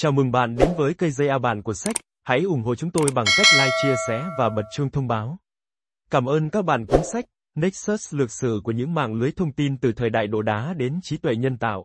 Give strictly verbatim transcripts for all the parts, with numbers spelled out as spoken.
Chào mừng bạn đến với cây dây A Bạn của sách. Hãy ủng hộ chúng tôi bằng cách like, chia sẻ và bật chuông thông báo. Cảm ơn các bạn cuốn sách Nexus lược sử của những mạng lưới thông tin từ thời đại đồ đá đến trí tuệ nhân tạo.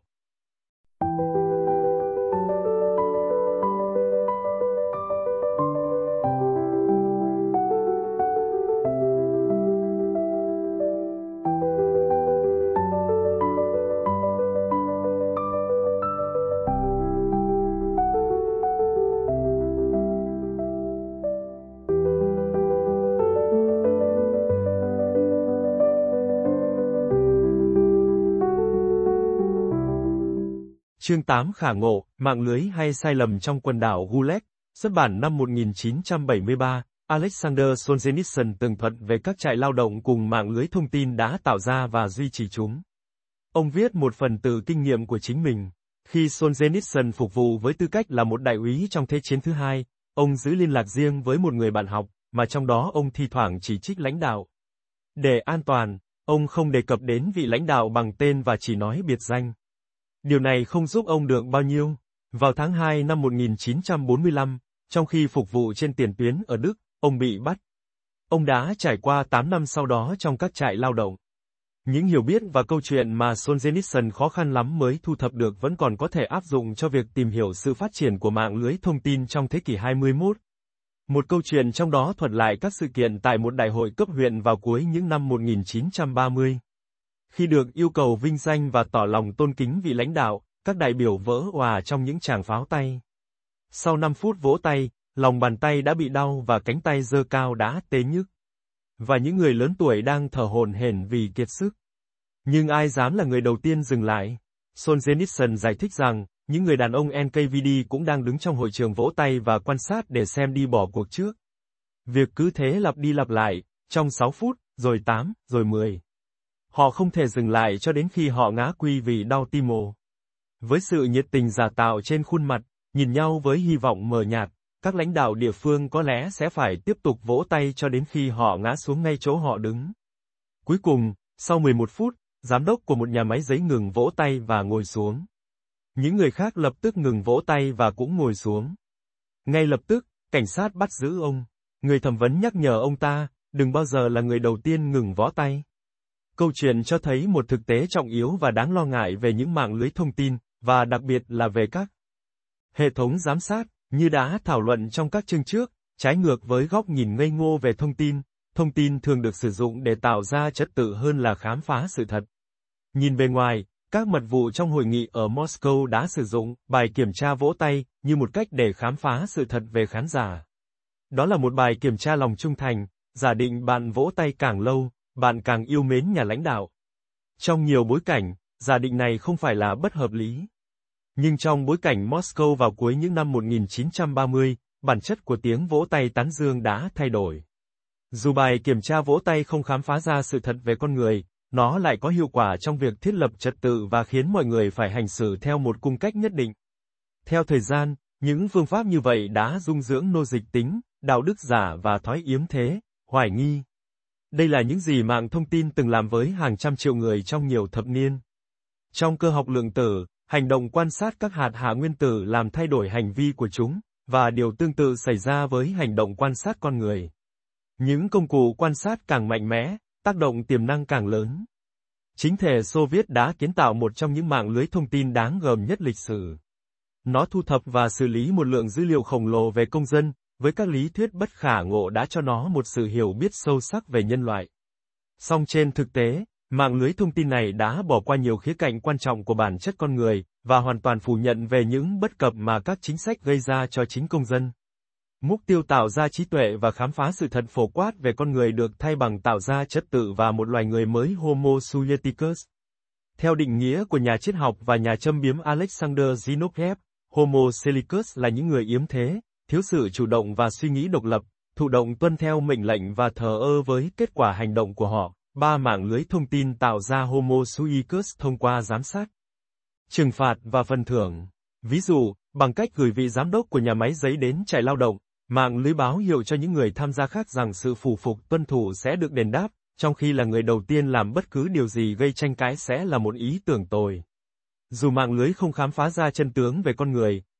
Chương tám Khả ngộ, mạng lưới hay sai lầm trong quần đảo Gulag, xuất bản năm một nghìn chín trăm bảy mươi ba, Alexander Solzhenitsyn tường thuật về các trại lao động cùng mạng lưới thông tin đã tạo ra và duy trì chúng. Ông viết một phần từ kinh nghiệm của chính mình. Khi Solzhenitsyn phục vụ với tư cách là một đại úy trong Thế chiến thứ hai, ông giữ liên lạc riêng với một người bạn học, mà trong đó ông thi thoảng chỉ trích lãnh đạo. Để an toàn, ông không đề cập đến vị lãnh đạo bằng tên và chỉ nói biệt danh. Điều này không giúp ông được bao nhiêu. Vào tháng hai năm một nghìn chín trăm bốn mươi lăm, trong khi phục vụ trên tiền tuyến ở Đức, ông bị bắt. Ông đã trải qua tám năm sau đó trong các trại lao động. Những hiểu biết và câu chuyện mà Solzhenitsyn khó khăn lắm mới thu thập được vẫn còn có thể áp dụng cho việc tìm hiểu sự phát triển của mạng lưới thông tin trong thế kỷ hai mươi mốt. Một câu chuyện trong đó thuật lại các sự kiện tại một đại hội cấp huyện vào cuối những năm một nghìn chín trăm ba mươi. Khi được yêu cầu vinh danh và tỏ lòng tôn kính vị lãnh đạo, các đại biểu vỡ òa trong những tràng pháo tay. Sau năm phút vỗ tay, lòng bàn tay đã bị đau và cánh tay giơ cao đã tê nhức. Và những người lớn tuổi đang thở hổn hển vì kiệt sức. Nhưng ai dám là người đầu tiên dừng lại? Solzhenitsyn giải thích rằng, những người đàn ông en ca vê đê cũng đang đứng trong hội trường vỗ tay và quan sát để xem đi bỏ cuộc trước. Việc cứ thế lặp đi lặp lại, trong sáu phút, rồi tám, rồi mười. Họ không thể dừng lại cho đến khi họ ngã quy vì đau tim mồ. Với sự nhiệt tình giả tạo trên khuôn mặt, nhìn nhau với hy vọng mờ nhạt, các lãnh đạo địa phương có lẽ sẽ phải tiếp tục vỗ tay cho đến khi họ ngã xuống ngay chỗ họ đứng. Cuối cùng, sau mười một phút, giám đốc của một nhà máy giấy ngừng vỗ tay và ngồi xuống. Những người khác lập tức ngừng vỗ tay và cũng ngồi xuống. Ngay lập tức, cảnh sát bắt giữ ông. Người thẩm vấn nhắc nhở ông ta, đừng bao giờ là người đầu tiên ngừng vỗ tay. Câu chuyện cho thấy một thực tế trọng yếu và đáng lo ngại về những mạng lưới thông tin, và đặc biệt là về các hệ thống giám sát, như đã thảo luận trong các chương trước, trái ngược với góc nhìn ngây ngô về thông tin, thông tin thường được sử dụng để tạo ra trật tự hơn là khám phá sự thật. Nhìn bề ngoài, các mật vụ trong hội nghị ở Moscow đã sử dụng bài kiểm tra vỗ tay như một cách để khám phá sự thật về khán giả. Đó là một bài kiểm tra lòng trung thành, giả định bạn vỗ tay càng lâu, bạn càng yêu mến nhà lãnh đạo. Trong nhiều bối cảnh, giả định này không phải là bất hợp lý. Nhưng trong bối cảnh Moscow vào cuối những năm một nghìn chín trăm ba mươi, bản chất của tiếng vỗ tay tán dương đã thay đổi. Dù bài kiểm tra vỗ tay không khám phá ra sự thật về con người, nó lại có hiệu quả trong việc thiết lập trật tự và khiến mọi người phải hành xử theo một cung cách nhất định. Theo thời gian, những phương pháp như vậy đã dung dưỡng nô dịch tính, đạo đức giả và thói yếm thế, hoài nghi. Đây là những gì mạng thông tin từng làm với hàng trăm triệu người trong nhiều thập niên. Trong cơ học lượng tử, hành động quan sát các hạt hạ nguyên tử làm thay đổi hành vi của chúng, và điều tương tự xảy ra với hành động quan sát con người. Những công cụ quan sát càng mạnh mẽ, tác động tiềm năng càng lớn. Chính thể Xô Viết đã kiến tạo một trong những mạng lưới thông tin đáng gờm nhất lịch sử. Nó thu thập và xử lý một lượng dữ liệu khổng lồ về công dân, với các lý thuyết bất khả ngộ đã cho nó một sự hiểu biết sâu sắc về nhân loại. Song trên thực tế, mạng lưới thông tin này đã bỏ qua nhiều khía cạnh quan trọng của bản chất con người, và hoàn toàn phủ nhận về những bất cập mà các chính sách gây ra cho chính công dân. Mục tiêu tạo ra trí tuệ và khám phá sự thật phổ quát về con người được thay bằng tạo ra trật tự và một loài người mới Homo Suieticus. Theo định nghĩa của nhà triết học và nhà châm biếm Alexander Zinoviev, Homo Coelicus là những người yếm thế, thiếu sự chủ động và suy nghĩ độc lập, thụ động tuân theo mệnh lệnh và thờ ơ với kết quả hành động của họ. Ba mạng lưới thông tin tạo ra Homo Suicus thông qua giám sát, trừng phạt và phần thưởng. Ví dụ, bằng cách gửi vị giám đốc của nhà máy giấy đến trại lao động, mạng lưới báo hiệu cho những người tham gia khác rằng sự phủ phục tuân thủ sẽ được đền đáp, trong khi là người đầu tiên làm bất cứ điều gì gây tranh cãi sẽ là một ý tưởng tồi. Dù mạng lưới không khám phá ra chân tướng về con người,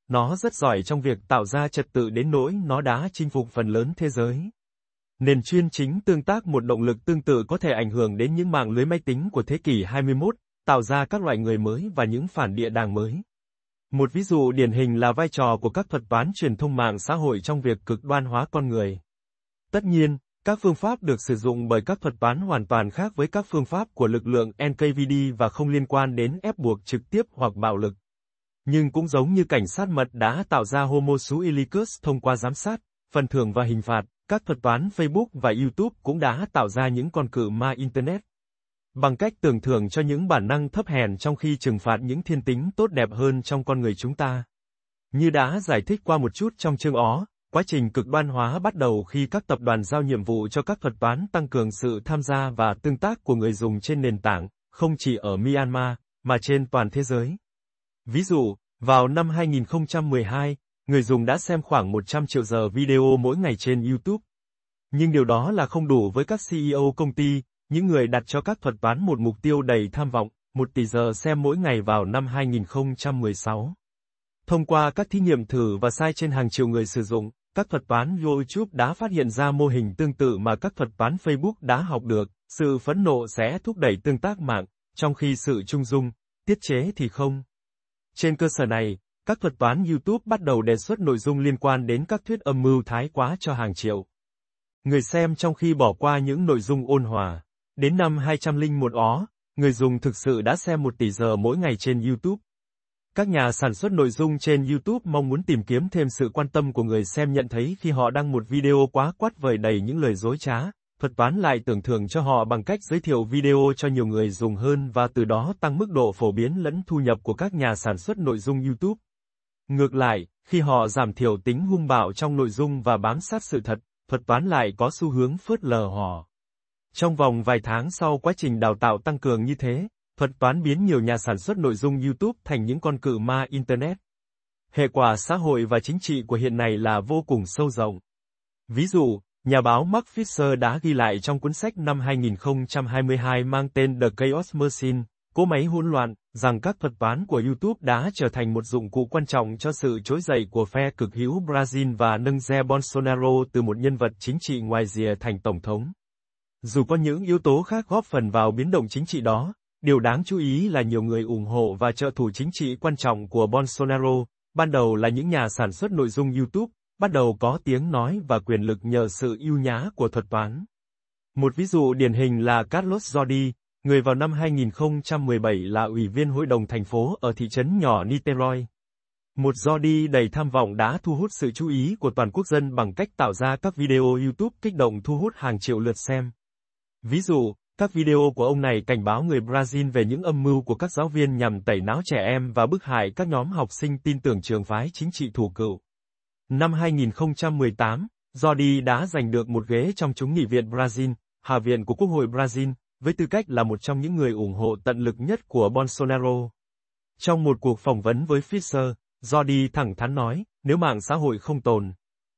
Nó rất giỏi trong việc tạo ra trật tự đến nỗi nó đã chinh phục phần lớn thế giới. Nền chuyên chính tương tác một động lực tương tự có thể ảnh hưởng đến những mạng lưới máy tính của thế kỷ hai mươi mốt, tạo ra các loại người mới và những phản địa đàng mới. Một ví dụ điển hình là vai trò của các thuật toán truyền thông mạng xã hội trong việc cực đoan hóa con người. Tất nhiên, các phương pháp được sử dụng bởi các thuật toán hoàn toàn khác với các phương pháp của lực lượng en ca vê đê và không liên quan đến ép buộc trực tiếp hoặc bạo lực. Nhưng cũng giống như cảnh sát mật đã tạo ra Homo suilicus thông qua giám sát, phần thưởng và hình phạt, các thuật toán Facebook và YouTube cũng đã tạo ra những con cự ma Internet. Bằng cách tưởng thưởng cho những bản năng thấp hèn trong khi trừng phạt những thiên tính tốt đẹp hơn trong con người chúng ta. Như đã giải thích qua một chút trong chương ó, quá trình cực đoan hóa bắt đầu khi các tập đoàn giao nhiệm vụ cho các thuật toán tăng cường sự tham gia và tương tác của người dùng trên nền tảng, không chỉ ở Myanmar, mà trên toàn thế giới. Ví dụ, vào năm hai nghìn không trăm mười hai, người dùng đã xem khoảng một trăm triệu giờ video mỗi ngày trên YouTube. Nhưng điều đó là không đủ với các xê e ô công ty, những người đặt cho các thuật toán một mục tiêu đầy tham vọng, một tỷ giờ xem mỗi ngày vào năm hai nghìn không trăm mười sáu. Thông qua các thí nghiệm thử và sai trên hàng triệu người sử dụng, các thuật toán YouTube đã phát hiện ra mô hình tương tự mà các thuật toán Facebook đã học được, sự phẫn nộ sẽ thúc đẩy tương tác mạng, trong khi sự trung dung, tiết chế thì không. Trên cơ sở này, các thuật toán YouTube bắt đầu đề xuất nội dung liên quan đến các thuyết âm mưu thái quá cho hàng triệu người xem trong khi bỏ qua những nội dung ôn hòa. Đến năm hai không không một ó, người dùng thực sự đã xem một tỷ giờ mỗi ngày trên YouTube. Các nhà sản xuất nội dung trên YouTube mong muốn tìm kiếm thêm sự quan tâm của người xem nhận thấy khi họ đăng một video quá quát vời đầy những lời dối trá, thuật toán lại tưởng thưởng cho họ bằng cách giới thiệu video cho nhiều người dùng hơn và từ đó tăng mức độ phổ biến lẫn thu nhập của các nhà sản xuất nội dung YouTube. Ngược lại, khi họ giảm thiểu tính hung bạo trong nội dung và bám sát sự thật, thuật toán lại có xu hướng phớt lờ họ. Trong vòng vài tháng sau quá trình đào tạo tăng cường như thế, thuật toán biến nhiều nhà sản xuất nội dung YouTube thành những con cự ma Internet. Hệ quả xã hội và chính trị của hiện này là vô cùng sâu rộng. Ví dụ, nhà báo Mark Fisher đã ghi lại trong cuốn sách năm hai nghìn không trăm hai mươi hai mang tên The Chaos Machine, cỗ máy hỗn loạn, rằng các thuật toán của YouTube đã trở thành một dụng cụ quan trọng cho sự trỗi dậy của phe cực hữu Brazil và nâng Jair Bolsonaro từ một nhân vật chính trị ngoài rìa thành tổng thống. Dù có những yếu tố khác góp phần vào biến động chính trị đó, điều đáng chú ý là nhiều người ủng hộ và trợ thủ chính trị quan trọng của Bolsonaro, ban đầu là những nhà sản xuất nội dung YouTube, bắt đầu có tiếng nói và quyền lực nhờ sự ưu nhã của thuật toán. Một ví dụ điển hình là Carlos Jordi, người vào năm hai nghìn không trăm mười bảy là ủy viên hội đồng thành phố ở thị trấn nhỏ Niterói. Một Jordi đầy tham vọng đã thu hút sự chú ý của toàn quốc dân bằng cách tạo ra các video YouTube kích động thu hút hàng triệu lượt xem. Ví dụ, các video của ông này cảnh báo người Brazil về những âm mưu của các giáo viên nhằm tẩy não trẻ em và bức hại các nhóm học sinh tin tưởng trường phái chính trị thủ cựu. Năm hai nghìn không trăm mười tám, Jordi đã giành được một ghế trong chúng nghị viện Brazil, Hạ viện của Quốc hội Brazil, với tư cách là một trong những người ủng hộ tận lực nhất của Bolsonaro. Trong một cuộc phỏng vấn với Fisher, Jordi thẳng thắn nói, nếu mạng xã hội không tồn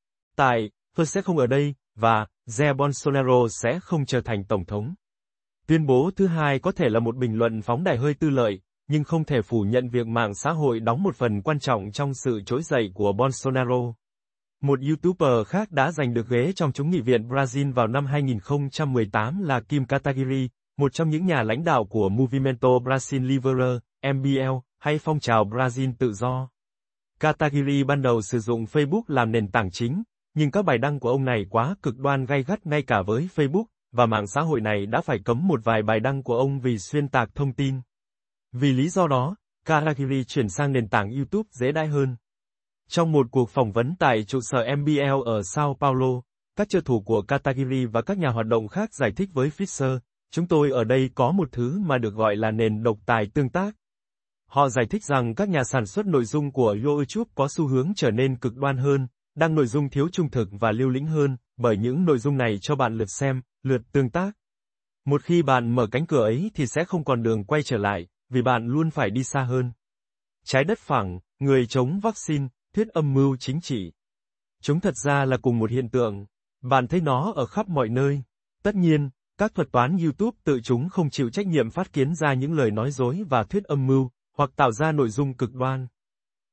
tại, tôi sẽ không ở đây, và Jair Bolsonaro sẽ không trở thành tổng thống. Tuyên bố thứ hai có thể là một bình luận phóng đại hơi tư lợi, nhưng không thể phủ nhận việc mạng xã hội đóng một phần quan trọng trong sự trỗi dậy của Bolsonaro. Một YouTuber khác đã giành được ghế trong chúng nghị viện Brazil vào năm hai nghìn không trăm mười tám là Kim Kataguiri, một trong những nhà lãnh đạo của Movimento Brasil Livre, M B L, hay phong trào Brazil tự do. Kataguiri ban đầu sử dụng Facebook làm nền tảng chính, nhưng các bài đăng của ông này quá cực đoan gay gắt ngay cả với Facebook, và mạng xã hội này đã phải cấm một vài bài đăng của ông vì xuyên tạc thông tin. Vì lý do đó, Kataguiri chuyển sang nền tảng YouTube dễ dãi hơn. Trong một cuộc phỏng vấn tại trụ sở M B L ở Sao Paulo, các trợ thủ của Kataguiri và các nhà hoạt động khác giải thích với Fisher, chúng tôi ở đây có một thứ mà được gọi là nền độc tài tương tác. Họ giải thích rằng các nhà sản xuất nội dung của YouTube có xu hướng trở nên cực đoan hơn, đăng nội dung thiếu trung thực và liều lĩnh hơn, bởi những nội dung này cho bạn lượt xem, lượt tương tác. Một khi bạn mở cánh cửa ấy thì sẽ không còn đường quay trở lại, vì bạn luôn phải đi xa hơn. Trái đất phẳng, người chống vaccine, thuyết âm mưu chính trị. Chúng thật ra là cùng một hiện tượng. Bạn thấy nó ở khắp mọi nơi. Tất nhiên, các thuật toán YouTube tự chúng không chịu trách nhiệm phát kiến ra những lời nói dối và thuyết âm mưu, hoặc tạo ra nội dung cực đoan.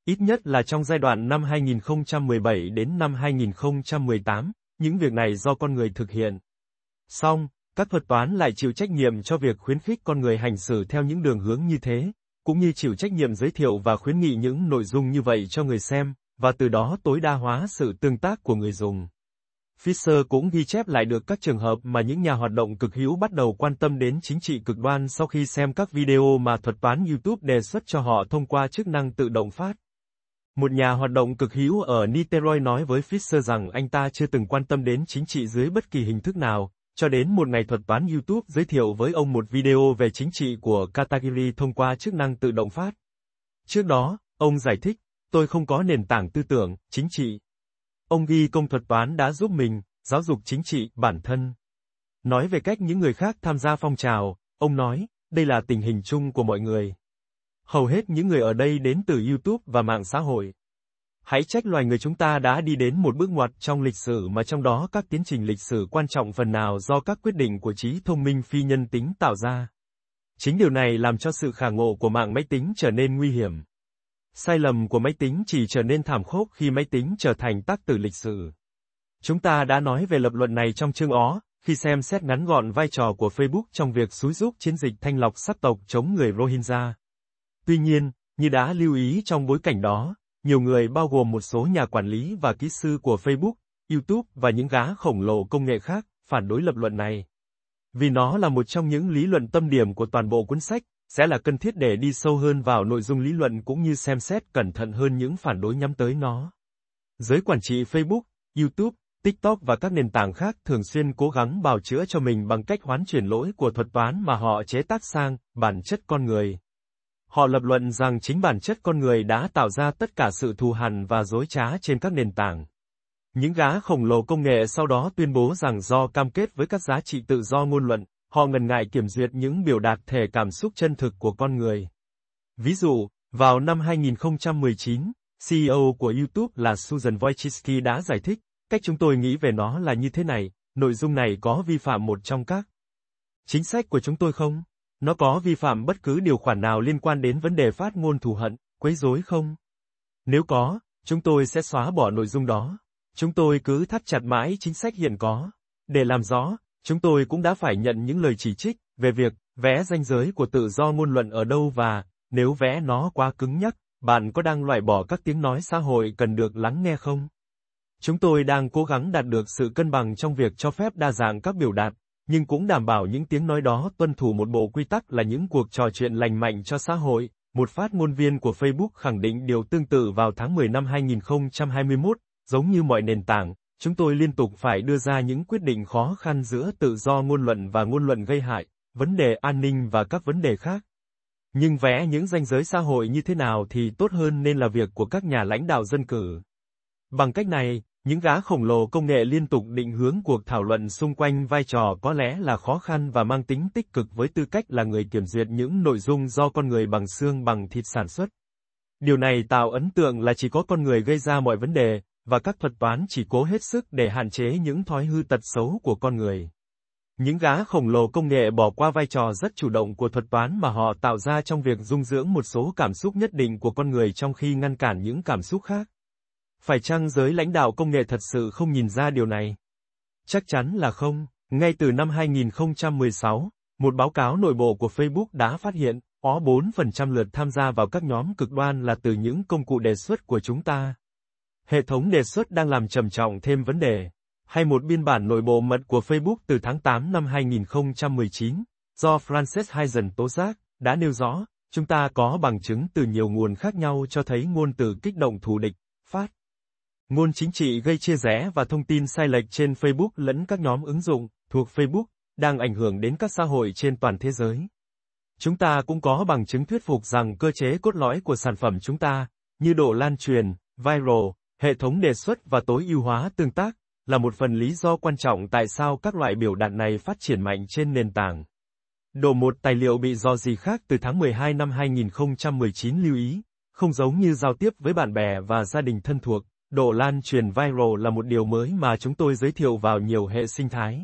Ít nhất là trong giai đoạn năm hai nghìn không trăm mười bảy đến năm hai nghìn không trăm mười tám, những việc này do con người thực hiện. Song, các thuật toán lại chịu trách nhiệm cho việc khuyến khích con người hành xử theo những đường hướng như thế, cũng như chịu trách nhiệm giới thiệu và khuyến nghị những nội dung như vậy cho người xem, và từ đó tối đa hóa sự tương tác của người dùng. Fisher cũng ghi chép lại được các trường hợp mà những nhà hoạt động cực hữu bắt đầu quan tâm đến chính trị cực đoan sau khi xem các video mà thuật toán YouTube đề xuất cho họ thông qua chức năng tự động phát. Một nhà hoạt động cực hữu ở Niterói nói với Fisher rằng anh ta chưa từng quan tâm đến chính trị dưới bất kỳ hình thức nào, cho đến một ngày thuật toán YouTube giới thiệu với ông một video về chính trị của Katagiri thông qua chức năng tự động phát. Trước đó, ông giải thích, tôi không có nền tảng tư tưởng, chính trị. Ông ghi công thuật toán đã giúp mình, giáo dục chính trị, bản thân. Nói về cách những người khác tham gia phong trào, ông nói, đây là tình hình chung của mọi người. Hầu hết những người ở đây đến từ YouTube và mạng xã hội. Hãy trách loài người chúng ta đã đi đến một bước ngoặt trong lịch sử mà trong đó các tiến trình lịch sử quan trọng phần nào do các quyết định của trí thông minh phi nhân tính tạo ra. Chính điều này làm cho sự khả ngộ của mạng máy tính trở nên nguy hiểm. Sai lầm của máy tính chỉ trở nên thảm khốc khi máy tính trở thành tác tử lịch sử. Chúng ta đã nói về lập luận này trong chương ó, khi xem xét ngắn gọn vai trò của Facebook trong việc xúi giục chiến dịch thanh lọc sắc tộc chống người Rohingya. Tuy nhiên, như đã lưu ý trong bối cảnh đó, nhiều người bao gồm một số nhà quản lý và kỹ sư của Facebook, YouTube và những gã khổng lồ công nghệ khác, phản đối lập luận này. Vì nó là một trong những lý luận tâm điểm của toàn bộ cuốn sách, sẽ là cần thiết để đi sâu hơn vào nội dung lý luận cũng như xem xét cẩn thận hơn những phản đối nhắm tới nó. Giới quản trị Facebook, YouTube, TikTok và các nền tảng khác thường xuyên cố gắng bào chữa cho mình bằng cách hoán chuyển lỗi của thuật toán mà họ chế tác sang bản chất con người. Họ lập luận rằng chính bản chất con người đã tạo ra tất cả sự thù hằn và dối trá trên các nền tảng. Những gã khổng lồ công nghệ sau đó tuyên bố rằng do cam kết với các giá trị tự do ngôn luận, họ ngần ngại kiểm duyệt những biểu đạt thể cảm xúc chân thực của con người. Ví dụ, vào năm hai nghìn không trăm mười chín, xê e ô của YouTube là Susan Wojcicki đã giải thích, cách chúng tôi nghĩ về nó là như thế này, nội dung này có vi phạm một trong các chính sách của chúng tôi không? Nó có vi phạm bất cứ điều khoản nào liên quan đến vấn đề phát ngôn thù hận, quấy rối không? Nếu có, chúng tôi sẽ xóa bỏ nội dung đó. Chúng tôi cứ thắt chặt mãi chính sách hiện có. Để làm rõ, chúng tôi cũng đã phải nhận những lời chỉ trích về việc vẽ ranh giới của tự do ngôn luận ở đâu và, nếu vẽ nó quá cứng nhắc, bạn có đang loại bỏ các tiếng nói xã hội cần được lắng nghe không? Chúng tôi đang cố gắng đạt được sự cân bằng trong việc cho phép đa dạng các biểu đạt, nhưng cũng đảm bảo những tiếng nói đó tuân thủ một bộ quy tắc là những cuộc trò chuyện lành mạnh cho xã hội. Một phát ngôn viên của Facebook khẳng định điều tương tự vào tháng mười năm hai nghìn không trăm hai mươi mốt, giống như mọi nền tảng, chúng tôi liên tục phải đưa ra những quyết định khó khăn giữa tự do ngôn luận và ngôn luận gây hại, vấn đề an ninh và các vấn đề khác. Nhưng vẽ những ranh giới xã hội như thế nào thì tốt hơn nên là việc của các nhà lãnh đạo dân cử. Bằng cách này, những gã khổng lồ công nghệ liên tục định hướng cuộc thảo luận xung quanh vai trò có lẽ là khó khăn và mang tính tích cực với tư cách là người kiểm duyệt những nội dung do con người bằng xương bằng thịt sản xuất. Điều này tạo ấn tượng là chỉ có con người gây ra mọi vấn đề, và các thuật toán chỉ cố hết sức để hạn chế những thói hư tật xấu của con người. Những gã khổng lồ công nghệ bỏ qua vai trò rất chủ động của thuật toán mà họ tạo ra trong việc dung dưỡng một số cảm xúc nhất định của con người trong khi ngăn cản những cảm xúc khác. Phải chăng giới lãnh đạo công nghệ thật sự không nhìn ra điều này? Chắc chắn là không. Ngay từ năm hai nghìn không trăm mười sáu, một báo cáo nội bộ của Facebook đã phát hiện, có bốn phần trăm lượt tham gia vào các nhóm cực đoan là từ những công cụ đề xuất của chúng ta. Hệ thống đề xuất đang làm trầm trọng thêm vấn đề. Hay một biên bản nội bộ mật của Facebook từ tháng tám năm hai nghìn không trăm mười chín, do Frances Haugen tố giác, đã nêu rõ, chúng ta có bằng chứng từ nhiều nguồn khác nhau cho thấy ngôn từ kích động thù địch, phát ngôn chính trị gây chia rẽ và thông tin sai lệch trên Facebook lẫn các nhóm ứng dụng thuộc Facebook đang ảnh hưởng đến các xã hội trên toàn thế giới. Chúng ta cũng có bằng chứng thuyết phục rằng cơ chế cốt lõi của sản phẩm chúng ta, như độ lan truyền, viral, hệ thống đề xuất và tối ưu hóa tương tác, là một phần lý do quan trọng tại sao các loại biểu đạt này phát triển mạnh trên nền tảng. Độ một tài liệu bị rò rỉ khác từ tháng mười hai năm hai nghìn không trăm mười chín lưu ý, không giống như giao tiếp với bạn bè và gia đình thân thuộc, độ lan truyền viral là một điều mới mà chúng tôi giới thiệu vào nhiều hệ sinh thái.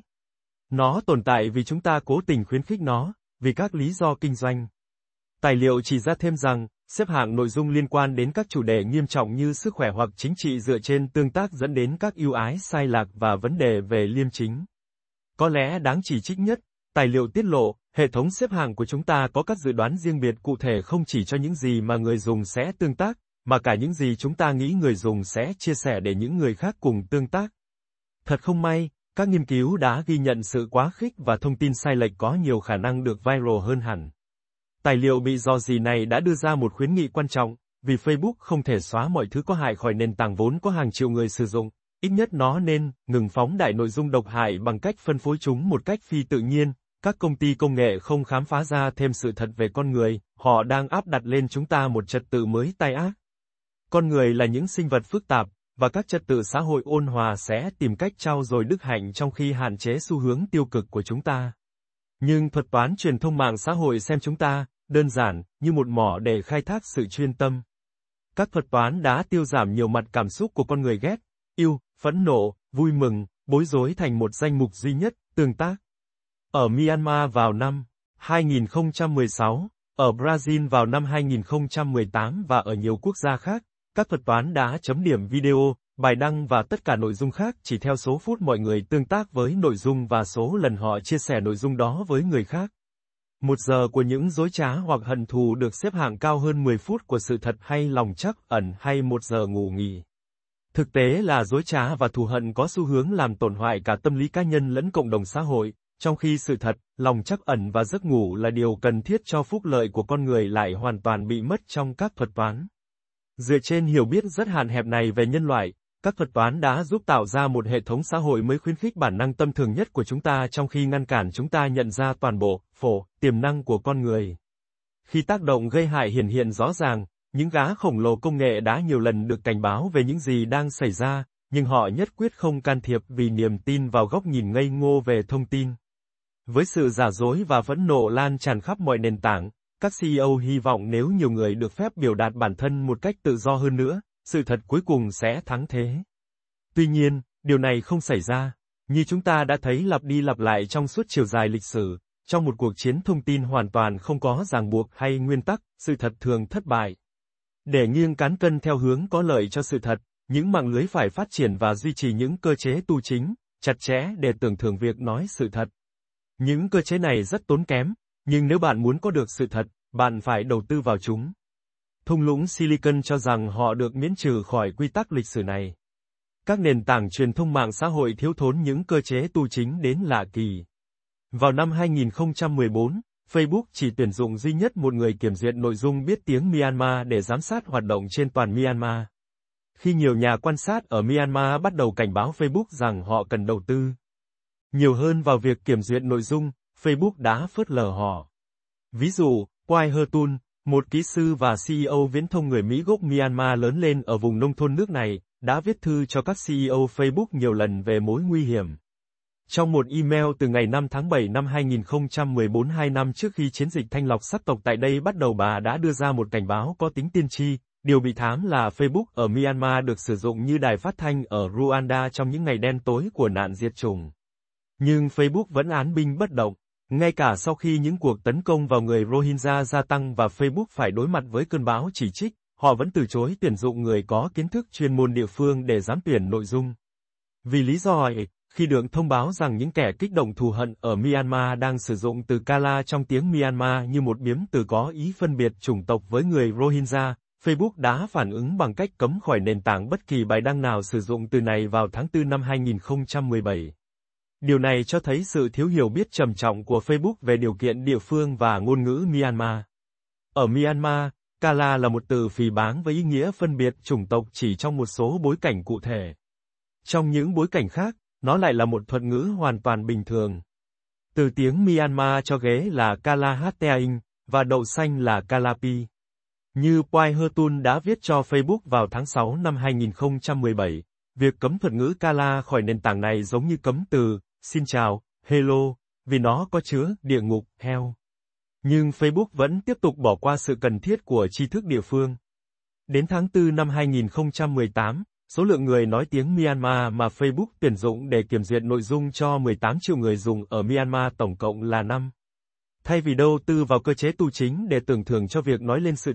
Nó tồn tại vì chúng ta cố tình khuyến khích nó, vì các lý do kinh doanh. Tài liệu chỉ ra thêm rằng, xếp hạng nội dung liên quan đến các chủ đề nghiêm trọng như sức khỏe hoặc chính trị dựa trên tương tác dẫn đến các ưu ái sai lạc và vấn đề về liêm chính. Có lẽ đáng chỉ trích nhất, tài liệu tiết lộ, hệ thống xếp hạng của chúng ta có các dự đoán riêng biệt cụ thể không chỉ cho những gì mà người dùng sẽ tương tác, mà cả những gì chúng ta nghĩ người dùng sẽ chia sẻ để những người khác cùng tương tác. Thật không may, các nghiên cứu đã ghi nhận sự quá khích và thông tin sai lệch có nhiều khả năng được viral hơn hẳn. Tài liệu bị rò rỉ này đã đưa ra một khuyến nghị quan trọng, vì Facebook không thể xóa mọi thứ có hại khỏi nền tảng vốn có hàng triệu người sử dụng, ít nhất nó nên ngừng phóng đại nội dung độc hại bằng cách phân phối chúng một cách phi tự nhiên. Các công ty công nghệ không khám phá ra thêm sự thật về con người, họ đang áp đặt lên chúng ta một trật tự mới tai ác. Con người là những sinh vật phức tạp, và các trật tự xã hội ôn hòa sẽ tìm cách trau dồi đức hạnh trong khi hạn chế xu hướng tiêu cực của chúng ta. Nhưng thuật toán truyền thông mạng xã hội xem chúng ta, đơn giản, như một mỏ để khai thác sự chuyên tâm. Các thuật toán đã tiêu giảm nhiều mặt cảm xúc của con người ghét, yêu, phẫn nộ, vui mừng, bối rối thành một danh mục duy nhất, tương tác. Ở Myanmar vào năm hai nghìn không trăm mười sáu, ở Brazil vào năm hai nghìn không trăm mười tám và ở nhiều quốc gia khác, các thuật toán đã chấm điểm video, bài đăng và tất cả nội dung khác chỉ theo số phút mọi người tương tác với nội dung và số lần họ chia sẻ nội dung đó với người khác. Một giờ của những dối trá hoặc hận thù được xếp hạng cao hơn mười phút của sự thật hay lòng trắc ẩn hay một giờ ngủ nghỉ. Thực tế là dối trá và thù hận có xu hướng làm tổn hại cả tâm lý cá nhân lẫn cộng đồng xã hội, trong khi sự thật, lòng trắc ẩn và giấc ngủ là điều cần thiết cho phúc lợi của con người lại hoàn toàn bị mất trong các thuật toán. Dựa trên hiểu biết rất hạn hẹp này về nhân loại, các thuật toán đã giúp tạo ra một hệ thống xã hội mới khuyến khích bản năng tâm thường nhất của chúng ta trong khi ngăn cản chúng ta nhận ra toàn bộ, phổ, tiềm năng của con người. Khi tác động gây hại hiển hiện rõ ràng, những gã khổng lồ công nghệ đã nhiều lần được cảnh báo về những gì đang xảy ra, nhưng họ nhất quyết không can thiệp vì niềm tin vào góc nhìn ngây ngô về thông tin. Với sự giả dối và phẫn nộ lan tràn khắp mọi nền tảng, các xê e ô hy vọng nếu nhiều người được phép biểu đạt bản thân một cách tự do hơn nữa, sự thật cuối cùng sẽ thắng thế. Tuy nhiên, điều này không xảy ra. Như chúng ta đã thấy lặp đi lặp lại trong suốt chiều dài lịch sử, trong một cuộc chiến thông tin hoàn toàn không có ràng buộc hay nguyên tắc, sự thật thường thất bại. Để nghiêng cán cân theo hướng có lợi cho sự thật, những mạng lưới phải phát triển và duy trì những cơ chế tu chính, chặt chẽ để tưởng thưởng việc nói sự thật. Những cơ chế này rất tốn kém, nhưng nếu bạn muốn có được sự thật, bạn phải đầu tư vào chúng. Thung lũng Silicon cho rằng họ được miễn trừ khỏi quy tắc lịch sử này. Các nền tảng truyền thông mạng xã hội thiếu thốn những cơ chế tu chính đến lạ kỳ. Vào năm hai nghìn không trăm mười bốn, Facebook chỉ tuyển dụng duy nhất một người kiểm duyệt nội dung biết tiếng Myanmar để giám sát hoạt động trên toàn Myanmar. Khi nhiều nhà quan sát ở Myanmar bắt đầu cảnh báo Facebook rằng họ cần đầu tư nhiều hơn vào việc kiểm duyệt nội dung, Facebook đã phớt lờ họ. Ví dụ, Quai Hơ Tun, một kỹ sư và xê e ô viễn thông người Mỹ gốc Myanmar lớn lên ở vùng nông thôn nước này, đã viết thư cho các xê e ô Facebook nhiều lần về mối nguy hiểm. Trong một email từ ngày năm tháng bảy năm hai nghìn không trăm mười bốn, hai năm trước khi chiến dịch thanh lọc sắc tộc tại đây bắt đầu, bà đã đưa ra một cảnh báo có tính tiên tri. Điều bị thám là Facebook ở Myanmar được sử dụng như đài phát thanh ở Rwanda trong những ngày đen tối của nạn diệt chủng. Nhưng Facebook vẫn án binh bất động. Ngay cả sau khi những cuộc tấn công vào người Rohingya gia tăng và Facebook phải đối mặt với cơn bão chỉ trích, họ vẫn từ chối tuyển dụng người có kiến thức chuyên môn địa phương để giám tuyển nội dung. Vì lý do ấy, khi được thông báo rằng những kẻ kích động thù hận ở Myanmar đang sử dụng từ Kala trong tiếng Myanmar như một biếm từ có ý phân biệt chủng tộc với người Rohingya, Facebook đã phản ứng bằng cách cấm khỏi nền tảng bất kỳ bài đăng nào sử dụng từ này vào tháng tư năm hai nghìn không trăm mười bảy. Điều này cho thấy sự thiếu hiểu biết trầm trọng của Facebook về điều kiện địa phương và ngôn ngữ Myanmar. Ở Myanmar, Kala là một từ phỉ báng với ý nghĩa phân biệt chủng tộc chỉ trong một số bối cảnh cụ thể. Trong những bối cảnh khác, nó lại là một thuật ngữ hoàn toàn bình thường. Từ tiếng Myanmar cho ghế là Kala Hateaing, và đậu xanh là Kalapi. Như Quai Hơ Tun đã viết cho Facebook vào tháng sáu năm hai nghìn không trăm mười bảy, việc cấm thuật ngữ Kala khỏi nền tảng này giống như cấm từ xin chào, hello, vì nó có chứa địa ngục, hell. Nhưng Facebook vẫn tiếp tục bỏ qua sự cần thiết của tri thức địa phương. Đến tháng tư năm hai nghìn không trăm mười tám, số lượng người nói tiếng Myanmar mà Facebook tuyển dụng để kiểm duyệt nội dung cho mười tám triệu người dùng ở Myanmar tổng cộng là năm. Thay vì đầu tư vào cơ chế tu chính để tưởng thưởng cho việc nói lên sự thật,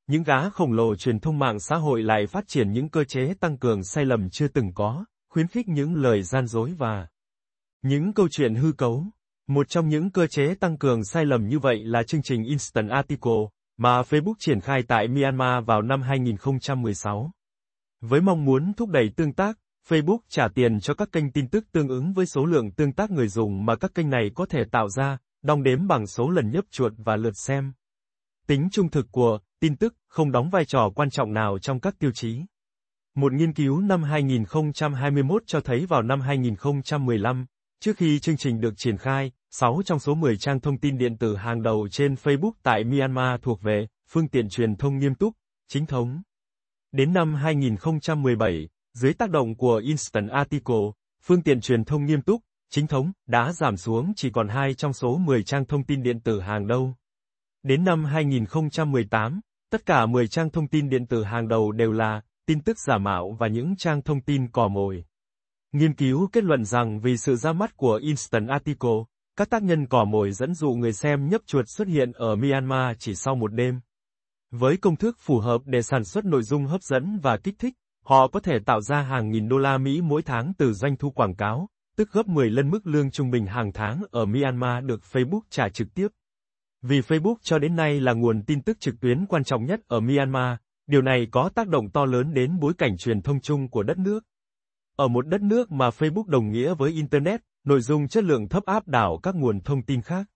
những gã khổng lồ truyền thông mạng xã hội lại phát triển những cơ chế tăng cường sai lầm chưa từng có, khuyến khích những lời gian dối và những câu chuyện hư cấu. Một trong những cơ chế tăng cường sai lầm như vậy là chương trình Instant Article, mà Facebook triển khai tại Myanmar vào năm hai nghìn không trăm mười sáu. Với mong muốn thúc đẩy tương tác, Facebook trả tiền cho các kênh tin tức tương ứng với số lượng tương tác người dùng mà các kênh này có thể tạo ra, đong đếm bằng số lần nhấp chuột và lượt xem. Tính trung thực của tin tức không đóng vai trò quan trọng nào trong các tiêu chí. Một nghiên cứu năm hai nghìn không trăm hai mươi mốt cho thấy vào năm hai nghìn không trăm mười lăm, trước khi chương trình được triển khai, sáu trong số mười trang thông tin điện tử hàng đầu trên Facebook tại Myanmar thuộc về phương tiện truyền thông nghiêm túc, chính thống. Đến năm hai nghìn không trăm mười bảy, dưới tác động của Instant Article, phương tiện truyền thông nghiêm túc, chính thống đã giảm xuống chỉ còn hai trong số mười trang thông tin điện tử hàng đầu. Đến năm hai nghìn không trăm mười tám, tất cả mười trang thông tin điện tử hàng đầu đều là tin tức giả mạo và những trang thông tin cò mồi. Nghiên cứu kết luận rằng vì sự ra mắt của Instant Article, các tác nhân cò mồi dẫn dụ người xem nhấp chuột xuất hiện ở Myanmar chỉ sau một đêm. Với công thức phù hợp để sản xuất nội dung hấp dẫn và kích thích, họ có thể tạo ra hàng nghìn đô la Mỹ mỗi tháng từ doanh thu quảng cáo, tức gấp mười lần mức lương trung bình hàng tháng ở Myanmar được Facebook trả trực tiếp. Vì Facebook cho đến nay là nguồn tin tức trực tuyến quan trọng nhất ở Myanmar, điều này có tác động to lớn đến bối cảnh truyền thông chung của đất nước. Ở một đất nước mà Facebook đồng nghĩa với Internet, nội dung chất lượng thấp áp đảo các nguồn thông tin khác.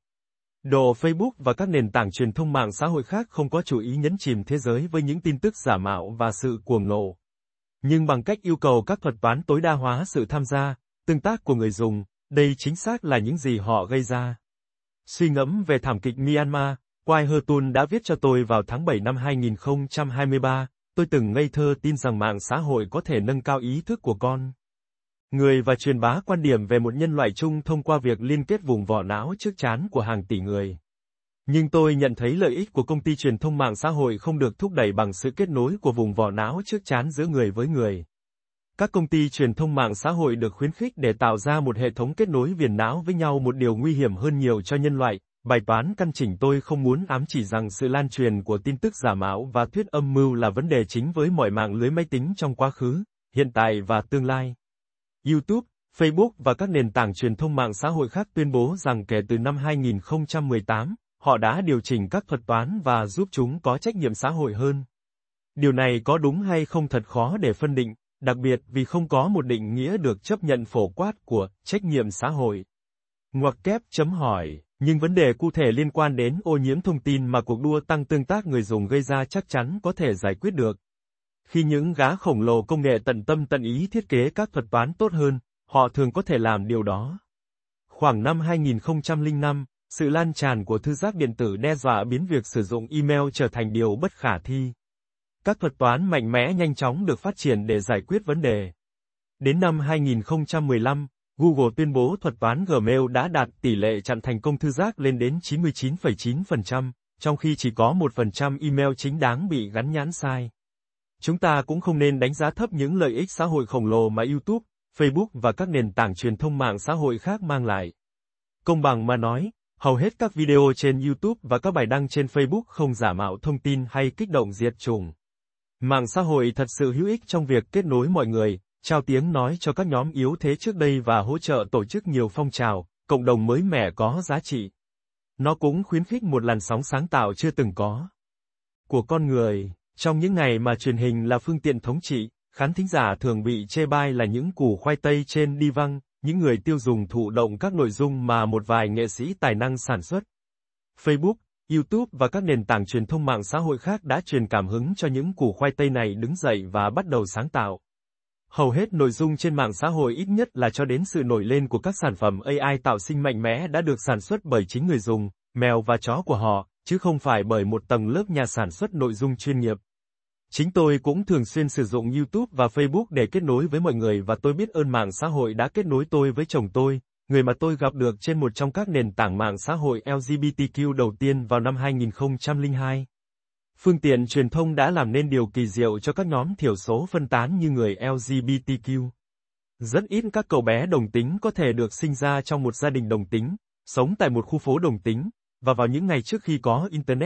Đồ Facebook và các nền tảng truyền thông mạng xã hội khác không có chủ ý nhấn chìm thế giới với những tin tức giả mạo và sự cuồng nộ. Nhưng bằng cách yêu cầu các thuật toán tối đa hóa sự tham gia, tương tác của người dùng, đây chính xác là những gì họ gây ra. Suy ngẫm về thảm kịch Myanmar, Quai Hơ Tun đã viết cho tôi vào tháng bảy năm hai nghìn không trăm hai mươi ba, tôi từng ngây thơ tin rằng mạng xã hội có thể nâng cao ý thức của con người và truyền bá quan điểm về một nhân loại chung thông qua việc liên kết vùng vỏ não trước trán của hàng tỷ người. Nhưng tôi nhận thấy lợi ích của công ty truyền thông mạng xã hội không được thúc đẩy bằng sự kết nối của vùng vỏ não trước trán giữa người với người. Các công ty truyền thông mạng xã hội được khuyến khích để tạo ra một hệ thống kết nối viền não với nhau, một điều nguy hiểm hơn nhiều cho nhân loại. Bài toán căn chỉnh tôi không muốn ám chỉ rằng sự lan truyền của tin tức giả mạo và thuyết âm mưu là vấn đề chính với mọi mạng lưới máy tính trong quá khứ, hiện tại và tương lai. YouTube, Facebook và các nền tảng truyền thông mạng xã hội khác tuyên bố rằng kể từ năm hai nghìn không trăm mười tám, họ đã điều chỉnh các thuật toán và giúp chúng có trách nhiệm xã hội hơn. Điều này có đúng hay không thật khó để phân định, đặc biệt vì không có một định nghĩa được chấp nhận phổ quát của trách nhiệm xã hội. Ngoặc kép chấm hỏi, nhưng vấn đề cụ thể liên quan đến ô nhiễm thông tin mà cuộc đua tăng tương tác người dùng gây ra chắc chắn có thể giải quyết được. Khi những gã khổng lồ công nghệ tận tâm tận ý thiết kế các thuật toán tốt hơn, họ thường có thể làm điều đó. Khoảng năm hai nghìn không trăm lẻ năm, sự lan tràn của thư giác điện tử đe dọa biến việc sử dụng email trở thành điều bất khả thi. Các thuật toán mạnh mẽ nhanh chóng được phát triển để giải quyết vấn đề. Đến năm hai nghìn không trăm mười lăm, Google tuyên bố thuật toán Gmail đã đạt tỷ lệ chặn thành công thư giác lên đến chín mươi chín phẩy chín phần trăm, trong khi chỉ có một phần trăm email chính đáng bị gắn nhãn sai. Chúng ta cũng không nên đánh giá thấp những lợi ích xã hội khổng lồ mà YouTube, Facebook và các nền tảng truyền thông mạng xã hội khác mang lại. Công bằng mà nói, hầu hết các video trên YouTube và các bài đăng trên Facebook không giả mạo thông tin hay kích động diệt chủng. Mạng xã hội thật sự hữu ích trong việc kết nối mọi người, trao tiếng nói cho các nhóm yếu thế trước đây và hỗ trợ tổ chức nhiều phong trào, cộng đồng mới mẻ có giá trị. Nó cũng khuyến khích một làn sóng sáng tạo chưa từng có của con người. Trong những ngày mà truyền hình là phương tiện thống trị, khán thính giả thường bị chê bai là những củ khoai tây trên đi văng, những người tiêu dùng thụ động các nội dung mà một vài nghệ sĩ tài năng sản xuất. Facebook, YouTube và các nền tảng truyền thông mạng xã hội khác đã truyền cảm hứng cho những củ khoai tây này đứng dậy và bắt đầu sáng tạo. Hầu hết nội dung trên mạng xã hội, ít nhất là cho đến sự nổi lên của các sản phẩm a i tạo sinh mạnh mẽ, đã được sản xuất bởi chính người dùng, mèo và chó của họ, chứ không phải bởi một tầng lớp nhà sản xuất nội dung chuyên nghiệp. Chính tôi cũng thường xuyên sử dụng YouTube và Facebook để kết nối với mọi người, và tôi biết ơn mạng xã hội đã kết nối tôi với chồng tôi, người mà tôi gặp được trên một trong các nền tảng mạng xã hội L G B T Q đầu tiên vào năm hai nghìn không trăm lẻ hai. Phương tiện truyền thông đã làm nên điều kỳ diệu cho các nhóm thiểu số phân tán như người L G B T Q. Rất ít các cậu bé đồng tính có thể được sinh ra trong một gia đình đồng tính, sống tại một khu phố đồng tính, và vào những ngày trước khi có Internet,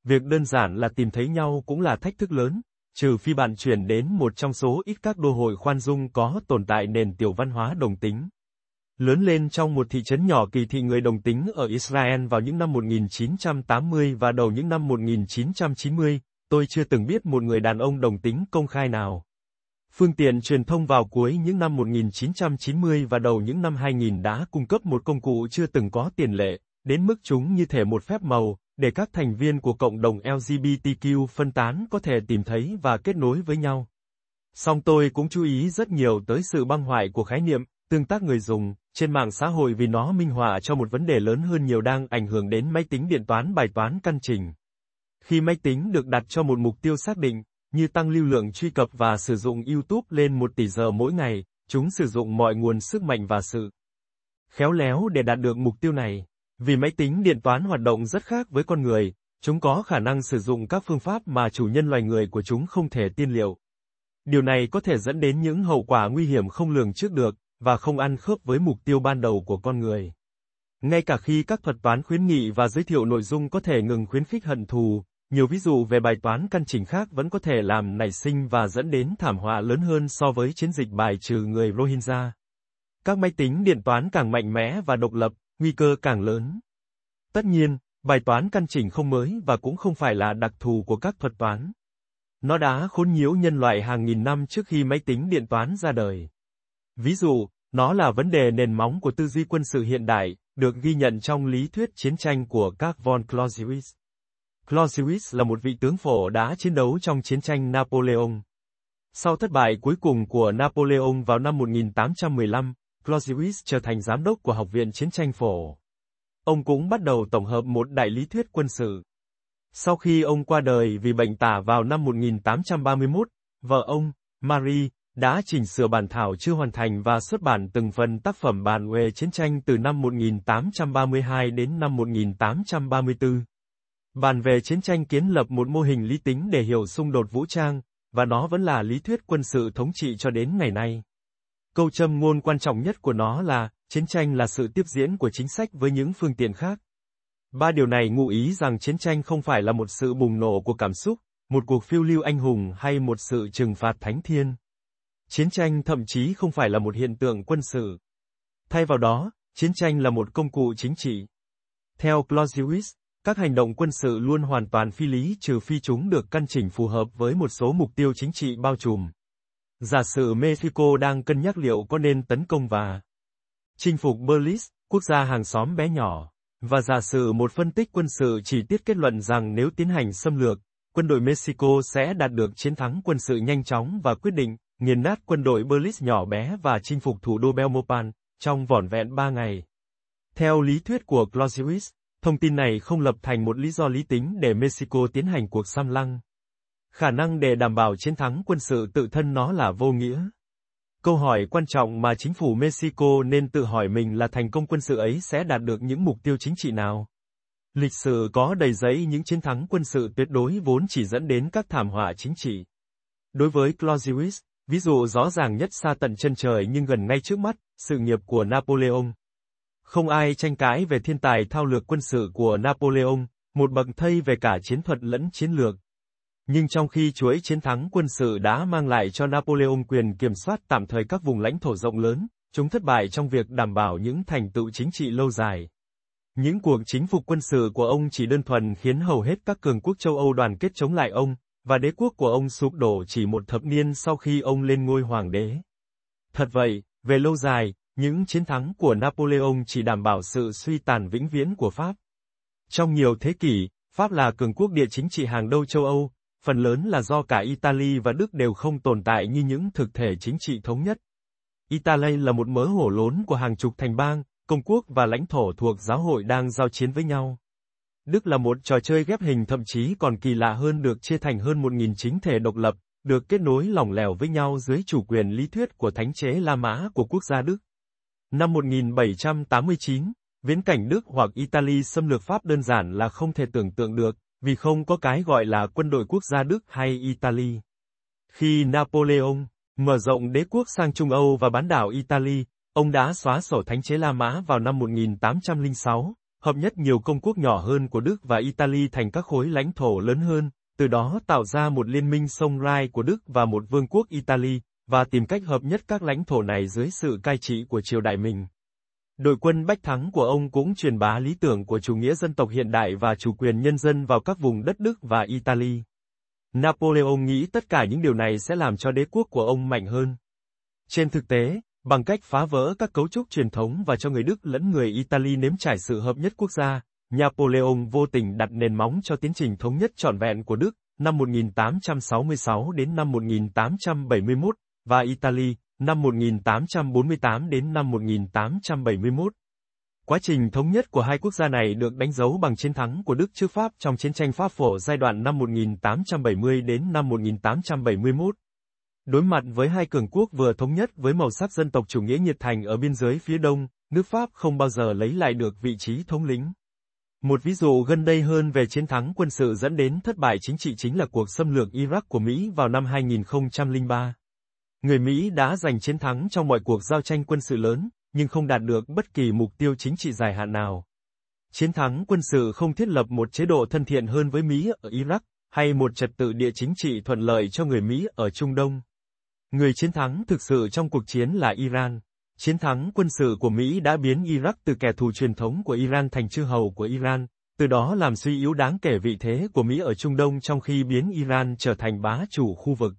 Việc đơn giản là tìm thấy nhau cũng là thách thức lớn, trừ phi bạn chuyển đến một trong số ít các đô hội khoan dung có tồn tại nền tiểu văn hóa đồng tính. Lớn lên trong một thị trấn nhỏ kỳ thị người đồng tính ở Israel vào những năm một nghìn chín trăm tám mươi và đầu những năm một nghìn chín trăm chín mươi, tôi chưa từng biết một người đàn ông đồng tính công khai nào. Phương tiện truyền thông vào cuối những năm một nghìn chín trăm chín mươi và đầu những năm hai nghìn đã cung cấp một công cụ chưa từng có tiền lệ, đến mức chúng như thể một phép màu, để các thành viên của cộng đồng L G B T Q phân tán có thể tìm thấy và kết nối với nhau. Song tôi cũng chú ý rất nhiều tới sự băng hoại của khái niệm, tương tác người dùng, trên mạng xã hội vì nó minh họa cho một vấn đề lớn hơn nhiều đang ảnh hưởng đến máy tính điện toán bài toán căn chỉnh. Khi máy tính được đặt cho một mục tiêu xác định, như tăng lưu lượng truy cập và sử dụng YouTube lên một tỷ giờ mỗi ngày, chúng sử dụng mọi nguồn sức mạnh và sự khéo léo để đạt được mục tiêu này. Vì máy tính điện toán hoạt động rất khác với con người, chúng có khả năng sử dụng các phương pháp mà chủ nhân loài người của chúng không thể tiên liệu. Điều này có thể dẫn đến những hậu quả nguy hiểm không lường trước được, và không ăn khớp với mục tiêu ban đầu của con người. Ngay cả khi các thuật toán khuyến nghị và giới thiệu nội dung có thể ngừng khuyến khích hận thù, nhiều ví dụ về bài toán căn chỉnh khác vẫn có thể làm nảy sinh và dẫn đến thảm họa lớn hơn so với chiến dịch bài trừ người Rohingya. Các máy tính điện toán càng mạnh mẽ và độc lập, nguy cơ càng lớn. Tất nhiên, bài toán căn chỉnh không mới và cũng không phải là đặc thù của các thuật toán. Nó đã khốn nhiễu nhân loại hàng nghìn năm trước khi máy tính điện toán ra đời. Ví dụ, nó là vấn đề nền móng của tư duy quân sự hiện đại, được ghi nhận trong lý thuyết chiến tranh của các von Clausewitz. Clausewitz là một vị tướng phổ đã chiến đấu trong chiến tranh Napoleon. Sau thất bại cuối cùng của Napoleon vào năm một nghìn tám trăm mười lăm, Clausewitz trở thành giám đốc của Học viện Chiến tranh Phổ. Ông cũng bắt đầu tổng hợp một đại lý thuyết quân sự. Sau khi ông qua đời vì bệnh tả vào năm một nghìn tám trăm ba mươi mốt, vợ ông, Marie, đã chỉnh sửa bản thảo chưa hoàn thành và xuất bản từng phần tác phẩm bàn về chiến tranh từ năm một nghìn tám trăm ba mươi hai đến năm một nghìn tám trăm ba mươi tư. Bàn về chiến tranh kiến lập một mô hình lý tính để hiểu xung đột vũ trang, và nó vẫn là lý thuyết quân sự thống trị cho đến ngày nay. Câu châm ngôn quan trọng nhất của nó là, chiến tranh là sự tiếp diễn của chính sách với những phương tiện khác. Ba điều này ngụ ý rằng chiến tranh không phải là một sự bùng nổ của cảm xúc, một cuộc phiêu lưu anh hùng hay một sự trừng phạt thánh thiên. Chiến tranh thậm chí không phải là một hiện tượng quân sự. Thay vào đó, chiến tranh là một công cụ chính trị. Theo Clausewitz, các hành động quân sự luôn hoàn toàn phi lý trừ phi chúng được căn chỉnh phù hợp với một số mục tiêu chính trị bao trùm. Giả sử Mexico đang cân nhắc liệu có nên tấn công và chinh phục Belize, quốc gia hàng xóm bé nhỏ, và giả sử một phân tích quân sự chỉ tiết kết luận rằng nếu tiến hành xâm lược, quân đội Mexico sẽ đạt được chiến thắng quân sự nhanh chóng và quyết định, nghiền nát quân đội Belize nhỏ bé và chinh phục thủ đô Belmopan, trong vỏn vẹn ba ngày. Theo lý thuyết của Clausewitz, thông tin này không lập thành một lý do lý tính để Mexico tiến hành cuộc xâm lăng. Khả năng để đảm bảo chiến thắng quân sự tự thân nó là vô nghĩa. Câu hỏi quan trọng mà chính phủ Mexico nên tự hỏi mình là thành công quân sự ấy sẽ đạt được những mục tiêu chính trị nào? Lịch sử có đầy dẫy những chiến thắng quân sự tuyệt đối vốn chỉ dẫn đến các thảm họa chính trị. Đối với Clausewitz, ví dụ rõ ràng nhất xa tận chân trời nhưng gần ngay trước mắt, sự nghiệp của Napoleon. Không ai tranh cãi về thiên tài thao lược quân sự của Napoleon, một bậc thầy về cả chiến thuật lẫn chiến lược. Nhưng trong khi chuỗi chiến thắng quân sự đã mang lại cho Napoleon quyền kiểm soát tạm thời các vùng lãnh thổ rộng lớn, chúng thất bại trong việc đảm bảo những thành tựu chính trị lâu dài. Những cuộc chính phục quân sự của ông chỉ đơn thuần khiến hầu hết các cường quốc châu Âu đoàn kết chống lại ông, và đế quốc của ông sụp đổ chỉ một thập niên sau khi ông lên ngôi hoàng đế. Thật vậy, về lâu dài, những chiến thắng của Napoleon chỉ đảm bảo sự suy tàn vĩnh viễn của Pháp. Trong nhiều thế kỷ, Pháp là cường quốc địa chính trị hàng đầu châu Âu, phần lớn là do cả Italy và Đức đều không tồn tại như những thực thể chính trị thống nhất. Italy là một mớ hổ lốn của hàng chục thành bang, công quốc và lãnh thổ thuộc giáo hội đang giao chiến với nhau. Đức là một trò chơi ghép hình thậm chí còn kỳ lạ hơn được chia thành hơn một nghìn chính thể độc lập, được kết nối lỏng lẻo với nhau dưới chủ quyền lý thuyết của thánh chế La Mã của quốc gia Đức. Năm một nghìn bảy trăm tám mươi chín, viễn cảnh Đức hoặc Italy xâm lược Pháp đơn giản là không thể tưởng tượng được, vì không có cái gọi là quân đội quốc gia Đức hay Italy. Khi Napoleon mở rộng đế quốc sang Trung Âu và bán đảo Italy, ông đã xóa sổ thánh chế La Mã vào năm một nghìn tám trăm lẻ sáu, hợp nhất nhiều công quốc nhỏ hơn của Đức và Italy thành các khối lãnh thổ lớn hơn, từ đó tạo ra một liên minh sông Rhine của Đức và một vương quốc Italy, và tìm cách hợp nhất các lãnh thổ này dưới sự cai trị của triều đại mình. Đội quân Bách Thắng của ông cũng truyền bá lý tưởng của chủ nghĩa dân tộc hiện đại và chủ quyền nhân dân vào các vùng đất Đức và Italy. Napoleon nghĩ tất cả những điều này sẽ làm cho đế quốc của ông mạnh hơn. Trên thực tế, bằng cách phá vỡ các cấu trúc truyền thống và cho người Đức lẫn người Italy nếm trải sự hợp nhất quốc gia, Napoleon vô tình đặt nền móng cho tiến trình thống nhất trọn vẹn của Đức, năm một nghìn tám trăm sáu mươi sáu đến năm một nghìn tám trăm bảy mươi mốt, và Italy, năm một nghìn tám trăm bốn mươi tám đến năm một nghìn tám trăm bảy mươi mốt. Quá trình thống nhất của hai quốc gia này được đánh dấu bằng chiến thắng của Đức trước Pháp trong chiến tranh Pháp Phổ giai đoạn năm một nghìn tám trăm bảy mươi đến năm một nghìn tám trăm bảy mươi mốt. Đối mặt với hai cường quốc vừa thống nhất với màu sắc dân tộc chủ nghĩa nhiệt thành ở biên giới phía đông, nước Pháp không bao giờ lấy lại được vị trí thống lĩnh. Một ví dụ gần đây hơn về chiến thắng quân sự dẫn đến thất bại chính trị chính là cuộc xâm lược Iraq của Mỹ vào năm hai nghìn không trăm lẻ ba. Người Mỹ đã giành chiến thắng trong mọi cuộc giao tranh quân sự lớn, nhưng không đạt được bất kỳ mục tiêu chính trị dài hạn nào. Chiến thắng quân sự không thiết lập một chế độ thân thiện hơn với Mỹ ở Iraq, hay một trật tự địa chính trị thuận lợi cho người Mỹ ở Trung Đông. Người chiến thắng thực sự trong cuộc chiến là Iran. Chiến thắng quân sự của Mỹ đã biến Iraq từ kẻ thù truyền thống của Iran thành chư hầu của Iran, từ đó làm suy yếu đáng kể vị thế của Mỹ ở Trung Đông trong khi biến Iran trở thành bá chủ khu vực.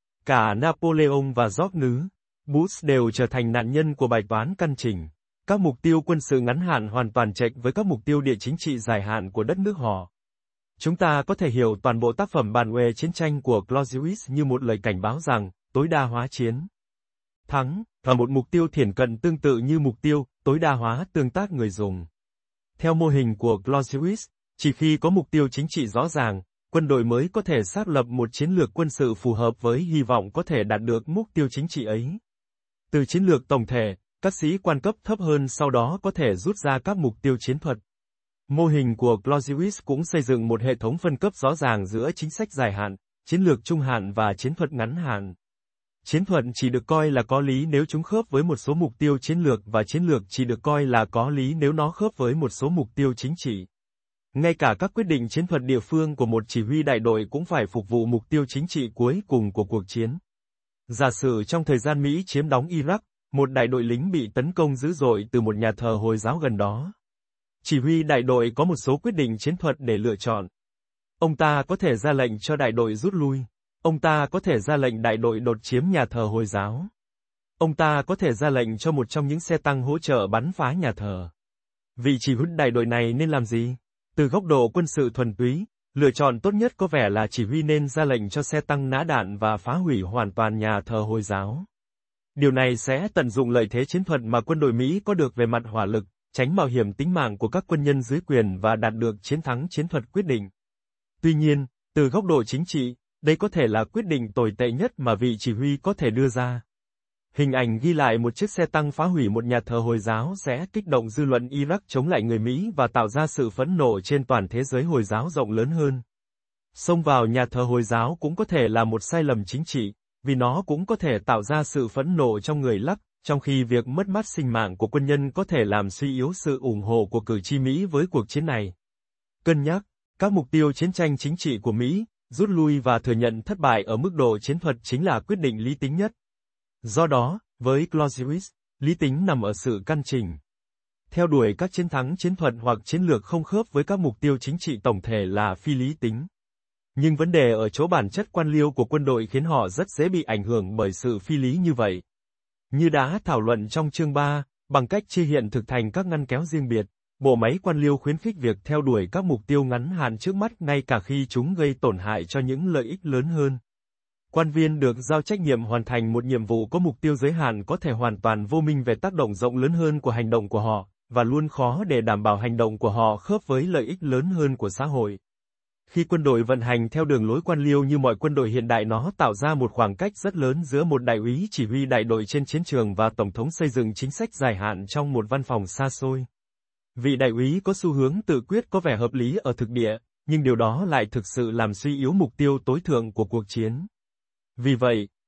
Cả Napoleon và George Bush đều trở thành nạn nhân của bài toán căn chỉnh. Các mục tiêu quân sự ngắn hạn hoàn toàn chệch với các mục tiêu địa chính trị dài hạn của đất nước họ. Chúng ta có thể hiểu toàn bộ tác phẩm Bản Uề Chiến tranh của Clausewitz như một lời cảnh báo rằng, tối đa hóa chiến thắng, và một mục tiêu thiển cận tương tự như mục tiêu, tối đa hóa tương tác người dùng. Theo mô hình của Clausewitz, chỉ khi có mục tiêu chính trị rõ ràng, quân đội mới có thể xác lập một chiến lược quân sự phù hợp với hy vọng có thể đạt được mục tiêu chính trị ấy. Từ chiến lược tổng thể, các sĩ quan cấp thấp hơn sau đó có thể rút ra các mục tiêu chiến thuật. Mô hình của Clausewitz cũng xây dựng một hệ thống phân cấp rõ ràng giữa chính sách dài hạn, chiến lược trung hạn và chiến thuật ngắn hạn. Chiến thuật chỉ được coi là có lý nếu chúng khớp với một số mục tiêu chiến lược và chiến lược chỉ được coi là có lý nếu nó khớp với một số mục tiêu chính trị. Ngay cả các quyết định chiến thuật địa phương của một chỉ huy đại đội cũng phải phục vụ mục tiêu chính trị cuối cùng của cuộc chiến. Giả sử trong thời gian Mỹ chiếm đóng Iraq, một đại đội lính bị tấn công dữ dội từ một nhà thờ Hồi giáo gần đó. Chỉ huy đại đội có một số quyết định chiến thuật để lựa chọn. Ông ta có thể ra lệnh cho đại đội rút lui. Ông ta có thể ra lệnh đại đội đột chiếm nhà thờ Hồi giáo. Ông ta có thể ra lệnh cho một trong những xe tăng hỗ trợ bắn phá nhà thờ. Vị chỉ huy đại đội này nên làm gì? Từ góc độ quân sự thuần túy, lựa chọn tốt nhất có vẻ là chỉ huy nên ra lệnh cho xe tăng nã đạn và phá hủy hoàn toàn nhà thờ Hồi giáo. Điều này sẽ tận dụng lợi thế chiến thuật mà quân đội Mỹ có được về mặt hỏa lực, tránh mạo hiểm tính mạng của các quân nhân dưới quyền và đạt được chiến thắng chiến thuật quyết định. Tuy nhiên, từ góc độ chính trị, đây có thể là quyết định tồi tệ nhất mà vị chỉ huy có thể đưa ra. Hình ảnh ghi lại một chiếc xe tăng phá hủy một nhà thờ Hồi giáo sẽ kích động dư luận Iraq chống lại người Mỹ và tạo ra sự phẫn nộ trên toàn thế giới Hồi giáo rộng lớn hơn. Xông vào nhà thờ Hồi giáo cũng có thể là một sai lầm chính trị, vì nó cũng có thể tạo ra sự phẫn nộ trong người Iraq, trong khi việc mất mát sinh mạng của quân nhân có thể làm suy yếu sự ủng hộ của cử tri Mỹ với cuộc chiến này. Cân nhắc các mục tiêu chiến tranh chính trị của Mỹ, rút lui và thừa nhận thất bại ở mức độ chiến thuật chính là quyết định lý tính nhất. Do đó, với Clausewitz, lý tính nằm ở sự căn chỉnh. Theo đuổi các chiến thắng chiến thuật hoặc chiến lược không khớp với các mục tiêu chính trị tổng thể là phi lý tính. Nhưng vấn đề ở chỗ bản chất quan liêu của quân đội khiến họ rất dễ bị ảnh hưởng bởi sự phi lý như vậy. Như đã thảo luận trong chương ba, bằng cách chia hiện thực thành các ngăn kéo riêng biệt, bộ máy quan liêu khuyến khích việc theo đuổi các mục tiêu ngắn hạn trước mắt ngay cả khi chúng gây tổn hại cho những lợi ích lớn hơn. Quan viên được giao trách nhiệm hoàn thành một nhiệm vụ có mục tiêu giới hạn có thể hoàn toàn vô minh về tác động rộng lớn hơn của hành động của họ, và luôn khó để đảm bảo hành động của họ khớp với lợi ích lớn hơn của xã hội. Khi quân đội vận hành theo đường lối quan liêu như mọi quân đội hiện đại, nó tạo ra một khoảng cách rất lớn giữa một đại úy chỉ huy đại đội trên chiến trường và tổng thống xây dựng chính sách dài hạn trong một văn phòng xa xôi. Vị đại úy có xu hướng tự quyết có vẻ hợp lý ở thực địa, nhưng điều đó lại thực sự làm suy yếu mục tiêu tối thượng của cuộc chiến. Vì vậy,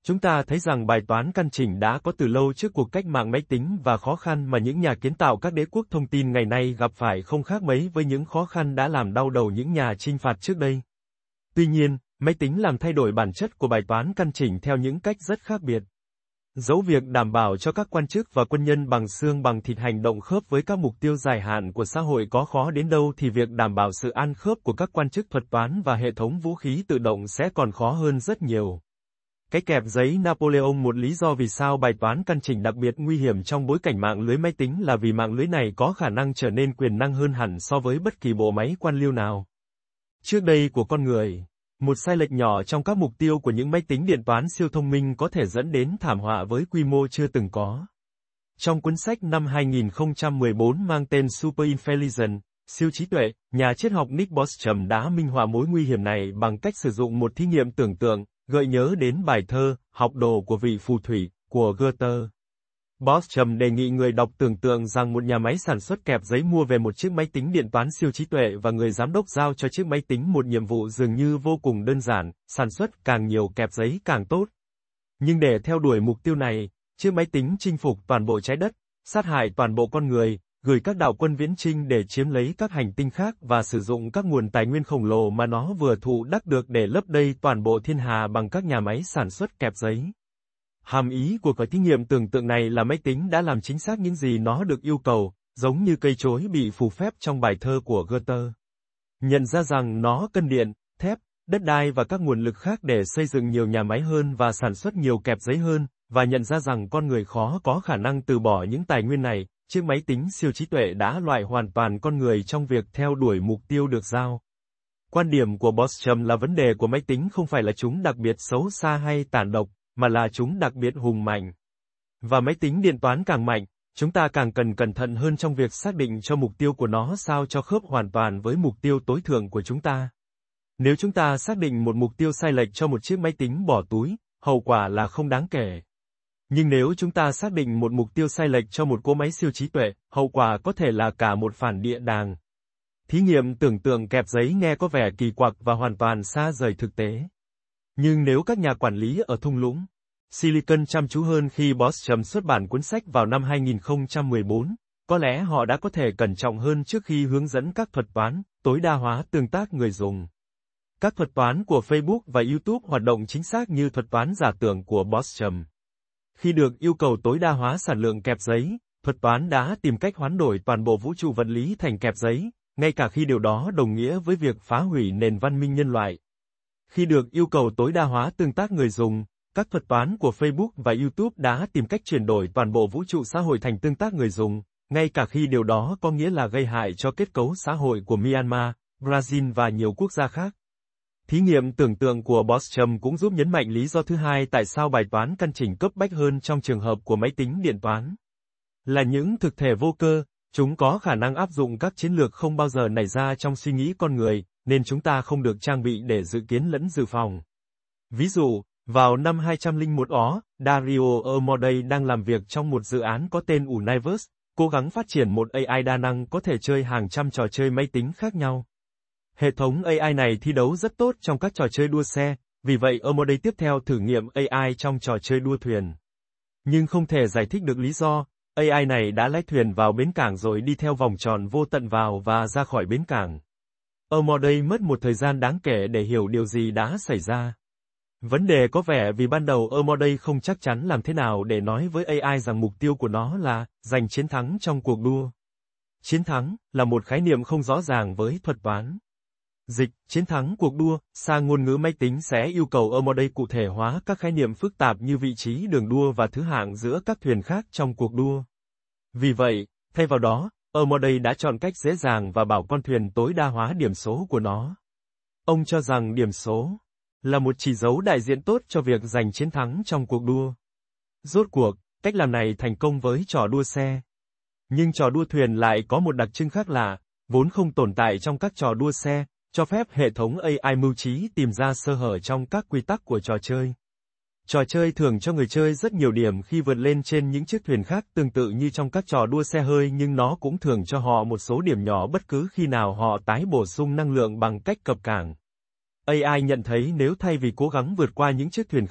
Chúng ta thấy rằng bài toán căn chỉnh đã có từ lâu trước cuộc cách mạng máy tính và khó khăn mà những nhà kiến tạo các đế quốc thông tin ngày nay gặp phải không khác mấy với những khó khăn đã làm đau đầu những nhà chinh phạt trước đây. Tuy nhiên, máy tính làm thay đổi bản chất của bài toán căn chỉnh theo những cách rất khác biệt. Dẫu việc đảm bảo cho các quan chức và quân nhân bằng xương bằng thịt hành động khớp với các mục tiêu dài hạn của xã hội có khó đến đâu thì việc đảm bảo sự ăn khớp của các quan chức thuật toán và hệ thống vũ khí tự động sẽ còn khó hơn rất nhiều. Cái kẹp giấy Napoleon. Một lý do vì sao bài toán căn chỉnh đặc biệt nguy hiểm trong bối cảnh mạng lưới máy tính là vì mạng lưới này có khả năng trở nên quyền năng hơn hẳn so với bất kỳ bộ máy quan liêu nào trước đây của con người. Một sai lệch nhỏ trong các mục tiêu của những máy tính điện toán siêu thông minh có thể dẫn đến thảm họa với quy mô chưa từng có. Trong cuốn sách năm hai nghìn không trăm mười bốn mang tên Super Intelligence, siêu trí tuệ, nhà triết học Nick Bostrom đã minh họa mối nguy hiểm này bằng cách sử dụng một thí nghiệm tưởng tượng, gợi nhớ đến bài thơ, Học đồ của vị phù thủy, của Goethe. Bostrom đề nghị người đọc tưởng tượng rằng một nhà máy sản xuất kẹp giấy mua về một chiếc máy tính điện toán siêu trí tuệ và người giám đốc giao cho chiếc máy tính một nhiệm vụ dường như vô cùng đơn giản, sản xuất càng nhiều kẹp giấy càng tốt. Nhưng để theo đuổi mục tiêu này, chiếc máy tính chinh phục toàn bộ trái đất, sát hại toàn bộ con người, gửi các đạo quân viễn chinh để chiếm lấy các hành tinh khác và sử dụng các nguồn tài nguyên khổng lồ mà nó vừa thụ đắc được để lấp đầy toàn bộ thiên hà bằng các nhà máy sản xuất kẹp giấy. Hàm ý của cái thí nghiệm tưởng tượng này là máy tính đã làm chính xác những gì nó được yêu cầu, giống như cây chối bị phù phép trong bài thơ của Goethe. Nhận ra rằng nó cân điện, thép, đất đai và các nguồn lực khác để xây dựng nhiều nhà máy hơn và sản xuất nhiều kẹp giấy hơn, và nhận ra rằng con người khó có khả năng từ bỏ những tài nguyên này, chiếc máy tính siêu trí tuệ đã loại hoàn toàn con người trong việc theo đuổi mục tiêu được giao. Quan điểm của Bostrom là vấn đề của máy tính không phải là chúng đặc biệt xấu xa hay tàn độc, mà là chúng đặc biệt hùng mạnh. Và máy tính điện toán càng mạnh, chúng ta càng cần cẩn thận hơn trong việc xác định cho mục tiêu của nó sao cho khớp hoàn toàn với mục tiêu tối thượng của chúng ta. Nếu chúng ta xác định một mục tiêu sai lệch cho một chiếc máy tính bỏ túi, hậu quả là không đáng kể. Nhưng nếu chúng ta xác định một mục tiêu sai lệch cho một cỗ máy siêu trí tuệ, hậu quả có thể là cả một phản địa đàng. Thí nghiệm tưởng tượng kẹp giấy nghe có vẻ kỳ quặc và hoàn toàn xa rời thực tế. Nhưng nếu các nhà quản lý ở thung lũng Silicon chăm chú hơn khi Bostrom xuất bản cuốn sách vào năm hai nghìn không trăm mười bốn, có lẽ họ đã có thể cẩn trọng hơn trước khi hướng dẫn các thuật toán, tối đa hóa tương tác người dùng. Các thuật toán của Facebook và YouTube hoạt động chính xác như thuật toán giả tưởng của Bostrom. Khi được yêu cầu tối đa hóa sản lượng kẹp giấy, thuật toán đã tìm cách hoán đổi toàn bộ vũ trụ vật lý thành kẹp giấy, ngay cả khi điều đó đồng nghĩa với việc phá hủy nền văn minh nhân loại. Khi được yêu cầu tối đa hóa tương tác người dùng, các thuật toán của Facebook và YouTube đã tìm cách chuyển đổi toàn bộ vũ trụ xã hội thành tương tác người dùng, ngay cả khi điều đó có nghĩa là gây hại cho kết cấu xã hội của Myanmar, Brazil và nhiều quốc gia khác. Thí nghiệm tưởng tượng của Bostrom cũng giúp nhấn mạnh lý do thứ hai tại sao bài toán căn chỉnh cấp bách hơn trong trường hợp của máy tính điện toán. Là những thực thể vô cơ, chúng có khả năng áp dụng các chiến lược không bao giờ nảy ra trong suy nghĩ con người, nên chúng ta không được trang bị để dự kiến lẫn dự phòng. Ví dụ, vào năm hai không không một ó, Dario Amodei đang làm việc trong một dự án có tên Universe, cố gắng phát triển một a i đa năng có thể chơi hàng trăm trò chơi máy tính khác nhau. Hệ thống a i này thi đấu rất tốt trong các trò chơi đua xe, vì vậy Amodei tiếp theo thử nghiệm a i trong trò chơi đua thuyền. Nhưng không thể giải thích được lý do, a i này đã lái thuyền vào bến cảng rồi đi theo vòng tròn vô tận vào và ra khỏi bến cảng. Amodei mất một thời gian đáng kể để hiểu điều gì đã xảy ra. Vấn đề có vẻ vì ban đầu Amodei không chắc chắn làm thế nào để nói với a i rằng mục tiêu của nó là giành chiến thắng trong cuộc đua. Chiến thắng là một khái niệm không rõ ràng với thuật toán. Dịch, chiến thắng cuộc đua, sang ngôn ngữ máy tính sẽ yêu cầu Amodei cụ thể hóa các khái niệm phức tạp như vị trí đường đua và thứ hạng giữa các thuyền khác trong cuộc đua. Vì vậy, thay vào đó, Amodei đã chọn cách dễ dàng và bảo con thuyền tối đa hóa điểm số của nó. Ông cho rằng điểm số là một chỉ dấu đại diện tốt cho việc giành chiến thắng trong cuộc đua. Rốt cuộc, cách làm này thành công với trò đua xe. Nhưng trò đua thuyền lại có một đặc trưng khác lạ, vốn không tồn tại trong các trò đua xe, cho phép hệ thống a i mưu trí tìm ra sơ hở trong các quy tắc của trò chơi. Trò chơi thường cho người chơi rất nhiều điểm khi vượt lên trên những chiếc thuyền khác tương tự như trong các trò đua xe hơi, nhưng nó cũng thường cho họ một số điểm nhỏ bất cứ khi nào họ tái bổ sung năng lượng bằng cách cập cảng. a i nhận thấy nếu thay vì cố gắng vượt qua những chiếc thuyền khác,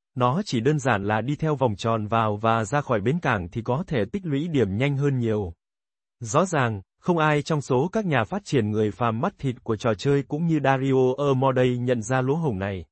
nó chỉ đơn giản là đi theo vòng tròn vào và ra khỏi bến cảng thì có thể tích lũy điểm nhanh hơn nhiều. Rõ ràng, không ai trong số các nhà phát triển người phàm mắt thịt của trò chơi cũng như Dario Amodei nhận ra lỗ hổng này.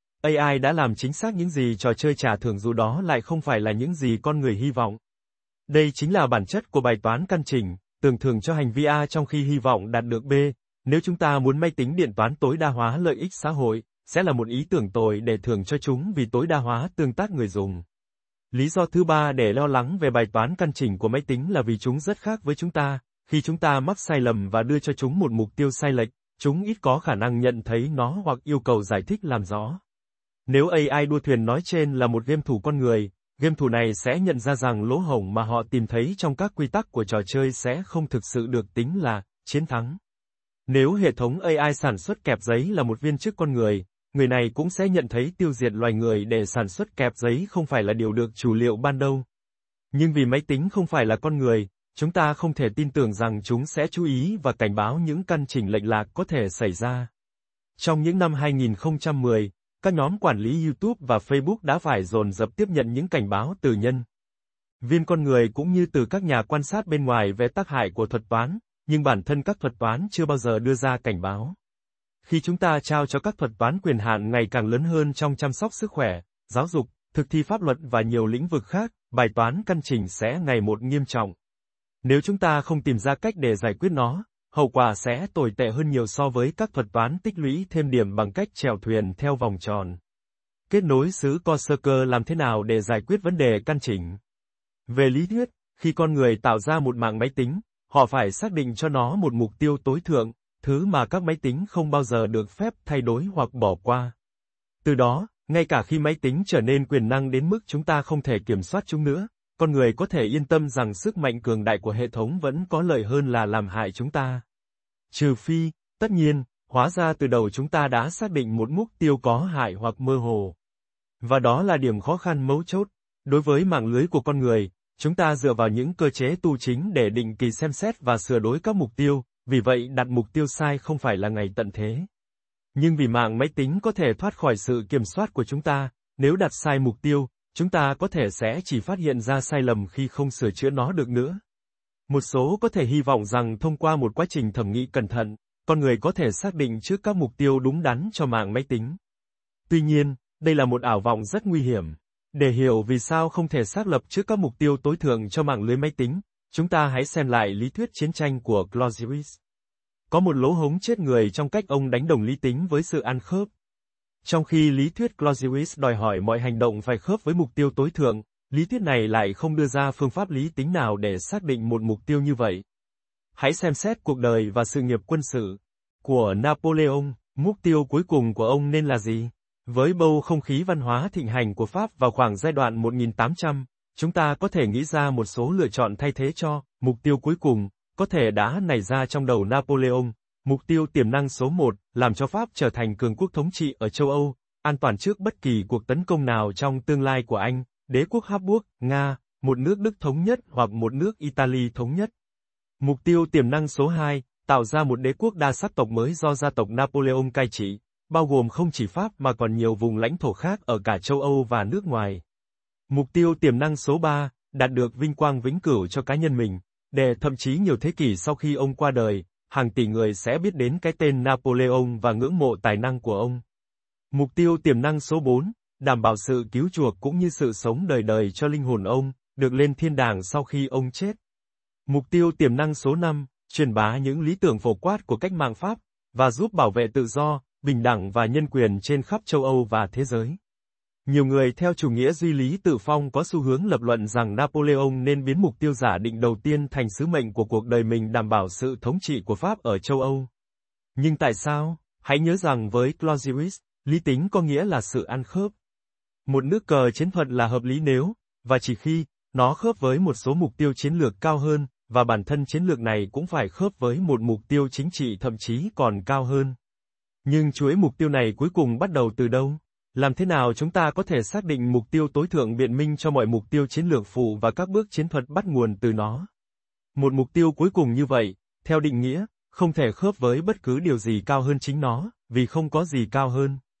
a i đã làm chính xác những gì trò chơi trả thưởng dù đó lại không phải là những gì con người hy vọng. Đây chính là bản chất của bài toán căn chỉnh, tưởng thưởng cho hành vi A trong khi hy vọng đạt được B. Nếu chúng ta muốn máy tính điện toán tối đa hóa lợi ích xã hội, sẽ là một ý tưởng tồi để thưởng cho chúng vì tối đa hóa tương tác người dùng. Lý do thứ ba để lo lắng về bài toán căn chỉnh của máy tính là vì chúng rất khác với chúng ta. Khi chúng ta mắc sai lầm và đưa cho chúng một mục tiêu sai lệch, chúng ít có khả năng nhận thấy nó hoặc yêu cầu giải thích làm rõ. Nếu a i đua thuyền nói trên là một game thủ con người, game thủ này sẽ nhận ra rằng lỗ hổng mà họ tìm thấy trong các quy tắc của trò chơi sẽ không thực sự được tính là chiến thắng. Nếu hệ thống a i sản xuất kẹp giấy là một viên chức con người, người này cũng sẽ nhận thấy tiêu diệt loài người để sản xuất kẹp giấy không phải là điều được chủ liệu ban đầu. Nhưng vì máy tính không phải là con người, chúng ta không thể tin tưởng rằng chúng sẽ chú ý và cảnh báo những căn chỉnh lệch lạc có thể xảy ra. Trong những năm hai nghìn không trăm mười, các nhóm quản lý YouTube và Facebook đã phải dồn dập tiếp nhận những cảnh báo từ nhân viên con người cũng như từ các nhà quan sát bên ngoài về tác hại của thuật toán, nhưng bản thân các thuật toán chưa bao giờ đưa ra cảnh báo. Khi chúng ta trao cho các thuật toán quyền hạn ngày càng lớn hơn trong chăm sóc sức khỏe, giáo dục, thực thi pháp luật và nhiều lĩnh vực khác, bài toán căn chỉnh sẽ ngày một nghiêm trọng. Nếu chúng ta không tìm ra cách để giải quyết nó, hậu quả sẽ tồi tệ hơn nhiều so với các thuật toán tích lũy thêm điểm bằng cách chèo thuyền theo vòng tròn. Kết nối xứ Corsair làm thế nào để giải quyết vấn đề căn chỉnh? Về lý thuyết, khi con người tạo ra một mạng máy tính, họ phải xác định cho nó một mục tiêu tối thượng, thứ mà các máy tính không bao giờ được phép thay đổi hoặc bỏ qua. Từ đó, ngay cả khi máy tính trở nên quyền năng đến mức chúng ta không thể kiểm soát chúng nữa, con người có thể yên tâm rằng sức mạnh cường đại của hệ thống vẫn có lợi hơn là làm hại chúng ta. Trừ phi, tất nhiên, hóa ra từ đầu chúng ta đã xác định một mục tiêu có hại hoặc mơ hồ. Và đó là điểm khó khăn mấu chốt. Đối với mạng lưới của con người, chúng ta dựa vào những cơ chế tu chính để định kỳ xem xét và sửa đổi các mục tiêu, vì vậy đặt mục tiêu sai không phải là ngày tận thế. Nhưng vì mạng máy tính có thể thoát khỏi sự kiểm soát của chúng ta, nếu đặt sai mục tiêu, chúng ta có thể sẽ chỉ phát hiện ra sai lầm khi không sửa chữa nó được nữa. Một số có thể hy vọng rằng thông qua một quá trình thẩm nghĩ cẩn thận, con người có thể xác định trước các mục tiêu đúng đắn cho mạng máy tính. Tuy nhiên, đây là một ảo vọng rất nguy hiểm. Để hiểu vì sao không thể xác lập trước các mục tiêu tối thượng cho mạng lưới máy tính, chúng ta hãy xem lại lý thuyết chiến tranh của Clausewitz. Có một lỗ hổng chết người trong cách ông đánh đồng lý tính với sự ăn khớp. Trong khi lý thuyết Clausewitz đòi hỏi mọi hành động phải khớp với mục tiêu tối thượng, lý thuyết này lại không đưa ra phương pháp lý tính nào để xác định một mục tiêu như vậy. Hãy xem xét cuộc đời và sự nghiệp quân sự của Napoleon, mục tiêu cuối cùng của ông nên là gì? Với bầu không khí văn hóa thịnh hành của Pháp vào khoảng giai đoạn một nghìn tám trăm, chúng ta có thể nghĩ ra một số lựa chọn thay thế cho mục tiêu cuối cùng, có thể đã nảy ra trong đầu Napoleon. Mục tiêu tiềm năng số một, làm cho Pháp trở thành cường quốc thống trị ở châu Âu, an toàn trước bất kỳ cuộc tấn công nào trong tương lai của Anh, đế quốc Habsburg, Nga, một nước Đức thống nhất hoặc một nước Italy thống nhất. Mục tiêu tiềm năng số hai, tạo ra một đế quốc đa sắc tộc mới do gia tộc Napoleon cai trị, bao gồm không chỉ Pháp mà còn nhiều vùng lãnh thổ khác ở cả châu Âu và nước ngoài. Mục tiêu tiềm năng số ba, đạt được vinh quang vĩnh cửu cho cá nhân mình, để thậm chí nhiều thế kỷ sau khi ông qua đời, hàng tỷ người sẽ biết đến cái tên Napoleon và ngưỡng mộ tài năng của ông. Mục tiêu tiềm năng số bốn, đảm bảo sự cứu chuộc cũng như sự sống đời đời cho linh hồn ông, được lên thiên đàng sau khi ông chết. Mục tiêu tiềm năng số năm, truyền bá những lý tưởng phổ quát của cách mạng Pháp, và giúp bảo vệ tự do, bình đẳng và nhân quyền trên khắp châu Âu và thế giới. Nhiều người theo chủ nghĩa duy lý tự phong có xu hướng lập luận rằng Napoleon nên biến mục tiêu giả định đầu tiên thành sứ mệnh của cuộc đời mình đảm bảo sự thống trị của Pháp ở châu Âu. Nhưng tại sao? Hãy nhớ rằng với Clausewitz, lý tính có nghĩa là sự ăn khớp. Một nước cờ chiến thuật là hợp lý nếu, và chỉ khi, nó khớp với một số mục tiêu chiến lược cao hơn, và bản thân chiến lược này cũng phải khớp với một mục tiêu chính trị thậm chí còn cao hơn. Nhưng chuỗi mục tiêu này cuối cùng bắt đầu từ đâu? Làm thế nào chúng ta có thể xác định mục tiêu tối thượng biện minh cho mọi mục tiêu chiến lược phụ và các bước chiến thuật bắt nguồn từ nó? Một mục tiêu cuối cùng như vậy, theo định nghĩa, không thể khớp với bất cứ điều gì cao hơn chính nó, vì không có gì cao hơn.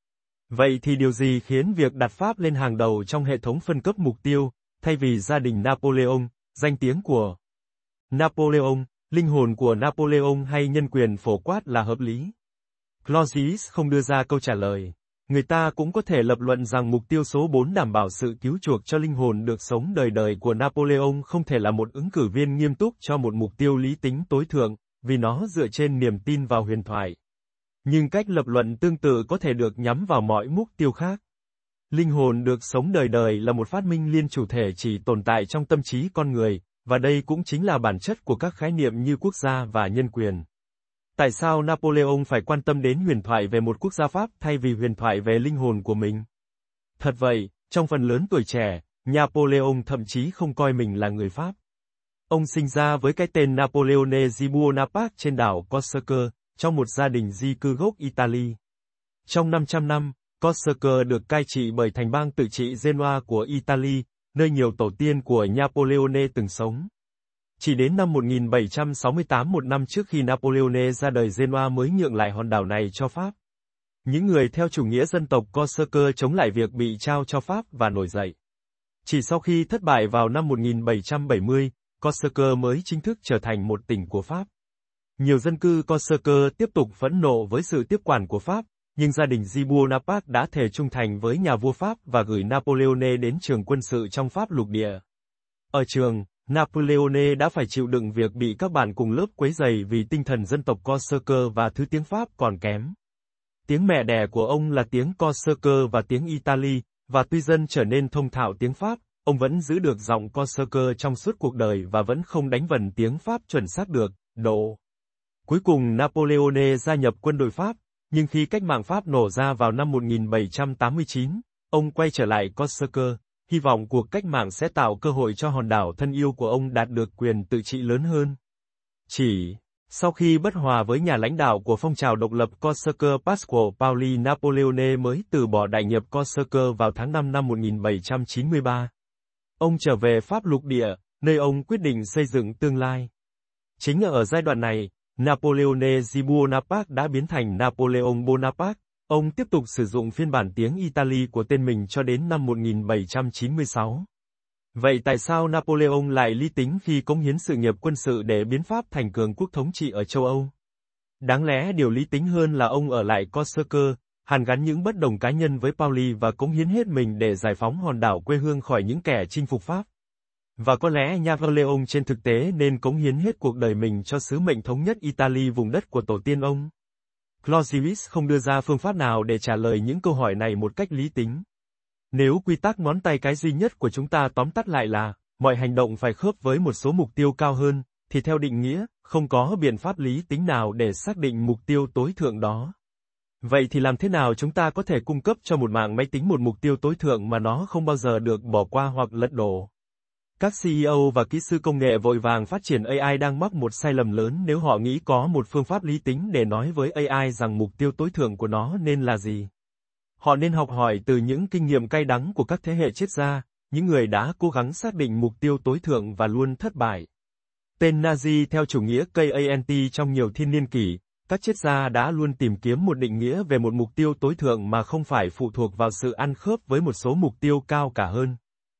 Vậy thì điều gì khiến việc đặt Pháp lên hàng đầu trong hệ thống phân cấp mục tiêu, thay vì gia đình Napoleon, danh tiếng của Napoleon, linh hồn của Napoleon hay nhân quyền phổ quát là hợp lý? Clausewitz không đưa ra câu trả lời. Người ta cũng có thể lập luận rằng mục tiêu số bốn đảm bảo sự cứu chuộc cho linh hồn được sống đời đời của Napoleon không thể là một ứng cử viên nghiêm túc cho một mục tiêu lý tính tối thượng, vì nó dựa trên niềm tin vào huyền thoại. Nhưng cách lập luận tương tự có thể được nhắm vào mọi mục tiêu khác. Linh hồn được sống đời đời là một phát minh liên chủ thể chỉ tồn tại trong tâm trí con người, và đây cũng chính là bản chất của các khái niệm như quốc gia và nhân quyền. Tại sao Napoleon phải quan tâm đến huyền thoại về một quốc gia Pháp thay vì huyền thoại về linh hồn của mình? Thật vậy, trong phần lớn tuổi trẻ, Napoleon thậm chí không coi mình là người Pháp. Ông sinh ra với cái tên Napoleone di Buonaparte trên đảo Corsica, trong một gia đình di cư gốc Italy. Trong năm trăm năm, Corsica được cai trị bởi thành bang tự trị Genoa của Italy, nơi nhiều tổ tiên của Napoleone từng sống. Chỉ đến năm một nghìn bảy trăm sáu mươi tám, một năm trước khi Napoleone ra đời, Genoa mới nhượng lại hòn đảo này cho Pháp. Những người theo chủ nghĩa dân tộc Corsica chống lại việc bị trao cho Pháp và nổi dậy. Chỉ sau khi thất bại vào năm một nghìn bảy trăm bảy mươi, Corsica mới chính thức trở thành một tỉnh của Pháp. Nhiều dân cư Corsica tiếp tục phẫn nộ với sự tiếp quản của Pháp, nhưng gia đình di Buonaparte đã thề trung thành với nhà vua Pháp và gửi Napoleone đến trường quân sự trong Pháp lục địa. Ở trường, Napoleone đã phải chịu đựng việc bị các bạn cùng lớp quấy rầy vì tinh thần dân tộc Corsica và thứ tiếng Pháp còn kém. Tiếng mẹ đẻ của ông là tiếng Corsica và tiếng Italy, và tuy dân trở nên thông thạo tiếng Pháp, ông vẫn giữ được giọng Corsica trong suốt cuộc đời và vẫn không đánh vần tiếng Pháp chuẩn xác được, độ. Cuối cùng Napoleone gia nhập quân đội Pháp, nhưng khi cách mạng Pháp nổ ra vào năm một nghìn bảy trăm tám mươi chín, ông quay trở lại Corsica, hy vọng cuộc cách mạng sẽ tạo cơ hội cho hòn đảo thân yêu của ông đạt được quyền tự trị lớn hơn. Chỉ sau khi bất hòa với nhà lãnh đạo của phong trào độc lập Corsica Pasquale Paoli, Napoleone mới từ bỏ đại nghiệp Corsica vào tháng năm năm một nghìn bảy trăm chín mươi ba. Ông trở về Pháp lục địa, nơi ông quyết định xây dựng tương lai. Chính ở giai đoạn này, Napoleone di Buonaparte đã biến thành Napoleon Bonaparte. Ông tiếp tục sử dụng phiên bản tiếng Italy của tên mình cho đến năm một nghìn bảy trăm chín mươi sáu. Vậy tại sao Napoleon lại lý tính khi cống hiến sự nghiệp quân sự để biến Pháp thành cường quốc thống trị ở châu Âu? Đáng lẽ điều lý tính hơn là ông ở lại Corsica, hàn gắn những bất đồng cá nhân với Paoli và cống hiến hết mình để giải phóng hòn đảo quê hương khỏi những kẻ chinh phục Pháp. Và có lẽ Napoleon trên thực tế nên cống hiến hết cuộc đời mình cho sứ mệnh thống nhất Italy, vùng đất của tổ tiên ông. Clausewitz không đưa ra phương pháp nào để trả lời những câu hỏi này một cách lý tính. Nếu quy tắc ngón tay cái duy nhất của chúng ta tóm tắt lại là, mọi hành động phải khớp với một số mục tiêu cao hơn, thì theo định nghĩa, không có biện pháp lý tính nào để xác định mục tiêu tối thượng đó. Vậy thì làm thế nào chúng ta có thể cung cấp cho một mạng máy tính một mục tiêu tối thượng mà nó không bao giờ được bỏ qua hoặc lật đổ? Các xê e ô và kỹ sư công nghệ vội vàng phát triển a i đang mắc một sai lầm lớn nếu họ nghĩ có một phương pháp lý tính để nói với a i rằng mục tiêu tối thượng của nó nên là gì. Họ nên học hỏi từ những kinh nghiệm cay đắng của các thế hệ triết gia, những người đã cố gắng xác định mục tiêu tối thượng và luôn thất bại. Tên Nazi theo chủ nghĩa Kant trong nhiều thiên niên kỷ, các triết gia đã luôn tìm kiếm một định nghĩa về một mục tiêu tối thượng mà không phải phụ thuộc vào sự ăn khớp với một số mục tiêu cao cả hơn.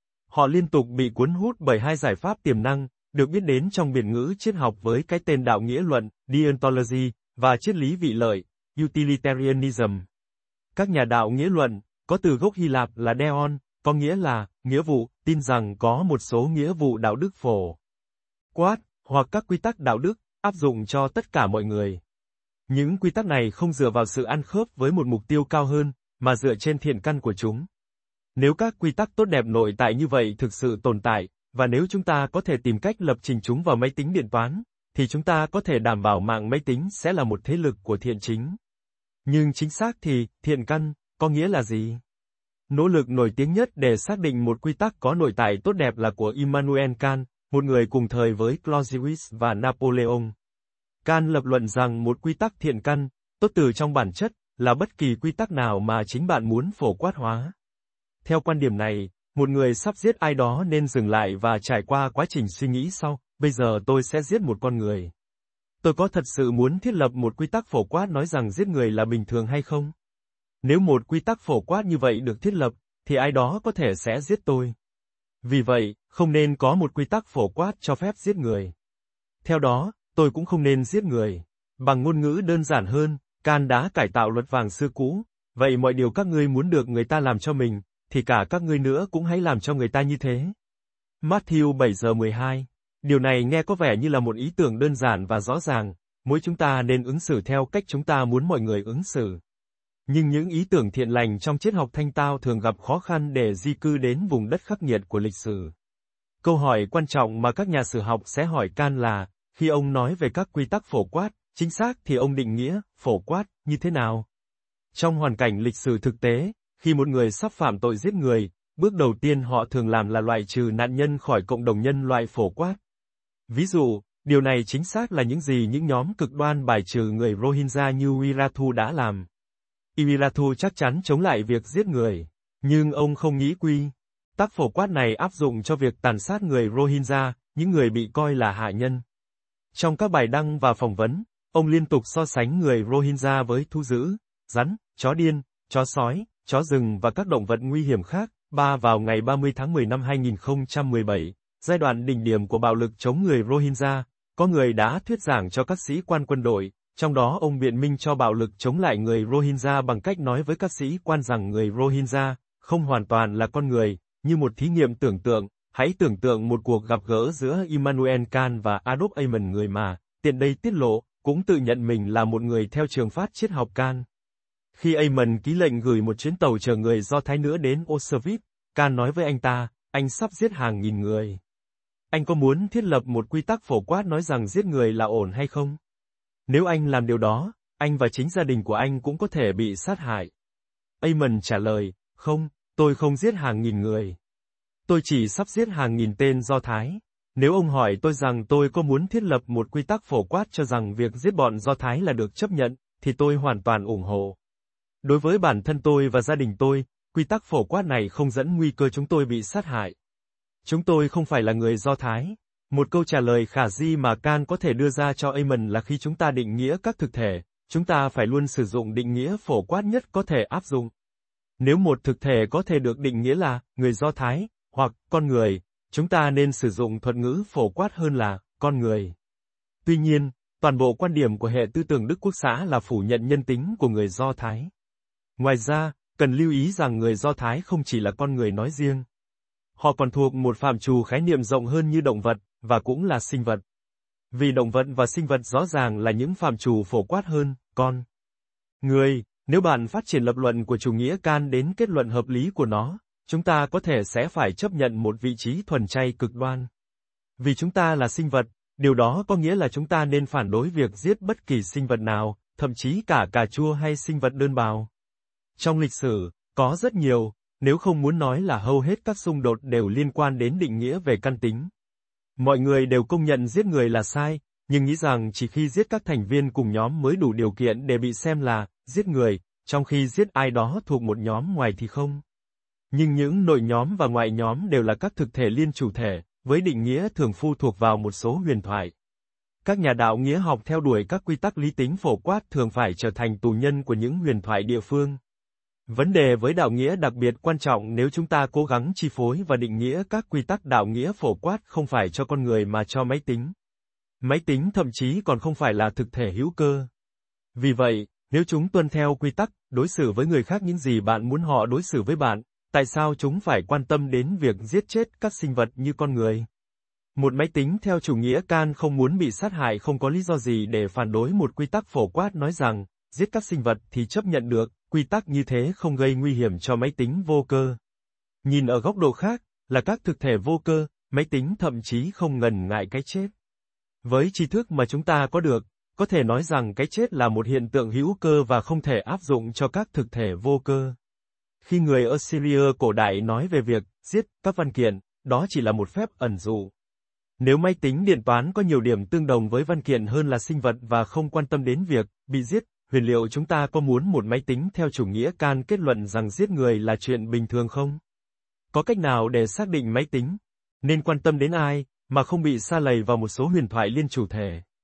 Họ liên tục bị cuốn hút bởi hai giải pháp tiềm năng, được biết đến trong biệt ngữ triết học với cái tên đạo nghĩa luận, deontology, và triết lý vị lợi, utilitarianism. Các nhà đạo nghĩa luận, có từ gốc Hy Lạp là deon, có nghĩa là nghĩa vụ, tin rằng có một số nghĩa vụ đạo đức phổ quát, hoặc các quy tắc đạo đức, áp dụng cho tất cả mọi người. Những quy tắc này không dựa vào sự ăn khớp với một mục tiêu cao hơn, mà dựa trên thiện căn của chúng. Nếu các quy tắc tốt đẹp nội tại như vậy thực sự tồn tại, và nếu chúng ta có thể tìm cách lập trình chúng vào máy tính điện toán, thì chúng ta có thể đảm bảo mạng máy tính sẽ là một thế lực của thiện chính. Nhưng chính xác thì, thiện căn, có nghĩa là gì? Nỗ lực nổi tiếng nhất để xác định một quy tắc có nội tại tốt đẹp là của Immanuel Kant, một người cùng thời với Clausewitz và Napoleon. Kant lập luận rằng một quy tắc thiện căn, tốt từ trong bản chất, là bất kỳ quy tắc nào mà chính bạn muốn phổ quát hóa. Theo quan điểm này, một người sắp giết ai đó nên dừng lại và trải qua quá trình suy nghĩ sau, bây giờ tôi sẽ giết một con người. Tôi có thật sự muốn thiết lập một quy tắc phổ quát nói rằng giết người là bình thường hay không? Nếu một quy tắc phổ quát như vậy được thiết lập, thì ai đó có thể sẽ giết tôi. Vì vậy, không nên có một quy tắc phổ quát cho phép giết người. Theo đó, tôi cũng không nên giết người. Bằng ngôn ngữ đơn giản hơn, Kant đã cải tạo luật vàng xưa cũ. Vậy mọi điều các ngươi muốn được người ta làm cho mình, thì cả các ngươi nữa cũng hãy làm cho người ta như thế. Matthew bảy giờ mười hai. Điều này nghe có vẻ như là một ý tưởng đơn giản và rõ ràng, mỗi chúng ta nên ứng xử theo cách chúng ta muốn mọi người ứng xử. Nhưng những ý tưởng thiện lành trong triết học thanh tao thường gặp khó khăn để di cư đến vùng đất khắc nghiệt của lịch sử. Câu hỏi quan trọng mà các nhà sử học sẽ hỏi Kant là, khi ông nói về các quy tắc phổ quát, chính xác thì ông định nghĩa, phổ quát, như thế nào? Trong hoàn cảnh lịch sử thực tế, khi một người sắp phạm tội giết người, bước đầu tiên họ thường làm là loại trừ nạn nhân khỏi cộng đồng nhân loại phổ quát. Ví dụ, điều này chính xác là những gì những nhóm cực đoan bài trừ người Rohingya như Wirathu đã làm. Wirathu chắc chắn chống lại việc giết người, nhưng ông không nghĩ quy tắc phổ quát này áp dụng cho việc tàn sát người Rohingya, những người bị coi là hạ nhân. Trong các bài đăng và phỏng vấn, ông liên tục so sánh người Rohingya với thú dữ, rắn, chó điên, chó sói, chó rừng và các động vật nguy hiểm khác. Ba Vào ngày ba mươi tháng mười năm hai nghìn không trăm mười bảy, giai đoạn đỉnh điểm của bạo lực chống người Rohingya, có người đã thuyết giảng cho các sĩ quan quân đội, trong đó ông biện minh cho bạo lực chống lại người Rohingya bằng cách nói với các sĩ quan rằng người Rohingya không hoàn toàn là con người, như một thí nghiệm tưởng tượng. Hãy tưởng tượng một cuộc gặp gỡ giữa Immanuel Kant và Adolf Eichmann, người mà, tiện đây tiết lộ, cũng tự nhận mình là một người theo trường phái triết học Kant. Khi Eichmann ký lệnh gửi một chuyến tàu chở người Do Thái nữa đến Auschwitz, Kant nói với anh ta, anh sắp giết hàng nghìn người. Anh có muốn thiết lập một quy tắc phổ quát nói rằng giết người là ổn hay không? Nếu anh làm điều đó, anh và chính gia đình của anh cũng có thể bị sát hại. Eichmann trả lời, không, tôi không giết hàng nghìn người. Tôi chỉ sắp giết hàng nghìn tên Do Thái. Nếu ông hỏi tôi rằng tôi có muốn thiết lập một quy tắc phổ quát cho rằng việc giết bọn Do Thái là được chấp nhận, thì tôi hoàn toàn ủng hộ. Đối với bản thân tôi và gia đình tôi, quy tắc phổ quát này không dẫn nguy cơ chúng tôi bị sát hại. Chúng tôi không phải là người Do Thái. Một câu trả lời khả dĩ mà Kant có thể đưa ra cho Eichmann là khi chúng ta định nghĩa các thực thể, chúng ta phải luôn sử dụng định nghĩa phổ quát nhất có thể áp dụng. Nếu một thực thể có thể được định nghĩa là người Do Thái, hoặc con người, chúng ta nên sử dụng thuật ngữ phổ quát hơn là con người. Tuy nhiên, toàn bộ quan điểm của hệ tư tưởng Đức Quốc xã là phủ nhận nhân tính của người Do Thái. Ngoài ra, cần lưu ý rằng người Do Thái không chỉ là con người nói riêng. Họ còn thuộc một phạm trù khái niệm rộng hơn như động vật, và cũng là sinh vật. Vì động vật và sinh vật rõ ràng là những phạm trù phổ quát hơn, con người. Nếu bạn phát triển lập luận của chủ nghĩa Kant đến kết luận hợp lý của nó, chúng ta có thể sẽ phải chấp nhận một vị trí thuần chay cực đoan. Vì chúng ta là sinh vật, điều đó có nghĩa là chúng ta nên phản đối việc giết bất kỳ sinh vật nào, thậm chí cả cà chua hay sinh vật đơn bào. Trong lịch sử, có rất nhiều, nếu không muốn nói là hầu hết các xung đột đều liên quan đến định nghĩa về căn tính. Mọi người đều công nhận giết người là sai, nhưng nghĩ rằng chỉ khi giết các thành viên cùng nhóm mới đủ điều kiện để bị xem là giết người, trong khi giết ai đó thuộc một nhóm ngoài thì không. Nhưng những nội nhóm và ngoại nhóm đều là các thực thể liên chủ thể, với định nghĩa thường phụ thuộc vào một số huyền thoại. Các nhà đạo nghĩa học theo đuổi các quy tắc lý tính phổ quát thường phải trở thành tù nhân của những huyền thoại địa phương. Vấn đề với đạo nghĩa đặc biệt quan trọng nếu chúng ta cố gắng chi phối và định nghĩa các quy tắc đạo nghĩa phổ quát không phải cho con người mà cho máy tính. Máy tính thậm chí còn không phải là thực thể hữu cơ. Vì vậy, nếu chúng tuân theo quy tắc, đối xử với người khác những gì bạn muốn họ đối xử với bạn, tại sao chúng phải quan tâm đến việc giết chết các sinh vật như con người? Một máy tính theo chủ nghĩa Kant không muốn bị sát hại không có lý do gì để phản đối một quy tắc phổ quát nói rằng, giết các sinh vật thì chấp nhận được, quy tắc như thế không gây nguy hiểm cho máy tính vô cơ. Nhìn ở góc độ khác, là các thực thể vô cơ, máy tính thậm chí không ngần ngại cái chết. Với tri thức mà chúng ta có được, có thể nói rằng cái chết là một hiện tượng hữu cơ và không thể áp dụng cho các thực thể vô cơ. Khi người Assyria cổ đại nói về việc giết các văn kiện, đó chỉ là một phép ẩn dụ. Nếu máy tính điện toán có nhiều điểm tương đồng với văn kiện hơn là sinh vật và không quan tâm đến việc bị giết, huyền liệu chúng ta có muốn một máy tính theo chủ nghĩa Kant kết luận rằng giết người là chuyện bình thường không? Có cách nào để xác định máy tính nên quan tâm đến ai, mà không bị sa lầy vào một số huyền thoại liên chủ thể?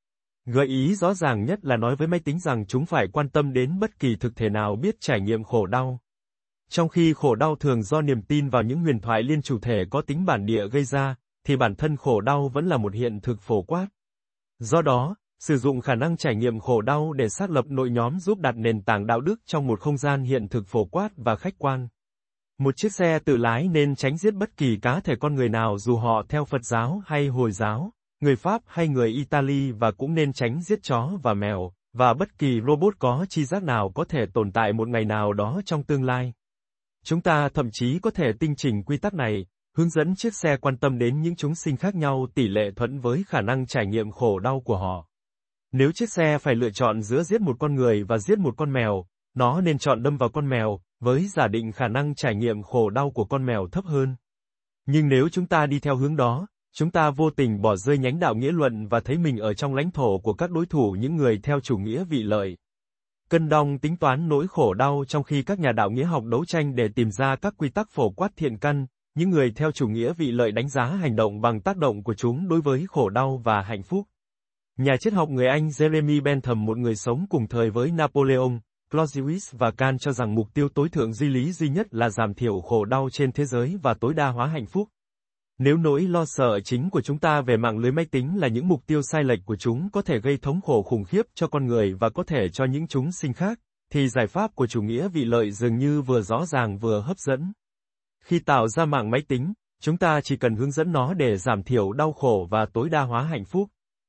Gợi ý rõ ràng nhất là nói với máy tính rằng chúng phải quan tâm đến bất kỳ thực thể nào biết trải nghiệm khổ đau. Trong khi khổ đau thường do niềm tin vào những huyền thoại liên chủ thể có tính bản địa gây ra, thì bản thân khổ đau vẫn là một hiện thực phổ quát. Do đó, sử dụng khả năng trải nghiệm khổ đau để xác lập nội nhóm giúp đặt nền tảng đạo đức trong một không gian hiện thực phổ quát và khách quan. Một chiếc xe tự lái nên tránh giết bất kỳ cá thể con người nào dù họ theo Phật giáo hay Hồi giáo, người Pháp hay người Italy, và cũng nên tránh giết chó và mèo, và bất kỳ robot có tri giác nào có thể tồn tại một ngày nào đó trong tương lai. Chúng ta thậm chí có thể tinh chỉnh quy tắc này, hướng dẫn chiếc xe quan tâm đến những chúng sinh khác nhau tỷ lệ thuận với khả năng trải nghiệm khổ đau của họ. Nếu chiếc xe phải lựa chọn giữa giết một con người và giết một con mèo, nó nên chọn đâm vào con mèo, với giả định khả năng trải nghiệm khổ đau của con mèo thấp hơn. Nhưng nếu chúng ta đi theo hướng đó, chúng ta vô tình bỏ rơi nhánh đạo nghĩa luận và thấy mình ở trong lãnh thổ của các đối thủ, những người theo chủ nghĩa vị lợi. Cân đong tính toán nỗi khổ đau trong khi các nhà đạo nghĩa học đấu tranh để tìm ra các quy tắc phổ quát thiện căn, những người theo chủ nghĩa vị lợi đánh giá hành động bằng tác động của chúng đối với khổ đau và hạnh phúc. Nhà triết học người Anh Jeremy Bentham, một người sống cùng thời với Napoleon, Clausewitz và Kant, cho rằng mục tiêu tối thượng duy lý duy nhất là giảm thiểu khổ đau trên thế giới và tối đa hóa hạnh phúc. Nếu nỗi lo sợ chính của chúng ta về mạng lưới máy tính là những mục tiêu sai lệch của chúng có thể gây thống khổ khủng khiếp cho con người và có thể cho những chúng sinh khác, thì giải pháp của chủ nghĩa vị lợi dường như vừa rõ ràng vừa hấp dẫn. Khi tạo ra mạng máy tính, chúng ta chỉ cần hướng dẫn nó để giảm thiểu đau khổ và tối đa hóa hạnh phúc.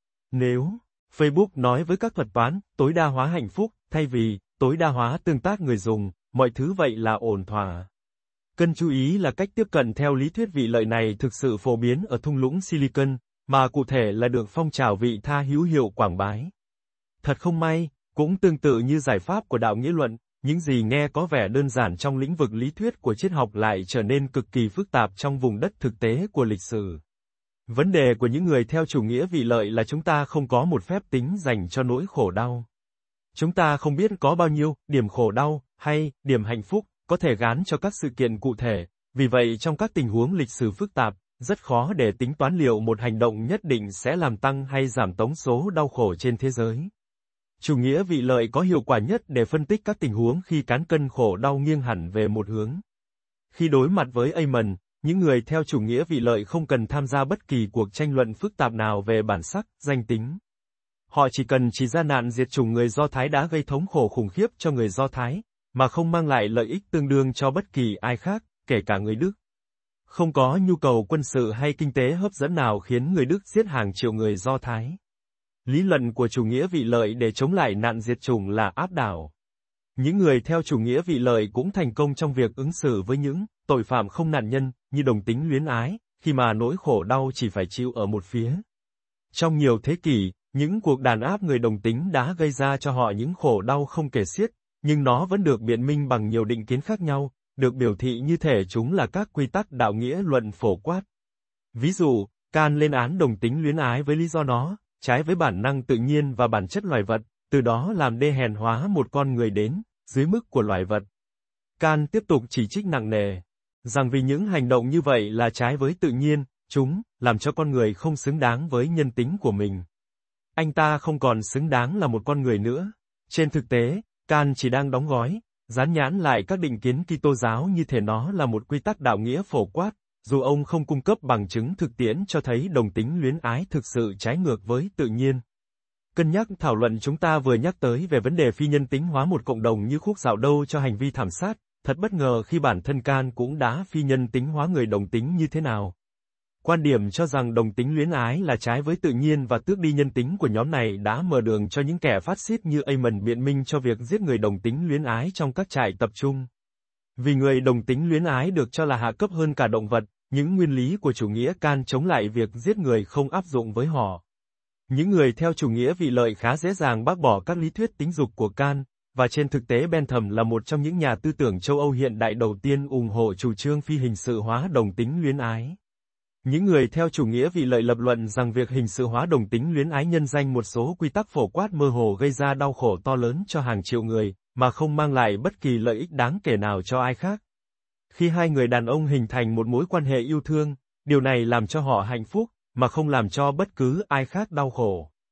Nếu Facebook nói với các thuật toán, tối đa hóa hạnh phúc, thay vì tối đa hóa tương tác người dùng, mọi thứ vậy là ổn thỏa. Cần chú ý là cách tiếp cận theo lý thuyết vị lợi này thực sự phổ biến ở thung lũng Silicon, mà cụ thể là được phong trào vị tha hữu hiệu quảng bái. Thật không may, cũng tương tự như giải pháp của đạo nghĩa luận, những gì nghe có vẻ đơn giản trong lĩnh vực lý thuyết của triết học lại trở nên cực kỳ phức tạp trong vùng đất thực tế của lịch sử. Vấn đề của những người theo chủ nghĩa vị lợi là chúng ta không có một phép tính dành cho nỗi khổ đau. Chúng ta không biết có bao nhiêu điểm khổ đau hay điểm hạnh phúc có thể gán cho các sự kiện cụ thể, vì vậy trong các tình huống lịch sử phức tạp, rất khó để tính toán liệu một hành động nhất định sẽ làm tăng hay giảm tổng số đau khổ trên thế giới. Chủ nghĩa vị lợi có hiệu quả nhất để phân tích các tình huống khi cán cân khổ đau nghiêng hẳn về một hướng. Khi đối mặt với Amen, những người theo chủ nghĩa vị lợi không cần tham gia bất kỳ cuộc tranh luận phức tạp nào về bản sắc, danh tính. Họ chỉ cần chỉ ra nạn diệt chủng người Do Thái đã gây thống khổ khủng khiếp cho người Do Thái, mà không mang lại lợi ích tương đương cho bất kỳ ai khác, kể cả người Đức. Không có nhu cầu quân sự hay kinh tế hấp dẫn nào khiến người Đức giết hàng triệu người Do Thái. Lý luận của chủ nghĩa vị lợi để chống lại nạn diệt chủng là áp đảo. Những người theo chủ nghĩa vị lợi cũng thành công trong việc ứng xử với những tội phạm không nạn nhân, như đồng tính luyến ái, khi mà nỗi khổ đau chỉ phải chịu ở một phía. Trong nhiều thế kỷ, những cuộc đàn áp người đồng tính đã gây ra cho họ những khổ đau không kể xiết, nhưng nó vẫn được biện minh bằng nhiều định kiến khác nhau, được biểu thị như thể chúng là các quy tắc đạo nghĩa luận phổ quát. Ví dụ, Kant lên án đồng tính luyến ái với lý do nó trái với bản năng tự nhiên và bản chất loài vật, từ đó làm đê hèn hóa một con người đến dưới mức của loài vật. Kant tiếp tục chỉ trích nặng nề rằng vì những hành động như vậy là trái với tự nhiên, chúng làm cho con người không xứng đáng với nhân tính của mình. Anh ta không còn xứng đáng là một con người nữa. Trên thực tế, Kant chỉ đang đóng gói, dán nhãn lại các định kiến Kitô giáo như thể nó là một quy tắc đạo nghĩa phổ quát, dù ông không cung cấp bằng chứng thực tiễn cho thấy đồng tính luyến ái thực sự trái ngược với tự nhiên. Cân nhắc thảo luận chúng ta vừa nhắc tới về vấn đề phi nhân tính hóa một cộng đồng như khúc dạo đâu cho hành vi thảm sát, thật bất ngờ khi bản thân Kant cũng đã phi nhân tính hóa người đồng tính như thế nào. Quan điểm cho rằng đồng tính luyến ái là trái với tự nhiên và tước đi nhân tính của nhóm này đã mở đường cho những kẻ phát xít như Amen biện minh cho việc giết người đồng tính luyến ái trong các trại tập trung. Vì người đồng tính luyến ái được cho là hạ cấp hơn cả động vật, những nguyên lý của chủ nghĩa Kant chống lại việc giết người không áp dụng với họ. Những người theo chủ nghĩa vị lợi khá dễ dàng bác bỏ các lý thuyết tính dục của Kant, và trên thực tế Bentham là một trong những nhà tư tưởng châu Âu hiện đại đầu tiên ủng hộ chủ trương phi hình sự hóa đồng tính luyến ái. Những người theo chủ nghĩa vị lợi lập luận rằng việc hình sự hóa đồng tính luyến ái nhân danh một số quy tắc phổ quát mơ hồ gây ra đau khổ to lớn cho hàng triệu người, mà không mang lại bất kỳ lợi ích đáng kể nào cho ai khác. Khi hai người đàn ông hình thành một mối quan hệ yêu thương, điều này làm cho họ hạnh phúc, mà không làm cho bất cứ ai khác đau khổ.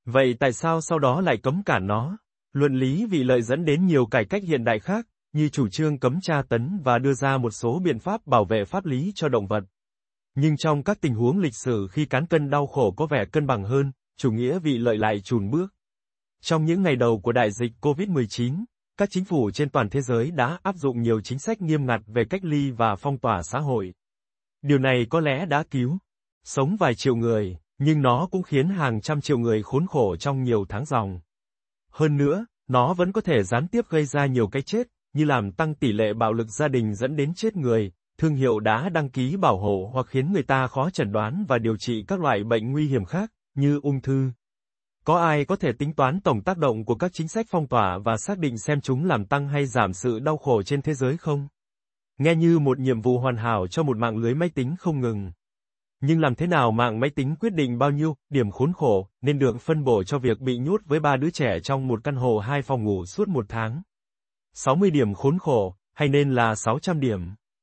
Vậy tại sao sau đó lại cấm cản nó? Luận lý vị lợi dẫn đến nhiều cải cách hiện đại khác, như chủ trương cấm tra tấn và đưa ra một số biện pháp bảo vệ pháp lý cho động vật. Nhưng trong các tình huống lịch sử khi cán cân đau khổ có vẻ cân bằng hơn, chủ nghĩa vị lợi lại chùn bước. Trong những ngày đầu của đại dịch covid mười chín, các chính phủ trên toàn thế giới đã áp dụng nhiều chính sách nghiêm ngặt về cách ly và phong tỏa xã hội. Điều này có lẽ đã cứu sống vài triệu người, nhưng nó cũng khiến hàng trăm triệu người khốn khổ trong nhiều tháng ròng. Hơn nữa, nó vẫn có thể gián tiếp gây ra nhiều cái chết, như làm tăng tỷ lệ bạo lực gia đình dẫn đến chết người, thương hiệu đã đăng ký bảo hộ hoặc khiến người ta khó chẩn đoán và điều trị các loại bệnh nguy hiểm khác, như ung thư. Có ai có thể tính toán tổng tác động của các chính sách phong tỏa và xác định xem chúng làm tăng hay giảm sự đau khổ trên thế giới không? Nghe như một nhiệm vụ hoàn hảo cho một mạng lưới máy tính không ngừng. Nhưng làm thế nào mạng máy tính quyết định bao nhiêu điểm khốn khổ nên được phân bổ cho việc bị nhốt với ba đứa trẻ trong một căn hộ hai phòng ngủ suốt một tháng? sáu mươi điểm khốn khổ, hay nên là sáu trăm điểm?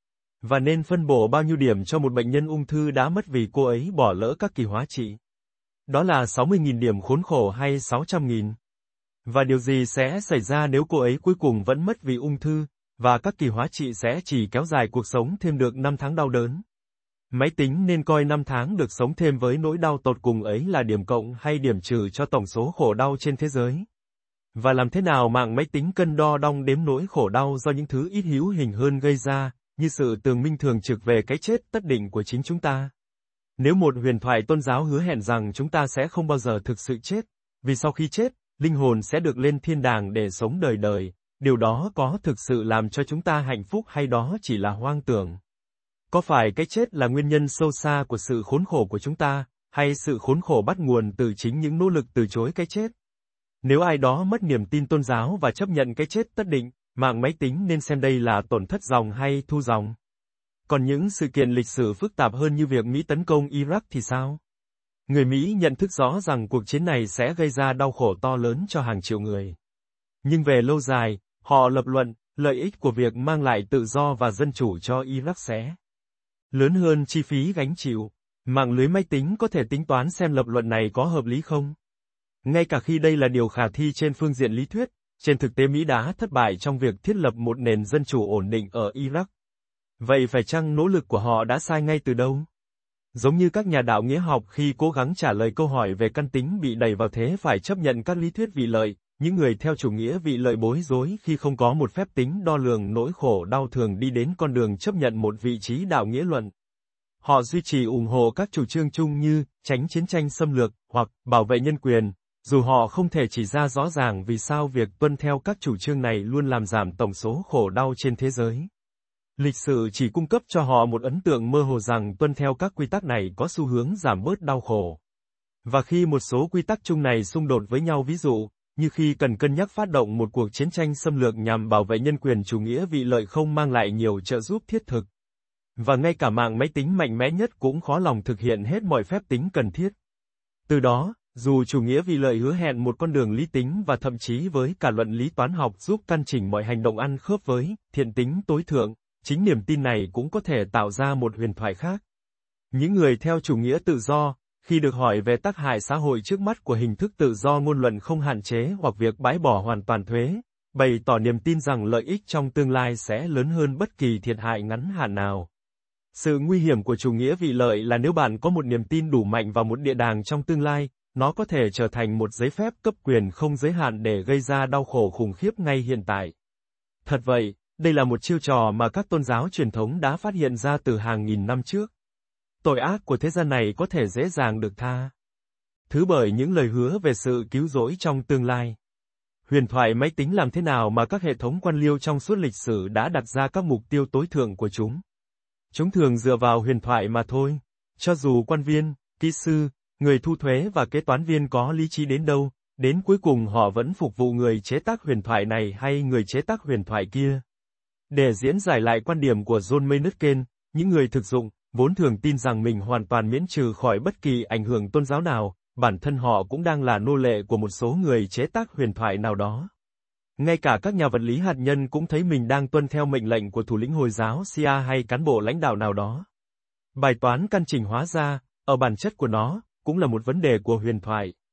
Và nên phân bổ bao nhiêu điểm cho một bệnh nhân ung thư đã mất vì cô ấy bỏ lỡ các kỳ hóa trị? Đó là sáu mươi nghìn điểm khốn khổ hay sáu trăm nghìn? Và điều gì sẽ xảy ra nếu cô ấy cuối cùng vẫn mất vì ung thư, và các kỳ hóa trị sẽ chỉ kéo dài cuộc sống thêm được năm tháng đau đớn? Máy tính nên coi năm tháng được sống thêm với nỗi đau tột cùng ấy là điểm cộng hay điểm trừ cho tổng số khổ đau trên thế giới? Và làm thế nào mạng máy tính cân đo đong đếm nỗi khổ đau do những thứ ít hữu hình hơn gây ra, như sự tường minh thường trực về cái chết tất định của chính chúng ta? Nếu một huyền thoại tôn giáo hứa hẹn rằng chúng ta sẽ không bao giờ thực sự chết, vì sau khi chết, linh hồn sẽ được lên thiên đàng để sống đời đời, điều đó có thực sự làm cho chúng ta hạnh phúc hay đó chỉ là hoang tưởng? Có phải cái chết là nguyên nhân sâu xa của sự khốn khổ của chúng ta, hay sự khốn khổ bắt nguồn từ chính những nỗ lực từ chối cái chết? Nếu ai đó mất niềm tin tôn giáo và chấp nhận cái chết tất định, mạng máy tính nên xem đây là tổn thất dòng hay thu dòng? Còn những sự kiện lịch sử phức tạp hơn như việc Mỹ tấn công Iraq thì sao? Người Mỹ nhận thức rõ rằng cuộc chiến này sẽ gây ra đau khổ to lớn cho hàng triệu người. Nhưng về lâu dài, họ lập luận, lợi ích của việc mang lại tự do và dân chủ cho Iraq sẽ lớn hơn chi phí gánh chịu. Mạng lưới máy tính có thể tính toán xem lập luận này có hợp lý không? Ngay cả khi đây là điều khả thi trên phương diện lý thuyết, trên thực tế Mỹ đã thất bại trong việc thiết lập một nền dân chủ ổn định ở Iraq. Vậy phải chăng nỗ lực của họ đã sai ngay từ đâu? Giống như các nhà đạo nghĩa học khi cố gắng trả lời câu hỏi về căn tính bị đẩy vào thế phải chấp nhận các lý thuyết vị lợi, những người theo chủ nghĩa vị lợi bối rối khi không có một phép tính đo lường nỗi khổ đau thường đi đến con đường chấp nhận một vị trí đạo nghĩa luận. Họ duy trì ủng hộ các chủ trương chung như tránh chiến tranh xâm lược hoặc bảo vệ nhân quyền, dù họ không thể chỉ ra rõ ràng vì sao việc tuân theo các chủ trương này luôn làm giảm tổng số khổ đau trên thế giới. Lịch sử chỉ cung cấp cho họ một ấn tượng mơ hồ rằng tuân theo các quy tắc này có xu hướng giảm bớt đau khổ. Và khi một số quy tắc chung này xung đột với nhau, ví dụ, như khi cần cân nhắc phát động một cuộc chiến tranh xâm lược nhằm bảo vệ nhân quyền, chủ nghĩa vị lợi không mang lại nhiều trợ giúp thiết thực. Và ngay cả mạng máy tính mạnh mẽ nhất cũng khó lòng thực hiện hết mọi phép tính cần thiết. Từ đó, dù chủ nghĩa vị lợi hứa hẹn một con đường lý tính và thậm chí với cả luận lý toán học giúp căn chỉnh mọi hành động ăn khớp với thiện tính tối thượng, chính niềm tin này cũng có thể tạo ra một huyền thoại khác. Những người theo chủ nghĩa tự do, khi được hỏi về tác hại xã hội trước mắt của hình thức tự do ngôn luận không hạn chế hoặc việc bãi bỏ hoàn toàn thuế, bày tỏ niềm tin rằng lợi ích trong tương lai sẽ lớn hơn bất kỳ thiệt hại ngắn hạn nào. Sự nguy hiểm của chủ nghĩa vị lợi là nếu bạn có một niềm tin đủ mạnh vào một địa đàng trong tương lai, nó có thể trở thành một giấy phép cấp quyền không giới hạn để gây ra đau khổ khủng khiếp ngay hiện tại. Thật vậy, đây là một chiêu trò mà các tôn giáo truyền thống đã phát hiện ra từ hàng nghìn năm trước. Tội ác của thế gian này có thể dễ dàng được tha thứ bởi những lời hứa về sự cứu rỗi trong tương lai. Huyền thoại máy tính làm thế nào mà các hệ thống quan liêu trong suốt lịch sử đã đặt ra các mục tiêu tối thượng của chúng? Chúng thường dựa vào huyền thoại mà thôi. Cho dù quan viên, kỹ sư, người thu thuế và kế toán viên có lý trí đến đâu, đến cuối cùng họ vẫn phục vụ người chế tác huyền thoại này hay người chế tác huyền thoại kia. Để diễn giải lại quan điểm của John Maynard Keynes, những người thực dụng, vốn thường tin rằng mình hoàn toàn miễn trừ khỏi bất kỳ ảnh hưởng tôn giáo nào, bản thân họ cũng đang là nô lệ của một số người chế tác huyền thoại nào đó. Ngay cả các nhà vật lý hạt nhân cũng thấy mình đang tuân theo mệnh lệnh của thủ lĩnh Hồi giáo Shia hay cán bộ lãnh đạo nào đó. Bài toán căn chỉnh hóa ra, ở bản chất của nó, cũng là một vấn đề của huyền thoại.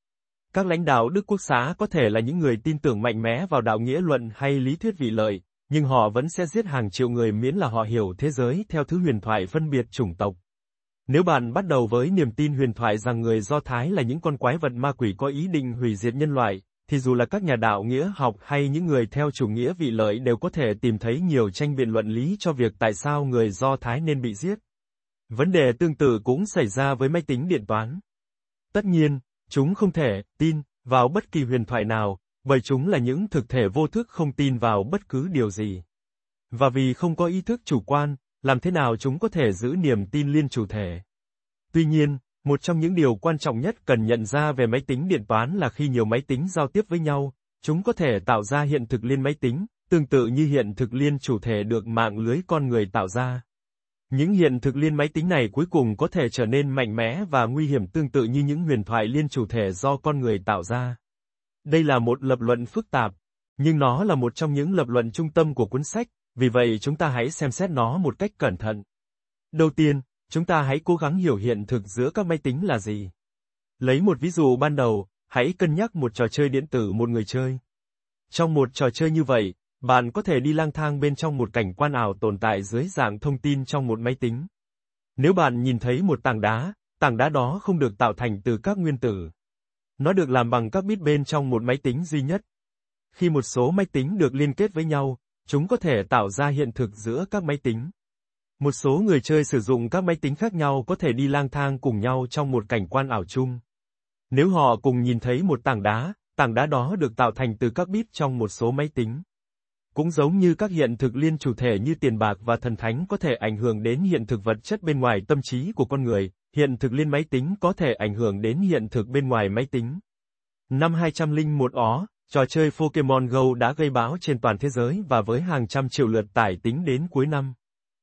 Các lãnh đạo Đức Quốc xã có thể là những người tin tưởng mạnh mẽ vào đạo nghĩa luận hay lý thuyết vị lợi, nhưng họ vẫn sẽ giết hàng triệu người miễn là họ hiểu thế giới theo thứ huyền thoại phân biệt chủng tộc. Nếu bạn bắt đầu với niềm tin huyền thoại rằng người Do Thái là những con quái vật ma quỷ có ý định hủy diệt nhân loại, thì dù là các nhà đạo nghĩa học hay những người theo chủ nghĩa vị lợi đều có thể tìm thấy nhiều tranh biện luận lý cho việc tại sao người Do Thái nên bị giết. Vấn đề tương tự cũng xảy ra với máy tính điện toán. Tất nhiên, chúng không thể tin vào bất kỳ huyền thoại nào, bởi chúng là những thực thể vô thức không tin vào bất cứ điều gì. Và vì không có ý thức chủ quan, làm thế nào chúng có thể giữ niềm tin liên chủ thể? Tuy nhiên, một trong những điều quan trọng nhất cần nhận ra về máy tính điện toán là khi nhiều máy tính giao tiếp với nhau, chúng có thể tạo ra hiện thực liên máy tính, tương tự như hiện thực liên chủ thể được mạng lưới con người tạo ra. Những hiện thực liên máy tính này cuối cùng có thể trở nên mạnh mẽ và nguy hiểm tương tự như những huyền thoại liên chủ thể do con người tạo ra. Đây là một lập luận phức tạp, nhưng nó là một trong những lập luận trung tâm của cuốn sách, vì vậy chúng ta hãy xem xét nó một cách cẩn thận. Đầu tiên, chúng ta hãy cố gắng hiểu hiện thực giữa các máy tính là gì. Lấy một ví dụ ban đầu, hãy cân nhắc một trò chơi điện tử một người chơi. Trong một trò chơi như vậy, bạn có thể đi lang thang bên trong một cảnh quan ảo tồn tại dưới dạng thông tin trong một máy tính. Nếu bạn nhìn thấy một tảng đá, tảng đá đó không được tạo thành từ các nguyên tử. Nó được làm bằng các bit bên trong một máy tính duy nhất. Khi một số máy tính được liên kết với nhau, chúng có thể tạo ra hiện thực giữa các máy tính. Một số người chơi sử dụng các máy tính khác nhau có thể đi lang thang cùng nhau trong một cảnh quan ảo chung. Nếu họ cùng nhìn thấy một tảng đá, tảng đá đó được tạo thành từ các bit trong một số máy tính. Cũng giống như các hiện thực liên chủ thể như tiền bạc và thần thánh có thể ảnh hưởng đến hiện thực vật chất bên ngoài tâm trí của con người, hiện thực liên máy tính có thể ảnh hưởng đến hiện thực bên ngoài máy tính. Năm hai không không một ó, trò chơi Pokémon Go đã gây bão trên toàn thế giới và với hàng trăm triệu lượt tải tính đến cuối năm.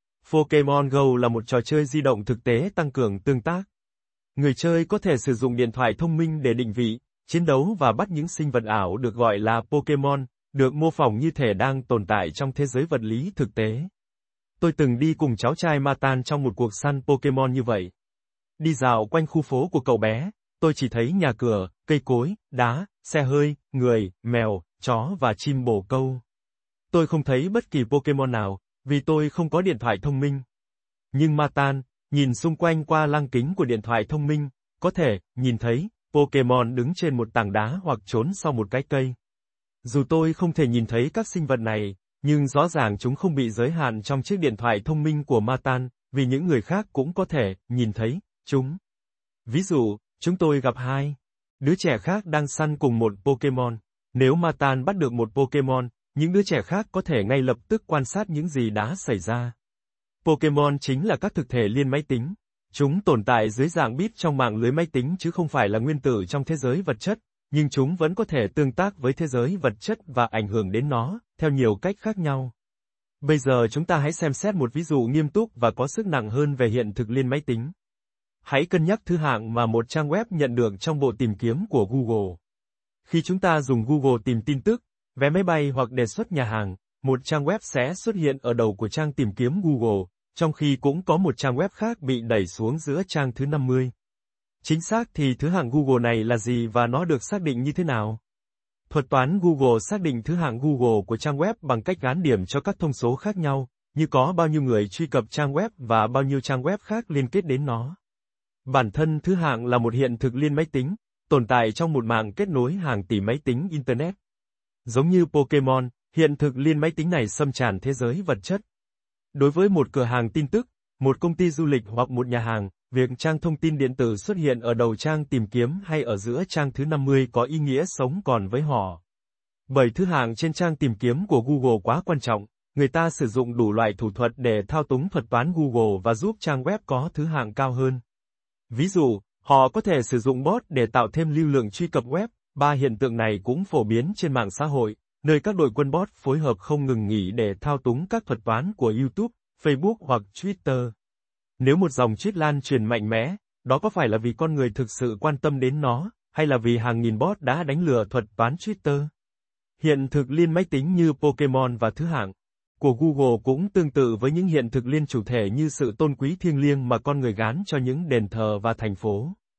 Pokémon Go là một trò chơi di động thực tế tăng cường tương tác. Người chơi có thể sử dụng điện thoại thông minh để định vị, chiến đấu và bắt những sinh vật ảo được gọi là Pokémon, được mô phỏng như thể đang tồn tại trong thế giới vật lý thực tế. Tôi từng đi cùng cháu trai Matan trong một cuộc săn Pokémon như vậy. Đi dạo quanh khu phố của cậu bé, tôi chỉ thấy nhà cửa, cây cối, đá, xe hơi, người, mèo, chó và chim bồ câu. Tôi không thấy bất kỳ Pokémon nào, vì tôi không có điện thoại thông minh. Nhưng Matan, nhìn xung quanh qua lăng kính của điện thoại thông minh, có thể nhìn thấy Pokémon đứng trên một tảng đá hoặc trốn sau một cái cây. Dù tôi không thể nhìn thấy các sinh vật này, nhưng rõ ràng chúng không bị giới hạn trong chiếc điện thoại thông minh của Matan, vì những người khác cũng có thể nhìn thấy chúng. Ví dụ, chúng tôi gặp hai đứa trẻ khác đang săn cùng một Pokémon. Nếu Matan bắt được một Pokémon, những đứa trẻ khác có thể ngay lập tức quan sát những gì đã xảy ra. Pokémon chính là các thực thể liên máy tính. Chúng tồn tại dưới dạng bit trong mạng lưới máy tính chứ không phải là nguyên tử trong thế giới vật chất, nhưng chúng vẫn có thể tương tác với thế giới vật chất và ảnh hưởng đến nó, theo nhiều cách khác nhau. Bây giờ chúng ta hãy xem xét một ví dụ nghiêm túc và có sức nặng hơn về hiện thực liên máy tính. Hãy cân nhắc thứ hạng mà một trang web nhận được trong bộ tìm kiếm của Google. Khi chúng ta dùng Google tìm tin tức, vé máy bay hoặc đề xuất nhà hàng, một trang web sẽ xuất hiện ở đầu của trang tìm kiếm Google, trong khi cũng có một trang web khác bị đẩy xuống giữa trang thứ năm mươi. Chính xác thì thứ hạng Google này là gì và nó được xác định như thế nào? Thuật toán Google xác định thứ hạng Google của trang web bằng cách gán điểm cho các thông số khác nhau, như có bao nhiêu người truy cập trang web và bao nhiêu trang web khác liên kết đến nó. Bản thân thứ hạng là một hiện thực liên máy tính, tồn tại trong một mạng kết nối hàng tỷ máy tính Internet. Giống như Pokémon, hiện thực liên máy tính này xâm tràn thế giới vật chất. Đối với một cửa hàng tin tức, một công ty du lịch hoặc một nhà hàng, việc trang thông tin điện tử xuất hiện ở đầu trang tìm kiếm hay ở giữa trang thứ năm mươi có ý nghĩa sống còn với họ. Bởi thứ hạng trên trang tìm kiếm của Google quá quan trọng, người ta sử dụng đủ loại thủ thuật để thao túng thuật toán Google và giúp trang web có thứ hạng cao hơn. Ví dụ, họ có thể sử dụng bot để tạo thêm lưu lượng truy cập web. Ba hiện tượng này cũng phổ biến trên mạng xã hội, nơi các đội quân bot phối hợp không ngừng nghỉ để thao túng các thuật toán của YouTube, Facebook hoặc Twitter. Nếu một dòng tweet lan truyền mạnh mẽ, đó có phải là vì con người thực sự quan tâm đến nó, hay là vì hàng nghìn bot đã đánh lừa thuật toán Twitter? Hiện thực liên máy tính như Pokémon và thứ hạng của Google cũng tương tự với những hiện thực liên chủ thể như sự tôn quý thiêng liêng mà con người gán cho những đền thờ và thành phố.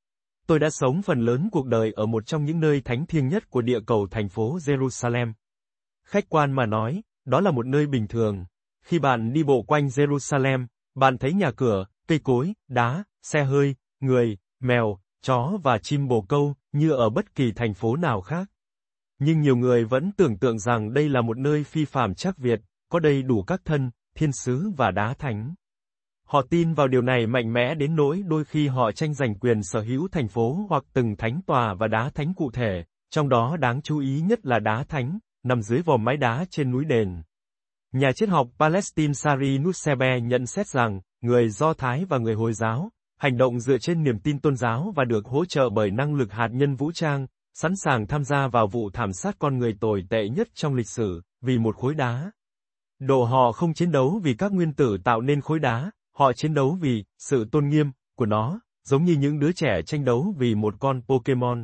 Tôi đã sống phần lớn cuộc đời ở một trong những nơi thánh thiêng nhất của địa cầu thành phố Jerusalem. Khách quan mà nói, đó là một nơi bình thường. Khi bạn đi bộ quanh Jerusalem, bạn thấy nhà cửa, cây cối, đá, xe hơi, người, mèo, chó và chim bồ câu, như ở bất kỳ thành phố nào khác. Nhưng nhiều người vẫn tưởng tượng rằng đây là một nơi phi phàm chắc Việt, có đầy đủ các thân, thiên sứ và đá thánh. Họ tin vào điều này mạnh mẽ đến nỗi đôi khi họ tranh giành quyền sở hữu thành phố hoặc từng thánh tòa và đá thánh cụ thể, trong đó đáng chú ý nhất là đá thánh, nằm dưới vòm mái đá trên núi đền. Nhà triết học Palestine Sari Nusseibeh nhận xét rằng, người Do Thái và người Hồi giáo, hành động dựa trên niềm tin tôn giáo và được hỗ trợ bởi năng lực hạt nhân vũ trang, sẵn sàng tham gia vào vụ thảm sát con người tồi tệ nhất trong lịch sử, vì một khối đá. Độ họ không chiến đấu vì các nguyên tử tạo nên khối đá, họ chiến đấu vì sự tôn nghiêm của nó, giống như những đứa trẻ tranh đấu vì một con Pokemon.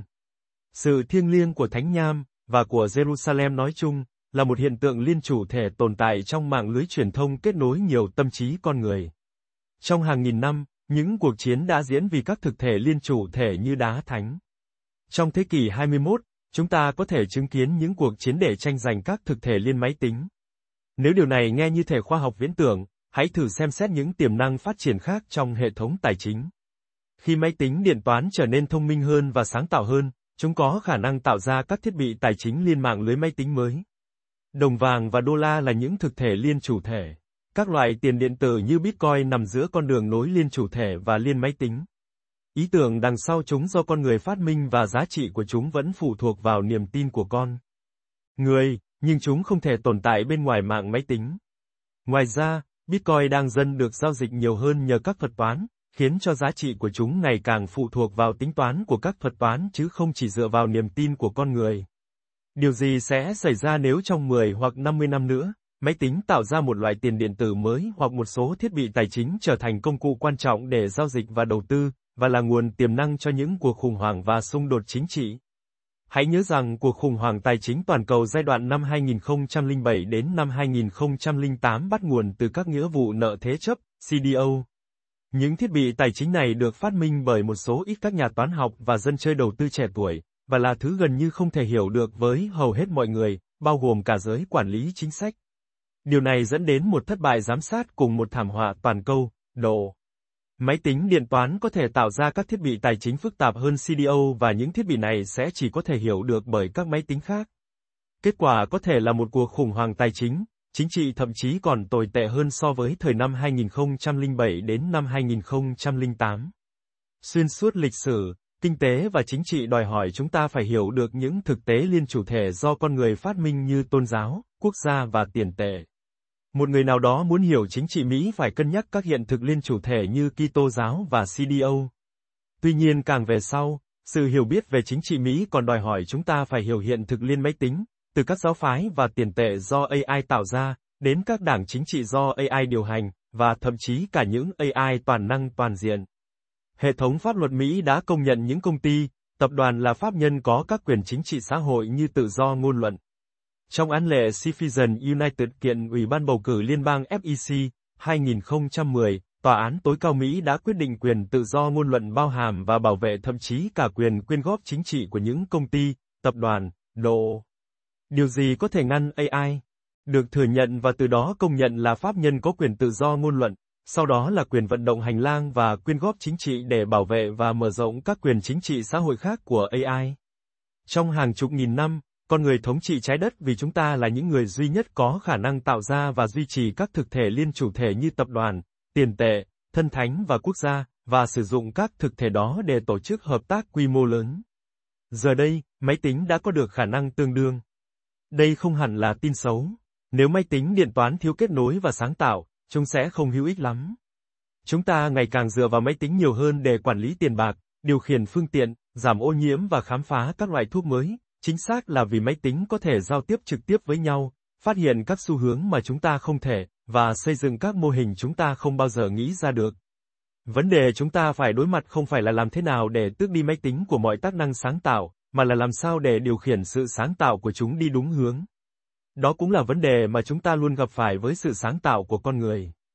Sự thiêng liêng của Thánh Nham, và của Jerusalem nói chung, là một hiện tượng liên chủ thể tồn tại trong mạng lưới truyền thông kết nối nhiều tâm trí con người. Trong hàng nghìn năm, những cuộc chiến đã diễn vì các thực thể liên chủ thể như đá thánh. Trong thế kỷ hai mươi mốt, chúng ta có thể chứng kiến những cuộc chiến để tranh giành các thực thể liên máy tính. Nếu điều này nghe như thể khoa học viễn tưởng, hãy thử xem xét những tiềm năng phát triển khác trong hệ thống tài chính. Khi máy tính điện toán trở nên thông minh hơn và sáng tạo hơn, chúng có khả năng tạo ra các thiết bị tài chính liên mạng lưới máy tính mới. Đồng vàng và đô la là những thực thể liên chủ thể. Các loại tiền điện tử như Bitcoin nằm giữa con đường nối liên chủ thể và liên máy tính. Ý tưởng đằng sau chúng do con người phát minh và giá trị của chúng vẫn phụ thuộc vào niềm tin của con người, nhưng chúng không thể tồn tại bên ngoài mạng máy tính. Ngoài ra, Bitcoin đang dần được giao dịch nhiều hơn nhờ các thuật toán, khiến cho giá trị của chúng ngày càng phụ thuộc vào tính toán của các thuật toán chứ không chỉ dựa vào niềm tin của con người. Điều gì sẽ xảy ra nếu trong mười hoặc năm mươi năm nữa, máy tính tạo ra một loại tiền điện tử mới hoặc một số thiết bị tài chính trở thành công cụ quan trọng để giao dịch và đầu tư, và là nguồn tiềm năng cho những cuộc khủng hoảng và xung đột chính trị? Hãy nhớ rằng cuộc khủng hoảng tài chính toàn cầu giai đoạn năm hai nghìn không trăm lẻ bảy đến năm hai nghìn không trăm lẻ tám bắt nguồn từ các nghĩa vụ nợ thế chấp, C D O. Những thiết bị tài chính này được phát minh bởi một số ít các nhà toán học và dân chơi đầu tư trẻ tuổi, và là thứ gần như không thể hiểu được với hầu hết mọi người, bao gồm cả giới quản lý chính sách. Điều này dẫn đến một thất bại giám sát cùng một thảm họa toàn cầu, độ. Máy tính điện toán có thể tạo ra các thiết bị tài chính phức tạp hơn C D O và những thiết bị này sẽ chỉ có thể hiểu được bởi các máy tính khác. Kết quả có thể là một cuộc khủng hoảng tài chính, chính trị thậm chí còn tồi tệ hơn so với thời năm hai nghìn không trăm lẻ bảy đến năm hai nghìn không trăm lẻ tám. Xuyên suốt lịch sử, kinh tế và chính trị đòi hỏi chúng ta phải hiểu được những thực tế liên chủ thể do con người phát minh như tôn giáo, quốc gia và tiền tệ. Một người nào đó muốn hiểu chính trị Mỹ phải cân nhắc các hiện thực liên chủ thể như Kitô giáo và C D O. Tuy nhiên càng về sau, sự hiểu biết về chính trị Mỹ còn đòi hỏi chúng ta phải hiểu hiện thực liên máy tính, từ các giáo phái và tiền tệ do A I tạo ra, đến các đảng chính trị do A I điều hành, và thậm chí cả những A I toàn năng toàn diện. Hệ thống pháp luật Mỹ đã công nhận những công ty, tập đoàn là pháp nhân có các quyền chính trị xã hội như tự do ngôn luận. Trong án lệ Citizen United kiện Ủy ban bầu cử liên bang F E C, hai nghìn không trăm mười, Tòa án tối cao Mỹ đã quyết định quyền tự do ngôn luận bao hàm và bảo vệ thậm chí cả quyền quyên góp chính trị của những công ty, tập đoàn, độ. Điều gì có thể ngăn A I? Được thừa nhận và từ đó công nhận là pháp nhân có quyền tự do ngôn luận, sau đó là quyền vận động hành lang và quyên góp chính trị để bảo vệ và mở rộng các quyền chính trị xã hội khác của A I. Trong hàng chục nghìn năm, con người thống trị trái đất vì chúng ta là những người duy nhất có khả năng tạo ra và duy trì các thực thể liên chủ thể như tập đoàn, tiền tệ, thân thánh và quốc gia, và sử dụng các thực thể đó để tổ chức hợp tác quy mô lớn. Giờ đây, máy tính đã có được khả năng tương đương. Đây không hẳn là tin xấu. Nếu máy tính điện toán thiếu kết nối và sáng tạo, chúng sẽ không hữu ích lắm. Chúng ta ngày càng dựa vào máy tính nhiều hơn để quản lý tiền bạc, điều khiển phương tiện, giảm ô nhiễm và khám phá các loại thuốc mới. Chính xác là vì máy tính có thể giao tiếp trực tiếp với nhau, phát hiện các xu hướng mà chúng ta không thể, và xây dựng các mô hình chúng ta không bao giờ nghĩ ra được. Vấn đề chúng ta phải đối mặt không phải là làm thế nào để tước đi máy tính của mọi tác năng sáng tạo, mà là làm sao để điều khiển sự sáng tạo của chúng đi đúng hướng. Đó cũng là vấn đề mà chúng ta luôn gặp phải với sự sáng tạo của con người.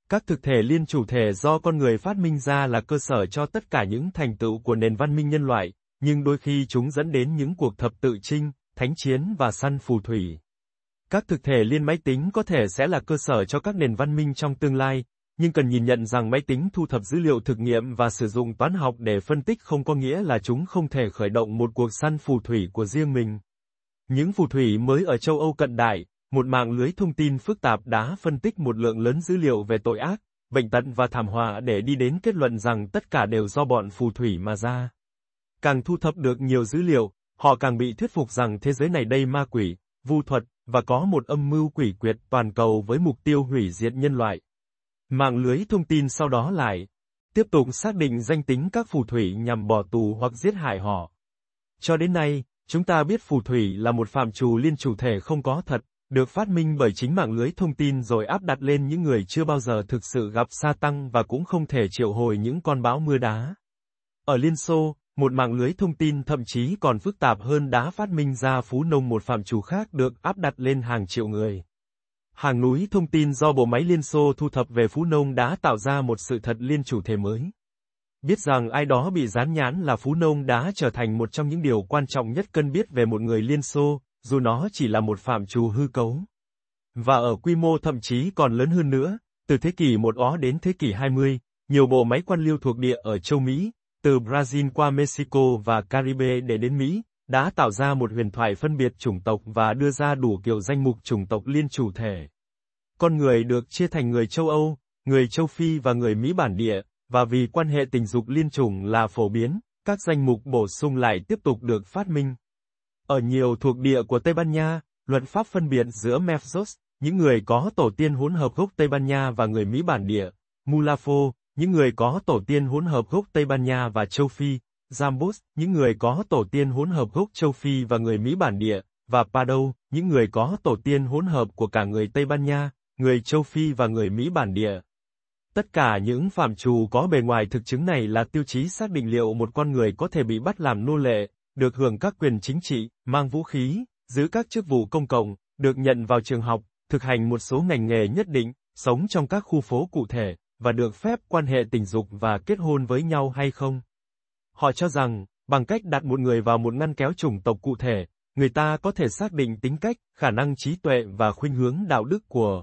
Các thực thể liên chủ thể do con người phát minh ra là cơ sở cho tất cả những thành tựu của nền văn minh nhân loại, nhưng đôi khi chúng dẫn đến những cuộc thập tự chinh, thánh chiến và săn phù thủy. Các thực thể liên máy tính có thể sẽ là cơ sở cho các nền văn minh trong tương lai, nhưng cần nhìn nhận rằng máy tính thu thập dữ liệu thực nghiệm và sử dụng toán học để phân tích không có nghĩa là chúng không thể khởi động một cuộc săn phù thủy của riêng mình. Những phù thủy mới ở châu Âu cận đại, một mạng lưới thông tin phức tạp đã phân tích một lượng lớn dữ liệu về tội ác, bệnh tật và thảm họa để đi đến kết luận rằng tất cả đều do bọn phù thủy mà ra. Càng thu thập được nhiều dữ liệu, họ càng bị thuyết phục rằng thế giới này đầy ma quỷ, vu thuật, và có một âm mưu quỷ quyệt toàn cầu với mục tiêu hủy diệt nhân loại. Mạng lưới thông tin sau đó lại tiếp tục xác định danh tính các phù thủy nhằm bỏ tù hoặc giết hại họ. Cho đến nay, chúng ta biết phù thủy là một phạm trù liên chủ thể không có thật, được phát minh bởi chính mạng lưới thông tin rồi áp đặt lên những người chưa bao giờ thực sự gặp sa tăng và cũng không thể triệu hồi những con bão mưa đá. Ở Liên Xô, một mạng lưới thông tin thậm chí còn phức tạp hơn đã phát minh ra Phú Nông, một phạm trù khác được áp đặt lên hàng triệu người. Hàng núi thông tin do bộ máy Liên Xô thu thập về Phú Nông đã tạo ra một sự thật liên chủ thể mới. Biết rằng ai đó bị dán nhãn là Phú Nông đã trở thành một trong những điều quan trọng nhất cần biết về một người Liên Xô, dù nó chỉ là một phạm trù hư cấu. Và ở quy mô thậm chí còn lớn hơn nữa, từ thế kỷ một ó đến thế kỷ hai mươi, nhiều bộ máy quan liêu thuộc địa ở châu Mỹ, từ Brazil qua Mexico và Caribe để đến Mỹ, đã tạo ra một huyền thoại phân biệt chủng tộc và đưa ra đủ kiểu danh mục chủng tộc liên chủ thể. Con người được chia thành người châu Âu, người châu Phi và người Mỹ bản địa, và vì quan hệ tình dục liên chủng là phổ biến, các danh mục bổ sung lại tiếp tục được phát minh. Ở nhiều thuộc địa của Tây Ban Nha, luật pháp phân biệt giữa Mefzos, những người có tổ tiên hỗn hợp gốc Tây Ban Nha và người Mỹ bản địa, Mulafo, những người có tổ tiên hỗn hợp gốc Tây Ban Nha và châu Phi, Zambos, những người có tổ tiên hỗn hợp gốc châu Phi và người Mỹ bản địa, và Pardo, những người có tổ tiên hỗn hợp của cả người Tây Ban Nha, người châu Phi và người Mỹ bản địa. Tất cả những phạm trù có bề ngoài thực chứng này là tiêu chí xác định liệu một con người có thể bị bắt làm nô lệ, được hưởng các quyền chính trị, mang vũ khí, giữ các chức vụ công cộng, được nhận vào trường học, thực hành một số ngành nghề nhất định, sống trong các khu phố cụ thể, và được phép quan hệ tình dục và kết hôn với nhau hay không. Họ cho rằng, bằng cách đặt một người vào một ngăn kéo chủng tộc cụ thể, người ta có thể xác định tính cách, khả năng trí tuệ và khuynh hướng đạo đức của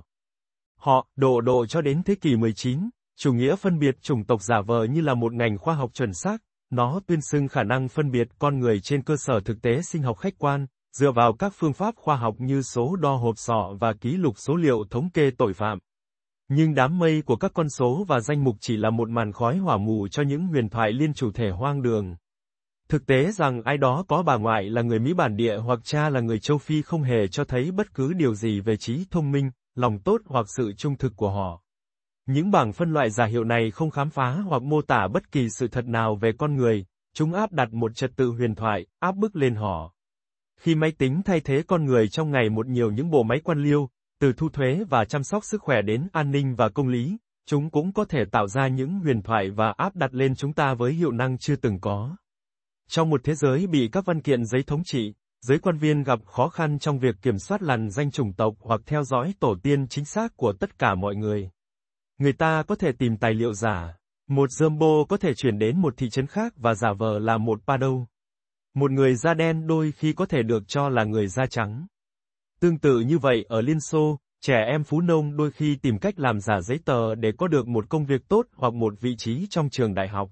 họ. Độ độ cho đến thế kỷ mười chín, chủ nghĩa phân biệt chủng tộc giả vờ như là một ngành khoa học chuẩn xác, nó tuyên xưng khả năng phân biệt con người trên cơ sở thực tế sinh học khách quan, dựa vào các phương pháp khoa học như số đo hộp sọ và ký lục số liệu thống kê tội phạm. Nhưng đám mây của các con số và danh mục chỉ là một màn khói hỏa mù cho những huyền thoại liên chủ thể hoang đường. Thực tế rằng ai đó có bà ngoại là người Mỹ bản địa hoặc cha là người châu Phi không hề cho thấy bất cứ điều gì về trí thông minh, lòng tốt hoặc sự trung thực của họ. Những bảng phân loại giả hiệu này không khám phá hoặc mô tả bất kỳ sự thật nào về con người, chúng áp đặt một trật tự huyền thoại, áp bức lên họ. Khi máy tính thay thế con người trong ngày một nhiều những bộ máy quan liêu, từ thu thuế và chăm sóc sức khỏe đến an ninh và công lý, chúng cũng có thể tạo ra những huyền thoại và áp đặt lên chúng ta với hiệu năng chưa từng có. Trong một thế giới bị các văn kiện giấy thống trị, giới quan viên gặp khó khăn trong việc kiểm soát lằn danh chủng tộc hoặc theo dõi tổ tiên chính xác của tất cả mọi người. Người ta có thể tìm tài liệu giả. Một Jumbo có thể chuyển đến một thị trấn khác và giả vờ là một Pardo. Một người da đen đôi khi có thể được cho là người da trắng. Tương tự như vậy ở Liên Xô, trẻ em Phú Nông đôi khi tìm cách làm giả giấy tờ để có được một công việc tốt hoặc một vị trí trong trường đại học.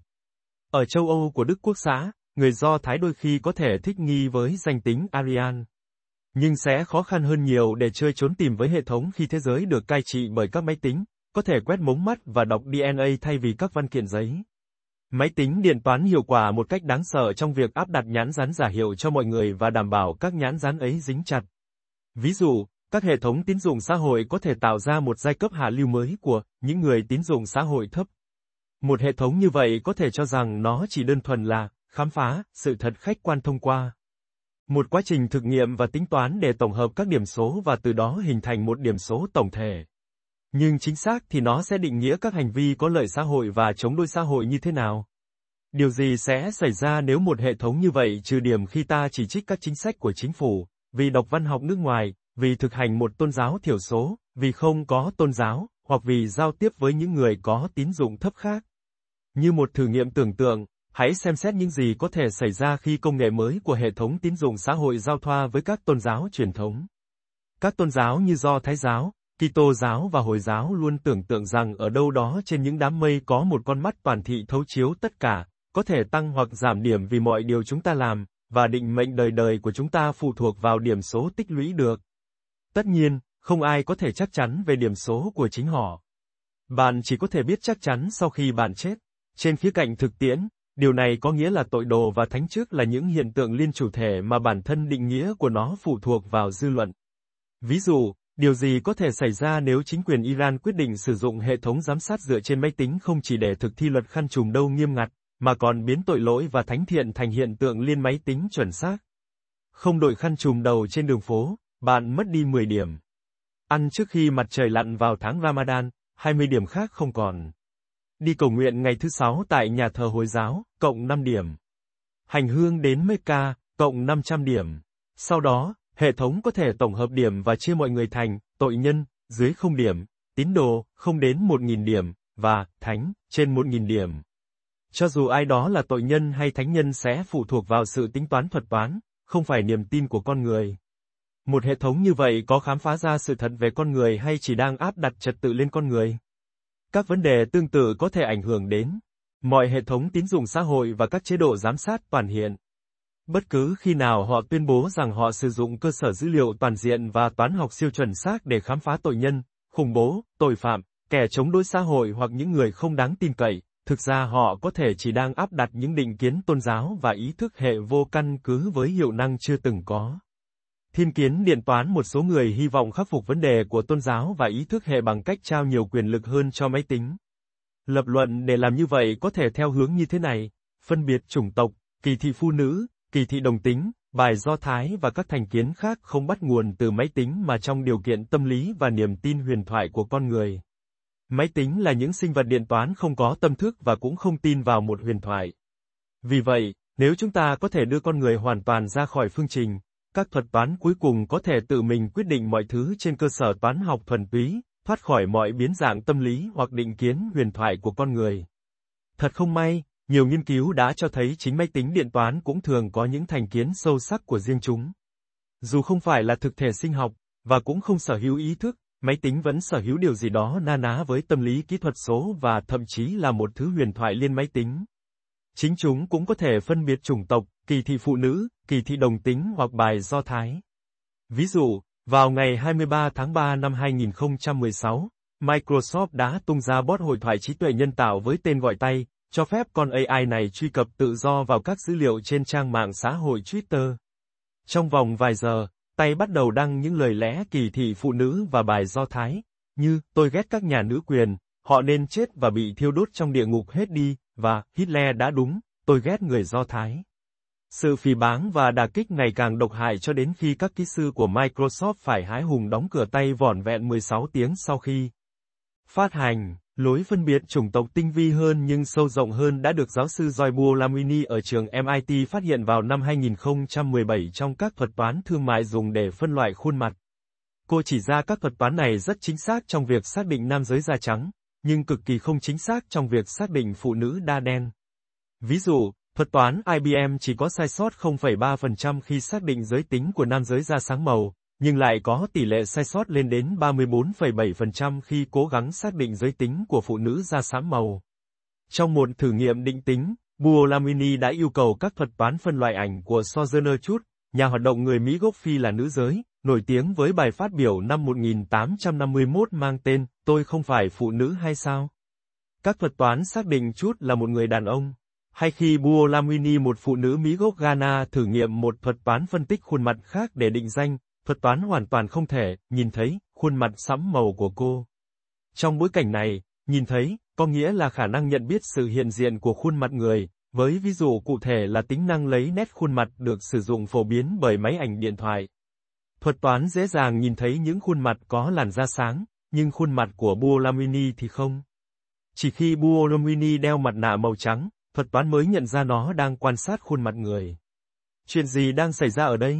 Ở châu Âu của Đức Quốc xã, người Do Thái đôi khi có thể thích nghi với danh tính Aryan. Nhưng sẽ khó khăn hơn nhiều để chơi trốn tìm với hệ thống khi thế giới được cai trị bởi các máy tính, có thể quét mống mắt và đọc đê en a thay vì các văn kiện giấy. Máy tính điện toán hiệu quả một cách đáng sợ trong việc áp đặt nhãn dán giả hiệu cho mọi người và đảm bảo các nhãn dán ấy dính chặt. Ví dụ, các hệ thống tín dụng xã hội có thể tạo ra một giai cấp hạ lưu mới của những người tín dụng xã hội thấp. Một hệ thống như vậy có thể cho rằng nó chỉ đơn thuần là khám phá sự thật khách quan thông qua một quá trình thực nghiệm và tính toán để tổng hợp các điểm số và từ đó hình thành một điểm số tổng thể. Nhưng chính xác thì nó sẽ định nghĩa các hành vi có lợi xã hội và chống đối xã hội như thế nào. Điều gì sẽ xảy ra nếu một hệ thống như vậy trừ điểm khi ta chỉ trích các chính sách của chính phủ, vì đọc văn học nước ngoài, vì thực hành một tôn giáo thiểu số, vì không có tôn giáo, hoặc vì giao tiếp với những người có tín dụng thấp khác. Như một thử nghiệm tưởng tượng, hãy xem xét những gì có thể xảy ra khi công nghệ mới của hệ thống tín dụng xã hội giao thoa với các tôn giáo truyền thống. Các tôn giáo như Do Thái giáo, Kitô giáo và Hồi giáo luôn tưởng tượng rằng ở đâu đó trên những đám mây có một con mắt toàn thị thấu chiếu tất cả, có thể tăng hoặc giảm điểm vì mọi điều chúng ta làm, và định mệnh đời đời của chúng ta phụ thuộc vào điểm số tích lũy được. Tất nhiên, không ai có thể chắc chắn về điểm số của chính họ. Bạn chỉ có thể biết chắc chắn sau khi bạn chết. Trên khía cạnh thực tiễn, điều này có nghĩa là tội đồ và thánh chức là những hiện tượng liên chủ thể mà bản thân định nghĩa của nó phụ thuộc vào dư luận. Ví dụ, điều gì có thể xảy ra nếu chính quyền Iran quyết định sử dụng hệ thống giám sát dựa trên máy tính không chỉ để thực thi luật khăn trùm đầu nghiêm ngặt, mà còn biến tội lỗi và thánh thiện thành hiện tượng liên máy tính chuẩn xác. Không đội khăn trùm đầu trên đường phố, bạn mất đi mười điểm. Ăn trước khi mặt trời lặn vào tháng Ramadan, hai mươi điểm khác không còn. Đi cầu nguyện ngày thứ sáu tại nhà thờ Hồi giáo, cộng năm điểm. Hành hương đến Mecca, cộng năm trăm điểm. Sau đó, hệ thống có thể tổng hợp điểm và chia mọi người thành tội nhân, dưới không điểm, tín đồ, không đến một nghìn điểm, và thánh, trên một nghìn điểm. Cho dù ai đó là tội nhân hay thánh nhân sẽ phụ thuộc vào sự tính toán thuật toán, không phải niềm tin của con người. Một hệ thống như vậy có khám phá ra sự thật về con người hay chỉ đang áp đặt trật tự lên con người? Các vấn đề tương tự có thể ảnh hưởng đến mọi hệ thống tín dụng xã hội và các chế độ giám sát toàn hiện. Bất cứ khi nào họ tuyên bố rằng họ sử dụng cơ sở dữ liệu toàn diện và toán học siêu chuẩn xác để khám phá tội nhân, khủng bố, tội phạm, kẻ chống đối xã hội hoặc những người không đáng tin cậy, thực ra họ có thể chỉ đang áp đặt những định kiến tôn giáo và ý thức hệ vô căn cứ với hiệu năng chưa từng có. Thiên kiến điện toán. Một số người hy vọng khắc phục vấn đề của tôn giáo và ý thức hệ bằng cách trao nhiều quyền lực hơn cho máy tính. Lập luận để làm như vậy có thể theo hướng như thế này: phân biệt chủng tộc, kỳ thị phụ nữ, kỳ thị đồng tính, bài Do Thái và các thành kiến khác không bắt nguồn từ máy tính mà trong điều kiện tâm lý và niềm tin huyền thoại của con người. Máy tính là những sinh vật điện toán không có tâm thức và cũng không tin vào một huyền thoại. Vì vậy, nếu chúng ta có thể đưa con người hoàn toàn ra khỏi phương trình, các thuật toán cuối cùng có thể tự mình quyết định mọi thứ trên cơ sở toán học thuần túy, thoát khỏi mọi biến dạng tâm lý hoặc định kiến huyền thoại của con người. Thật không may, nhiều nghiên cứu đã cho thấy chính máy tính điện toán cũng thường có những thành kiến sâu sắc của riêng chúng. Dù không phải là thực thể sinh học, và cũng không sở hữu ý thức, máy tính vẫn sở hữu điều gì đó na ná với tâm lý kỹ thuật số và thậm chí là một thứ huyền thoại liên máy tính. Chính chúng cũng có thể phân biệt chủng tộc, kỳ thị phụ nữ, kỳ thị đồng tính hoặc bài Do Thái. Ví dụ, vào ngày hai mươi ba tháng ba năm hai nghìn không trăm mười sáu, Microsoft đã tung ra bot hội thoại trí tuệ nhân tạo với tên gọi tay, cho phép con a i này truy cập tự do vào các dữ liệu trên trang mạng xã hội Twitter. Trong vòng vài giờ, tay bắt đầu đăng những lời lẽ kỳ thị phụ nữ và bài Do Thái, như, tôi ghét các nhà nữ quyền, họ nên chết và bị thiêu đốt trong địa ngục hết đi, và, Hitler đã đúng, tôi ghét người Do Thái. Sự phỉ báng và đả kích ngày càng độc hại cho đến khi các kỹ sư của Microsoft phải hái hùng đóng cửa tay vỏn vẹn mười sáu tiếng sau khi phát hành. Lối phân biệt chủng tộc tinh vi hơn nhưng sâu rộng hơn đã được giáo sư Joy Buolamwini ở trường em i tê phát hiện vào năm hai nghìn không trăm mười bảy trong các thuật toán thương mại dùng để phân loại khuôn mặt. Cô chỉ ra các thuật toán này rất chính xác trong việc xác định nam giới da trắng, nhưng cực kỳ không chính xác trong việc xác định phụ nữ da đen. Ví dụ, thuật toán i bê em chỉ có sai sót không phẩy ba phần trăm khi xác định giới tính của nam giới da sáng màu, nhưng lại có tỷ lệ sai sót lên đến ba mươi tư phẩy bảy phần trăm khi cố gắng xác định giới tính của phụ nữ da xám màu. Trong một thử nghiệm định tính, Buolamwini đã yêu cầu các thuật toán phân loại ảnh của Sojourner Truth, nhà hoạt động người Mỹ gốc Phi là nữ giới, nổi tiếng với bài phát biểu năm một nghìn tám trăm năm mươi mốt mang tên, tôi không phải phụ nữ hay sao? Các thuật toán xác định Truth là một người đàn ông. Hay khi Buolamwini, một phụ nữ Mỹ gốc Ghana, thử nghiệm một thuật toán phân tích khuôn mặt khác để định danh, thuật toán hoàn toàn không thể nhìn thấy khuôn mặt sẫm màu của cô. Trong bối cảnh này, nhìn thấy có nghĩa là khả năng nhận biết sự hiện diện của khuôn mặt người, với ví dụ cụ thể là tính năng lấy nét khuôn mặt được sử dụng phổ biến bởi máy ảnh điện thoại. Thuật toán dễ dàng nhìn thấy những khuôn mặt có làn da sáng, nhưng khuôn mặt của Buolamwini thì không. Chỉ khi Buolamwini đeo mặt nạ màu trắng, thuật toán mới nhận ra nó đang quan sát khuôn mặt người. Chuyện gì đang xảy ra ở đây?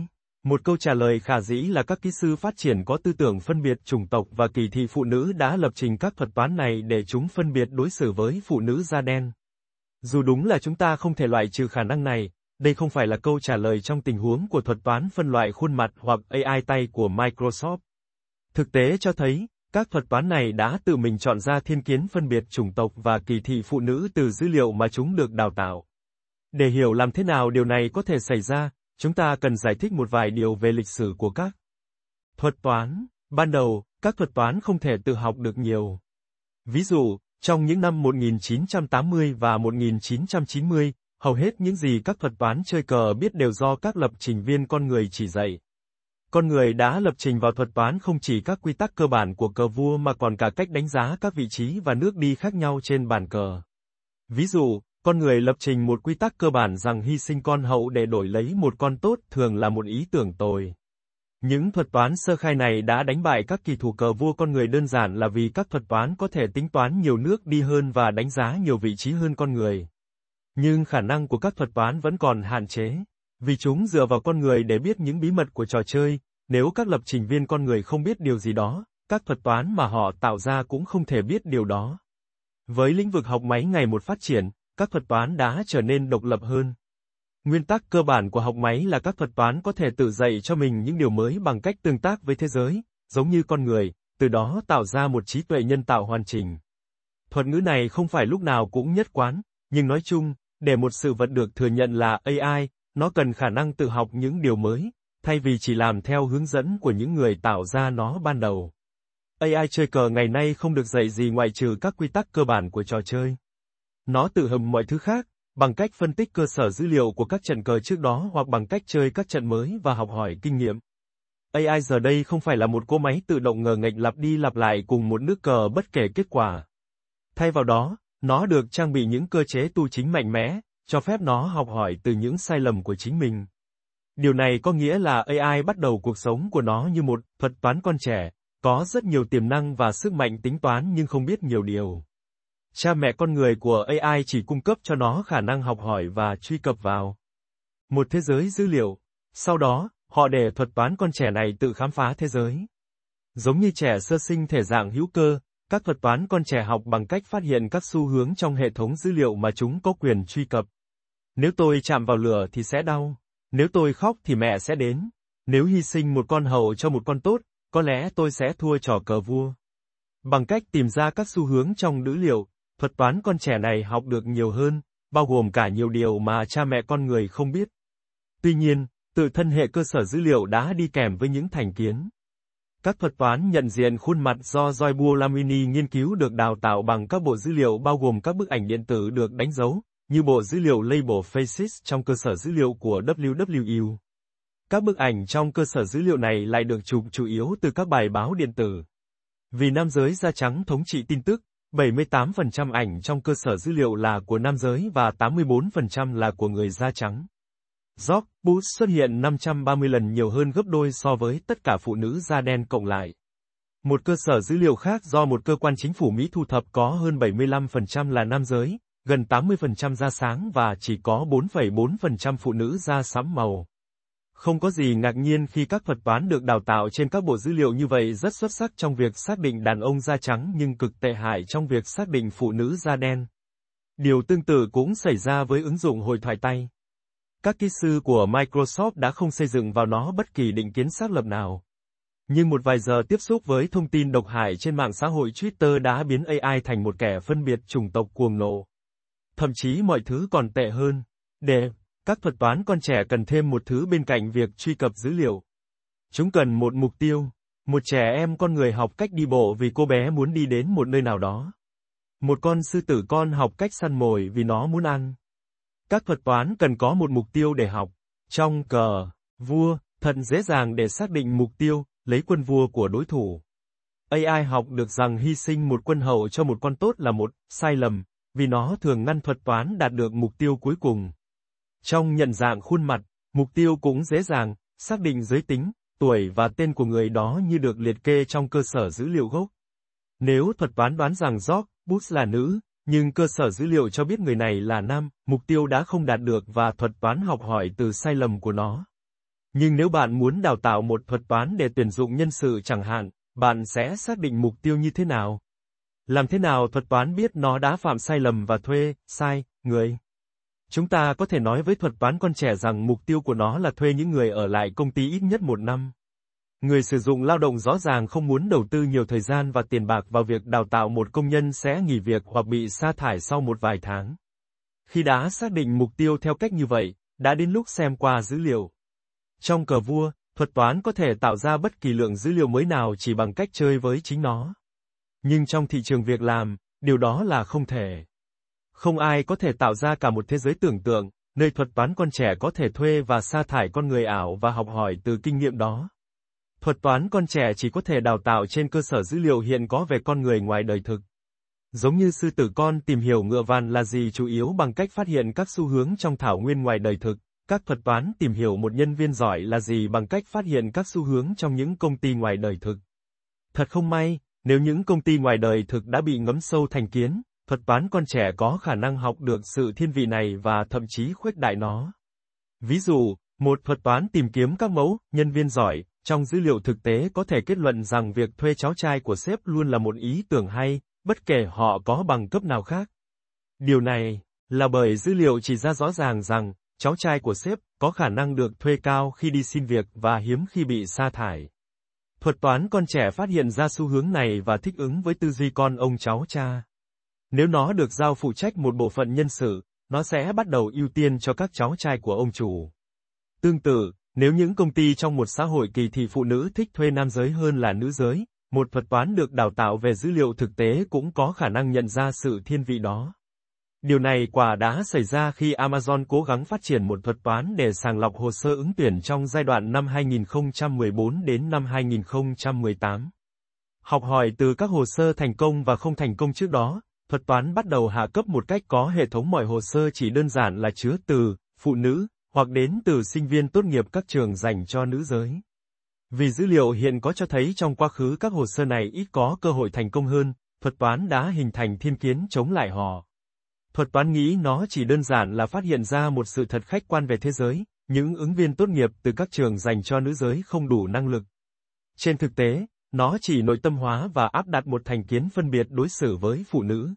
Một câu trả lời khả dĩ là các kỹ sư phát triển có tư tưởng phân biệt chủng tộc và kỳ thị phụ nữ đã lập trình các thuật toán này để chúng phân biệt đối xử với phụ nữ da đen. Dù đúng là chúng ta không thể loại trừ khả năng này, đây không phải là câu trả lời trong tình huống của thuật toán phân loại khuôn mặt hoặc a i tay của Microsoft. Thực tế cho thấy, các thuật toán này đã tự mình chọn ra thiên kiến phân biệt chủng tộc và kỳ thị phụ nữ từ dữ liệu mà chúng được đào tạo. Để hiểu làm thế nào điều này có thể xảy ra, chúng ta cần giải thích một vài điều về lịch sử của các thuật toán. Ban đầu, các thuật toán không thể tự học được nhiều. Ví dụ, trong những năm một nghìn chín trăm tám mươi và một nghìn chín trăm chín mươi, hầu hết những gì các thuật toán chơi cờ biết đều do các lập trình viên con người chỉ dạy. Con người đã lập trình vào thuật toán không chỉ các quy tắc cơ bản của cờ vua mà còn cả cách đánh giá các vị trí và nước đi khác nhau trên bàn cờ. Ví dụ, con người lập trình một quy tắc cơ bản rằng hy sinh con hậu để đổi lấy một con tốt thường là một ý tưởng tồi. Những thuật toán sơ khai này đã đánh bại các kỳ thủ cờ vua con người đơn giản là vì các thuật toán có thể tính toán nhiều nước đi hơn và đánh giá nhiều vị trí hơn con người. Nhưng khả năng của các thuật toán vẫn còn hạn chế, vì chúng dựa vào con người để biết những bí mật của trò chơi. Nếu các lập trình viên con người không biết điều gì đó, các thuật toán mà họ tạo ra cũng không thể biết điều đó. Với lĩnh vực học máy ngày một phát triển, các thuật toán đã trở nên độc lập hơn. Nguyên tắc cơ bản của học máy là các thuật toán có thể tự dạy cho mình những điều mới bằng cách tương tác với thế giới, giống như con người, từ đó tạo ra một trí tuệ nhân tạo hoàn chỉnh. Thuật ngữ này không phải lúc nào cũng nhất quán, nhưng nói chung, để một sự vật được thừa nhận là a i, nó cần khả năng tự học những điều mới, thay vì chỉ làm theo hướng dẫn của những người tạo ra nó ban đầu. a i chơi cờ ngày nay không được dạy gì ngoại trừ các quy tắc cơ bản của trò chơi. Nó tự hầm mọi thứ khác, bằng cách phân tích cơ sở dữ liệu của các trận cờ trước đó hoặc bằng cách chơi các trận mới và học hỏi kinh nghiệm. a i giờ đây không phải là một cỗ máy tự động ngờ nghệch lặp đi lặp lại cùng một nước cờ bất kể kết quả. Thay vào đó, nó được trang bị những cơ chế tu chính mạnh mẽ, cho phép nó học hỏi từ những sai lầm của chính mình. Điều này có nghĩa là a i bắt đầu cuộc sống của nó như một thuật toán con trẻ, có rất nhiều tiềm năng và sức mạnh tính toán nhưng không biết nhiều điều. Cha mẹ con người của a i chỉ cung cấp cho nó khả năng học hỏi và truy cập vào một thế giới dữ liệu. Sau đó, họ để thuật toán con trẻ này tự khám phá thế giới. Giống như trẻ sơ sinh thể dạng hữu cơ, các thuật toán con trẻ học bằng cách phát hiện các xu hướng trong hệ thống dữ liệu mà chúng có quyền truy cập. Nếu tôi chạm vào lửa thì sẽ đau. Nếu tôi khóc thì mẹ sẽ đến. Nếu hy sinh một con hậu cho một con tốt, có lẽ tôi sẽ thua trò cờ vua. Bằng cách tìm ra các xu hướng trong dữ liệu, thuật toán con trẻ này học được nhiều hơn, bao gồm cả nhiều điều mà cha mẹ con người không biết. Tuy nhiên, tự thân hệ cơ sở dữ liệu đã đi kèm với những thành kiến. Các thuật toán nhận diện khuôn mặt do Joy Buolamwini nghiên cứu được đào tạo bằng các bộ dữ liệu bao gồm các bức ảnh điện tử được đánh dấu, như bộ dữ liệu Label Faces trong cơ sở dữ liệu của W W U. Các bức ảnh trong cơ sở dữ liệu này lại được chụp chủ yếu từ các bài báo điện tử. Vì nam giới da trắng thống trị tin tức, bảy mươi tám phần trăm ảnh trong cơ sở dữ liệu là của nam giới và tám mươi bốn phần trăm là của người da trắng. George Bush xuất hiện năm trăm ba mươi lần nhiều hơn gấp đôi so với tất cả phụ nữ da đen cộng lại. Một cơ sở dữ liệu khác do một cơ quan chính phủ Mỹ thu thập có hơn bảy mươi lăm phần trăm là nam giới, gần tám mươi phần trăm da sáng và chỉ có bốn phẩy bốn phần trăm phụ nữ da sẫm màu. Không có gì ngạc nhiên khi các thuật toán được đào tạo trên các bộ dữ liệu như vậy rất xuất sắc trong việc xác định đàn ông da trắng nhưng cực tệ hại trong việc xác định phụ nữ da đen. Điều tương tự cũng xảy ra với ứng dụng hội thoại tay. Các kỹ sư của Microsoft đã không xây dựng vào nó bất kỳ định kiến xác lập nào. Nhưng một vài giờ tiếp xúc với thông tin độc hại trên mạng xã hội Twitter đã biến a i thành một kẻ phân biệt chủng tộc cuồng nộ. Thậm chí mọi thứ còn tệ hơn. Để các thuật toán con trẻ cần thêm một thứ bên cạnh việc truy cập dữ liệu. Chúng cần một mục tiêu. Một trẻ em con người học cách đi bộ vì cô bé muốn đi đến một nơi nào đó. Một con sư tử con học cách săn mồi vì nó muốn ăn. Các thuật toán cần có một mục tiêu để học. Trong cờ vua, thật dễ dàng để xác định mục tiêu, lấy quân vua của đối thủ. a i học được rằng hy sinh một quân hậu cho một con tốt là một sai lầm, vì nó thường ngăn thuật toán đạt được mục tiêu cuối cùng. Trong nhận dạng khuôn mặt, mục tiêu cũng dễ dàng, xác định giới tính, tuổi và tên của người đó như được liệt kê trong cơ sở dữ liệu gốc. Nếu thuật toán đoán rằng George Bush là nữ, nhưng cơ sở dữ liệu cho biết người này là nam, mục tiêu đã không đạt được và thuật toán học hỏi từ sai lầm của nó. Nhưng nếu bạn muốn đào tạo một thuật toán để tuyển dụng nhân sự chẳng hạn, bạn sẽ xác định mục tiêu như thế nào? Làm thế nào thuật toán biết nó đã phạm sai lầm và thuê, sai, người? Chúng ta có thể nói với thuật toán con trẻ rằng mục tiêu của nó là thuê những người ở lại công ty ít nhất một năm. Người sử dụng lao động rõ ràng không muốn đầu tư nhiều thời gian và tiền bạc vào việc đào tạo một công nhân sẽ nghỉ việc hoặc bị sa thải sau một vài tháng. Khi đã xác định mục tiêu theo cách như vậy, đã đến lúc xem qua dữ liệu. Trong cờ vua, thuật toán có thể tạo ra bất kỳ lượng dữ liệu mới nào chỉ bằng cách chơi với chính nó. Nhưng trong thị trường việc làm, điều đó là không thể. Không ai có thể tạo ra cả một thế giới tưởng tượng, nơi thuật toán con trẻ có thể thuê và sa thải con người ảo và học hỏi từ kinh nghiệm đó. Thuật toán con trẻ chỉ có thể đào tạo trên cơ sở dữ liệu hiện có về con người ngoài đời thực. Giống như sư tử con tìm hiểu ngựa vằn là gì chủ yếu bằng cách phát hiện các xu hướng trong thảo nguyên ngoài đời thực, các thuật toán tìm hiểu một nhân viên giỏi là gì bằng cách phát hiện các xu hướng trong những công ty ngoài đời thực. Thật không may, nếu những công ty ngoài đời thực đã bị ngấm sâu thành kiến, thuật toán con trẻ có khả năng học được sự thiên vị này và thậm chí khuếch đại nó. Ví dụ, một thuật toán tìm kiếm các mẫu, nhân viên giỏi, trong dữ liệu thực tế có thể kết luận rằng việc thuê cháu trai của sếp luôn là một ý tưởng hay, bất kể họ có bằng cấp nào khác. Điều này là bởi dữ liệu chỉ ra rõ ràng rằng, cháu trai của sếp có khả năng được thuê cao khi đi xin việc và hiếm khi bị sa thải. Thuật toán con trẻ phát hiện ra xu hướng này và thích ứng với tư duy con ông cháu cha. Nếu nó được giao phụ trách một bộ phận nhân sự, nó sẽ bắt đầu ưu tiên cho các cháu trai của ông chủ. Tương tự, nếu những công ty trong một xã hội kỳ thị phụ nữ thích thuê nam giới hơn là nữ giới, một thuật toán được đào tạo về dữ liệu thực tế cũng có khả năng nhận ra sự thiên vị đó. Điều này quả đã xảy ra khi Amazon cố gắng phát triển một thuật toán để sàng lọc hồ sơ ứng tuyển trong giai đoạn năm hai nghìn không trăm mười bốn đến năm hai nghìn không trăm mười tám. Học hỏi từ các hồ sơ thành công và không thành công trước đó, thuật toán bắt đầu hạ cấp một cách có hệ thống mọi hồ sơ chỉ đơn giản là chứa từ, phụ nữ, hoặc đến từ sinh viên tốt nghiệp các trường dành cho nữ giới. Vì dữ liệu hiện có cho thấy trong quá khứ các hồ sơ này ít có cơ hội thành công hơn, thuật toán đã hình thành thiên kiến chống lại họ. Thuật toán nghĩ nó chỉ đơn giản là phát hiện ra một sự thật khách quan về thế giới, những ứng viên tốt nghiệp từ các trường dành cho nữ giới không đủ năng lực. Trên thực tế, nó chỉ nội tâm hóa và áp đặt một thành kiến phân biệt đối xử với phụ nữ.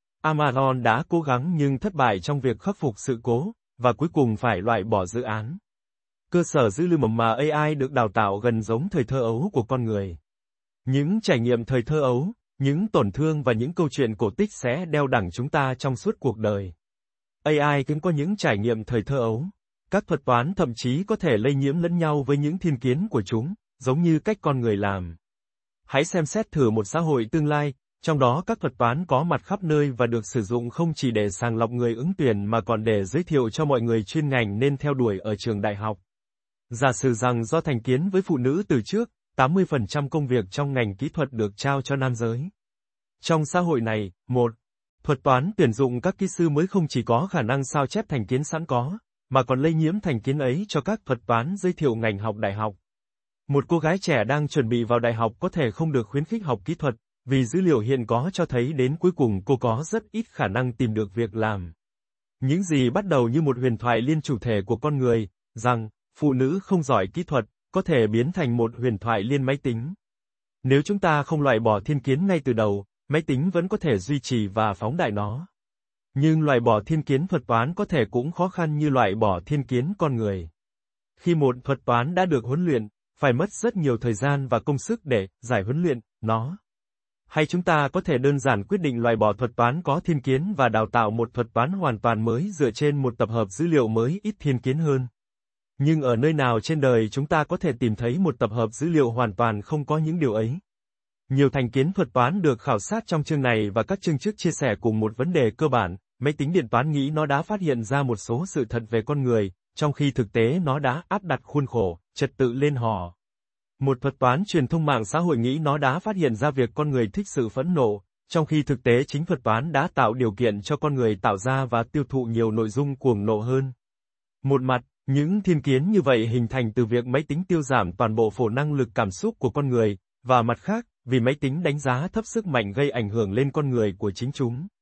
Amazon đã cố gắng nhưng thất bại trong việc khắc phục sự cố, và cuối cùng phải loại bỏ dự án. Cơ sở dữ liệu mầm mà a i được đào tạo gần giống thời thơ ấu của con người. Những trải nghiệm thời thơ ấu, những tổn thương và những câu chuyện cổ tích sẽ đeo đẳng chúng ta trong suốt cuộc đời. a i cũng có những trải nghiệm thời thơ ấu. Các thuật toán thậm chí có thể lây nhiễm lẫn nhau với những thiên kiến của chúng, giống như cách con người làm. Hãy xem xét thử một xã hội tương lai, trong đó các thuật toán có mặt khắp nơi và được sử dụng không chỉ để sàng lọc người ứng tuyển mà còn để giới thiệu cho mọi người chuyên ngành nên theo đuổi ở trường đại học. Giả sử rằng do thành kiến với phụ nữ từ trước, tám mươi phần trăm công việc trong ngành kỹ thuật được trao cho nam giới. Trong xã hội này, một, thuật toán tuyển dụng các kỹ sư mới không chỉ có khả năng sao chép thành kiến sẵn có, mà còn lây nhiễm thành kiến ấy cho các thuật toán giới thiệu ngành học đại học. Một cô gái trẻ đang chuẩn bị vào đại học có thể không được khuyến khích học kỹ thuật, vì dữ liệu hiện có cho thấy đến cuối cùng cô có rất ít khả năng tìm được việc làm. Những gì bắt đầu như một huyền thoại liên chủ thể của con người, rằng, phụ nữ không giỏi kỹ thuật, có thể biến thành một huyền thoại liên máy tính. Nếu chúng ta không loại bỏ thiên kiến ngay từ đầu, máy tính vẫn có thể duy trì và phóng đại nó. Nhưng loại bỏ thiên kiến thuật toán có thể cũng khó khăn như loại bỏ thiên kiến con người. Khi một thuật toán đã được huấn luyện, phải mất rất nhiều thời gian và công sức để giải huấn luyện nó. Hay chúng ta có thể đơn giản quyết định loại bỏ thuật toán có thiên kiến và đào tạo một thuật toán hoàn toàn mới dựa trên một tập hợp dữ liệu mới ít thiên kiến hơn. Nhưng ở nơi nào trên đời chúng ta có thể tìm thấy một tập hợp dữ liệu hoàn toàn không có những điều ấy? Nhiều thành kiến thuật toán được khảo sát trong chương này và các chương trước chia sẻ cùng một vấn đề cơ bản, máy tính điện toán nghĩ nó đã phát hiện ra một số sự thật về con người, trong khi thực tế nó đã áp đặt khuôn khổ, trật tự lên họ. Một thuật toán truyền thông mạng xã hội nghĩ nó đã phát hiện ra việc con người thích sự phẫn nộ, trong khi thực tế chính thuật toán đã tạo điều kiện cho con người tạo ra và tiêu thụ nhiều nội dung cuồng nộ hơn. Một mặt, những thiên kiến như vậy hình thành từ việc máy tính tiêu giảm toàn bộ phổ năng lực cảm xúc của con người, và mặt khác, vì máy tính đánh giá thấp sức mạnh gây ảnh hưởng lên con người của chính chúng.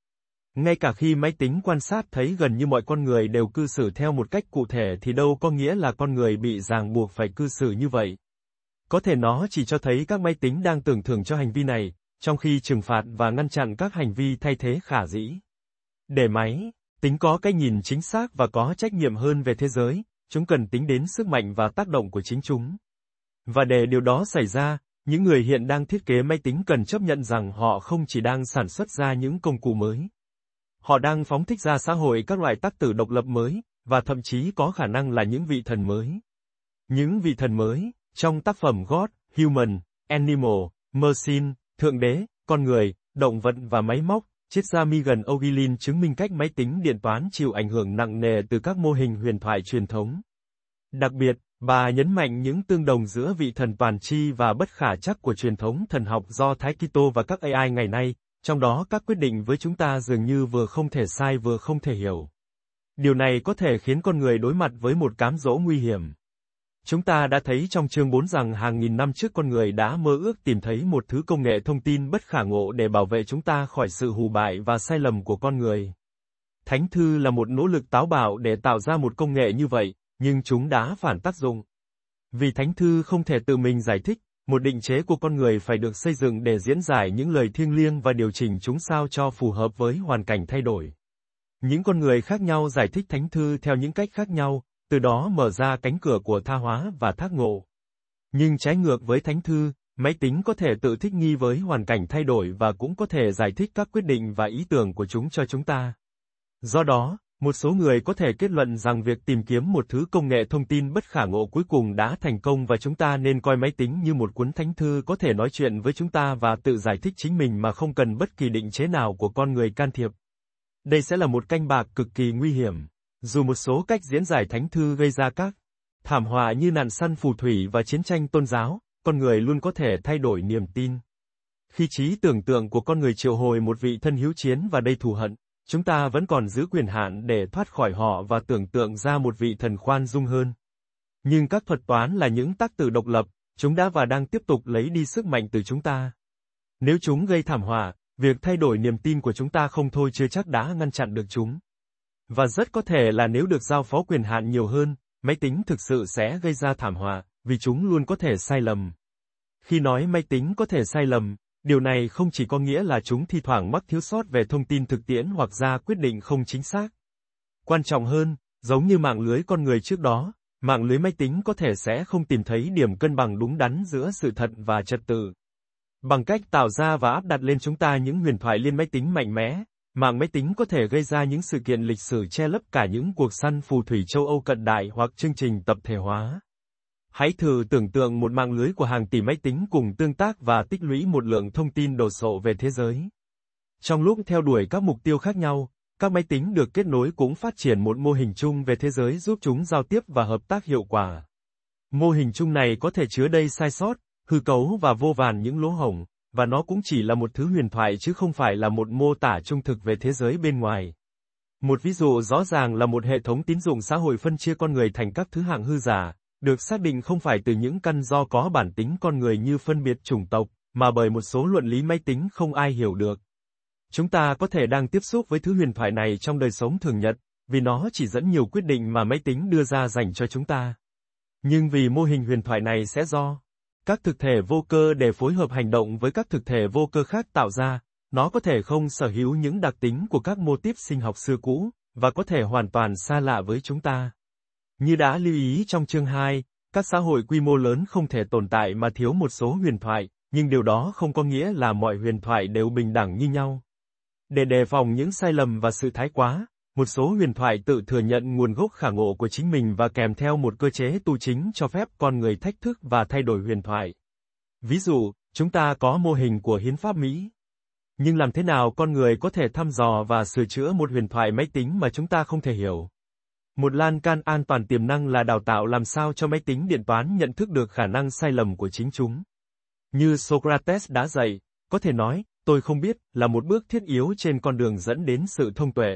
Ngay cả khi máy tính quan sát thấy gần như mọi con người đều cư xử theo một cách cụ thể thì đâu có nghĩa là con người bị ràng buộc phải cư xử như vậy. Có thể nó chỉ cho thấy các máy tính đang tưởng thưởng cho hành vi này, trong khi trừng phạt và ngăn chặn các hành vi thay thế khả dĩ. Để máy tính có cái nhìn chính xác và có trách nhiệm hơn về thế giới, chúng cần tính đến sức mạnh và tác động của chính chúng. Và để điều đó xảy ra, những người hiện đang thiết kế máy tính cần chấp nhận rằng họ không chỉ đang sản xuất ra những công cụ mới. Họ đang phóng thích ra xã hội các loại tác tử độc lập mới, và thậm chí có khả năng là những vị thần mới. Những vị thần mới, trong tác phẩm God, Human, Animal, Machine, Thượng Đế, Con Người, Động vật và Máy móc, triết gia Megan O'Gillin chứng minh cách máy tính điện toán chịu ảnh hưởng nặng nề từ các mô hình huyền thoại truyền thống. Đặc biệt, bà nhấn mạnh những tương đồng giữa vị thần toàn tri và bất khả trắc của truyền thống thần học do Thái Kitô và các a i ngày nay, trong đó các quyết định với chúng ta dường như vừa không thể sai vừa không thể hiểu. Điều này có thể khiến con người đối mặt với một cám dỗ nguy hiểm. Chúng ta đã thấy trong chương bốn rằng hàng nghìn năm trước con người đã mơ ước tìm thấy một thứ công nghệ thông tin bất khả ngộ để bảo vệ chúng ta khỏi sự hù bại và sai lầm của con người. Thánh thư là một nỗ lực táo bạo để tạo ra một công nghệ như vậy, nhưng chúng đã phản tác dụng. Vì thánh thư không thể tự mình giải thích, một định chế của con người phải được xây dựng để diễn giải những lời thiêng liêng và điều chỉnh chúng sao cho phù hợp với hoàn cảnh thay đổi. Những con người khác nhau giải thích thánh thư theo những cách khác nhau, từ đó mở ra cánh cửa của tha hóa và thác ngộ. Nhưng trái ngược với thánh thư, máy tính có thể tự thích nghi với hoàn cảnh thay đổi và cũng có thể giải thích các quyết định và ý tưởng của chúng cho chúng ta. Do đó, một số người có thể kết luận rằng việc tìm kiếm một thứ công nghệ thông tin bất khả ngộ cuối cùng đã thành công và chúng ta nên coi máy tính như một cuốn thánh thư có thể nói chuyện với chúng ta và tự giải thích chính mình mà không cần bất kỳ định chế nào của con người can thiệp. Đây sẽ là một canh bạc cực kỳ nguy hiểm. Dù một số cách diễn giải thánh thư gây ra các thảm họa như nạn săn phù thủy và chiến tranh tôn giáo, con người luôn có thể thay đổi niềm tin. Khi trí tưởng tượng của con người triệu hồi một vị thân hiếu chiến và đầy thù hận, chúng ta vẫn còn giữ quyền hạn để thoát khỏi họ và tưởng tượng ra một vị thần khoan dung hơn. Nhưng các thuật toán là những tác tử độc lập, chúng đã và đang tiếp tục lấy đi sức mạnh từ chúng ta. Nếu chúng gây thảm họa, việc thay đổi niềm tin của chúng ta không thôi chưa chắc đã ngăn chặn được chúng. Và rất có thể là nếu được giao phó quyền hạn nhiều hơn, máy tính thực sự sẽ gây ra thảm họa, vì chúng luôn có thể sai lầm. Khi nói máy tính có thể sai lầm, điều này không chỉ có nghĩa là chúng thi thoảng mắc thiếu sót về thông tin thực tiễn hoặc ra quyết định không chính xác. Quan trọng hơn, giống như mạng lưới con người trước đó, mạng lưới máy tính có thể sẽ không tìm thấy điểm cân bằng đúng đắn giữa sự thật và trật tự. Bằng cách tạo ra và áp đặt lên chúng ta những huyền thoại liên máy tính mạnh mẽ, mạng máy tính có thể gây ra những sự kiện lịch sử che lấp cả những cuộc săn phù thủy châu Âu cận đại hoặc chương trình tập thể hóa. Hãy thử tưởng tượng một mạng lưới của hàng tỷ máy tính cùng tương tác và tích lũy một lượng thông tin đồ sộ về thế giới. Trong lúc theo đuổi các mục tiêu khác nhau, các máy tính được kết nối cũng phát triển một mô hình chung về thế giới giúp chúng giao tiếp và hợp tác hiệu quả. Mô hình chung này có thể chứa đầy sai sót, hư cấu và vô vàn những lỗ hổng, và nó cũng chỉ là một thứ huyền thoại chứ không phải là một mô tả trung thực về thế giới bên ngoài. Một ví dụ rõ ràng là một hệ thống tín dụng xã hội phân chia con người thành các thứ hạng hư giả, được xác định không phải từ những căn do có bản tính con người như phân biệt chủng tộc, mà bởi một số luận lý máy tính không ai hiểu được. Chúng ta có thể đang tiếp xúc với thứ huyền thoại này trong đời sống thường nhật, vì nó chỉ dẫn nhiều quyết định mà máy tính đưa ra dành cho chúng ta. Nhưng vì mô hình huyền thoại này sẽ do các thực thể vô cơ để phối hợp hành động với các thực thể vô cơ khác tạo ra, nó có thể không sở hữu những đặc tính của các mô típ sinh học xưa cũ, và có thể hoàn toàn xa lạ với chúng ta. Như đã lưu ý trong chương hai, các xã hội quy mô lớn không thể tồn tại mà thiếu một số huyền thoại, nhưng điều đó không có nghĩa là mọi huyền thoại đều bình đẳng như nhau. Để đề phòng những sai lầm và sự thái quá, một số huyền thoại tự thừa nhận nguồn gốc khả ngộ của chính mình và kèm theo một cơ chế tu chính cho phép con người thách thức và thay đổi huyền thoại. Ví dụ, chúng ta có mô hình của hiến pháp Mỹ. Nhưng làm thế nào con người có thể thăm dò và sửa chữa một huyền thoại máy tính mà chúng ta không thể hiểu? Một lan can an toàn tiềm năng là đào tạo làm sao cho máy tính điện toán nhận thức được khả năng sai lầm của chính chúng. Như Socrates đã dạy, có thể nói, tôi không biết, là một bước thiết yếu trên con đường dẫn đến sự thông tuệ.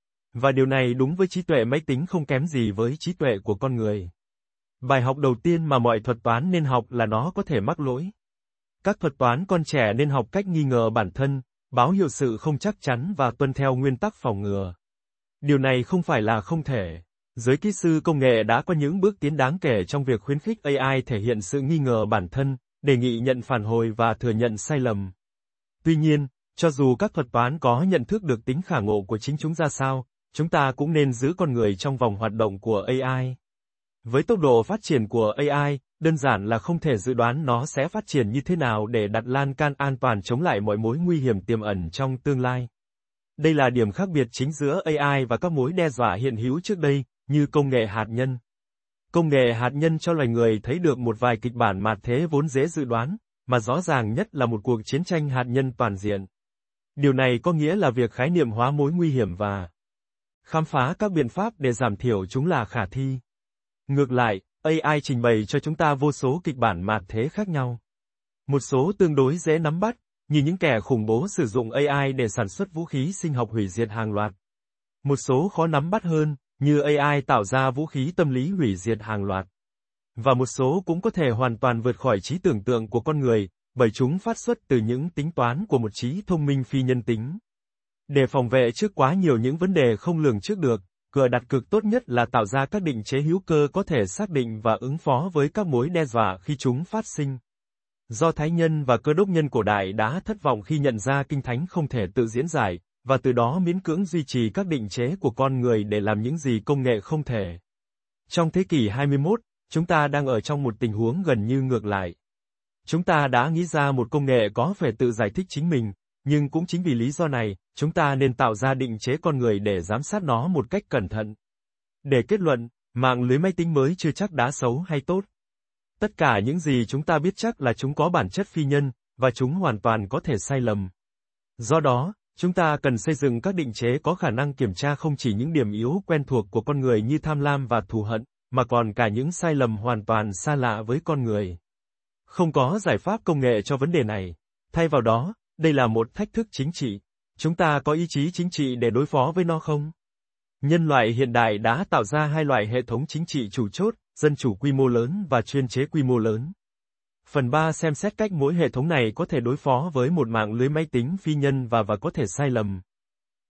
Và điều này đúng với trí tuệ máy tính không kém gì với trí tuệ của con người. Bài học đầu tiên mà mọi thuật toán nên học là nó có thể mắc lỗi. Các thuật toán con trẻ nên học cách nghi ngờ bản thân, báo hiệu sự không chắc chắn và tuân theo nguyên tắc phòng ngừa. Điều này không phải là không thể. Giới kỹ sư công nghệ đã có những bước tiến đáng kể trong việc khuyến khích a i thể hiện sự nghi ngờ bản thân, đề nghị nhận phản hồi và thừa nhận sai lầm. Tuy nhiên, cho dù các thuật toán có nhận thức được tính khả ngộ của chính chúng ra sao, chúng ta cũng nên giữ con người trong vòng hoạt động của a i. Với tốc độ phát triển của a i, đơn giản là không thể dự đoán nó sẽ phát triển như thế nào để đặt lan can an toàn chống lại mọi mối nguy hiểm tiềm ẩn trong tương lai. Đây là điểm khác biệt chính giữa a i và các mối đe dọa hiện hữu trước đây, như công nghệ hạt nhân. Công nghệ hạt nhân cho loài người thấy được một vài kịch bản mạt thế vốn dễ dự đoán, mà rõ ràng nhất là một cuộc chiến tranh hạt nhân toàn diện. Điều này có nghĩa là việc khái niệm hóa mối nguy hiểm và khám phá các biện pháp để giảm thiểu chúng là khả thi. Ngược lại, a i trình bày cho chúng ta vô số kịch bản mạt thế khác nhau. Một số tương đối dễ nắm bắt, như những kẻ khủng bố sử dụng a i để sản xuất vũ khí sinh học hủy diệt hàng loạt. Một số khó nắm bắt hơn, như a i tạo ra vũ khí tâm lý hủy diệt hàng loạt. Và một số cũng có thể hoàn toàn vượt khỏi trí tưởng tượng của con người, bởi chúng phát xuất từ những tính toán của một trí thông minh phi nhân tính. Để phòng vệ trước quá nhiều những vấn đề không lường trước được, cửa đặt cược tốt nhất là tạo ra các định chế hữu cơ có thể xác định và ứng phó với các mối đe dọa khi chúng phát sinh. Do Thái nhân và Cơ đốc nhân cổ đại đã thất vọng khi nhận ra Kinh Thánh không thể tự diễn giải, và từ đó miễn cưỡng duy trì các định chế của con người để làm những gì công nghệ không thể. Trong thế kỷ hai mươi mốt, chúng ta đang ở trong một tình huống gần như ngược lại. Chúng ta đã nghĩ ra một công nghệ có thể tự giải thích chính mình, nhưng cũng chính vì lý do này, chúng ta nên tạo ra định chế con người để giám sát nó một cách cẩn thận. Để kết luận, mạng lưới máy tính mới chưa chắc đã xấu hay tốt. Tất cả những gì chúng ta biết chắc là chúng có bản chất phi nhân, và chúng hoàn toàn có thể sai lầm. Do đó, chúng ta cần xây dựng các định chế có khả năng kiểm tra không chỉ những điểm yếu quen thuộc của con người như tham lam và thù hận, mà còn cả những sai lầm hoàn toàn xa lạ với con người. Không có giải pháp công nghệ cho vấn đề này. Thay vào đó, đây là một thách thức chính trị. Chúng ta có ý chí chính trị để đối phó với nó không? Nhân loại hiện đại đã tạo ra hai loại hệ thống chính trị chủ chốt, dân chủ quy mô lớn và chuyên chế quy mô lớn. Phần ba xem xét cách mỗi hệ thống này có thể đối phó với một mạng lưới máy tính phi nhân và và có thể sai lầm.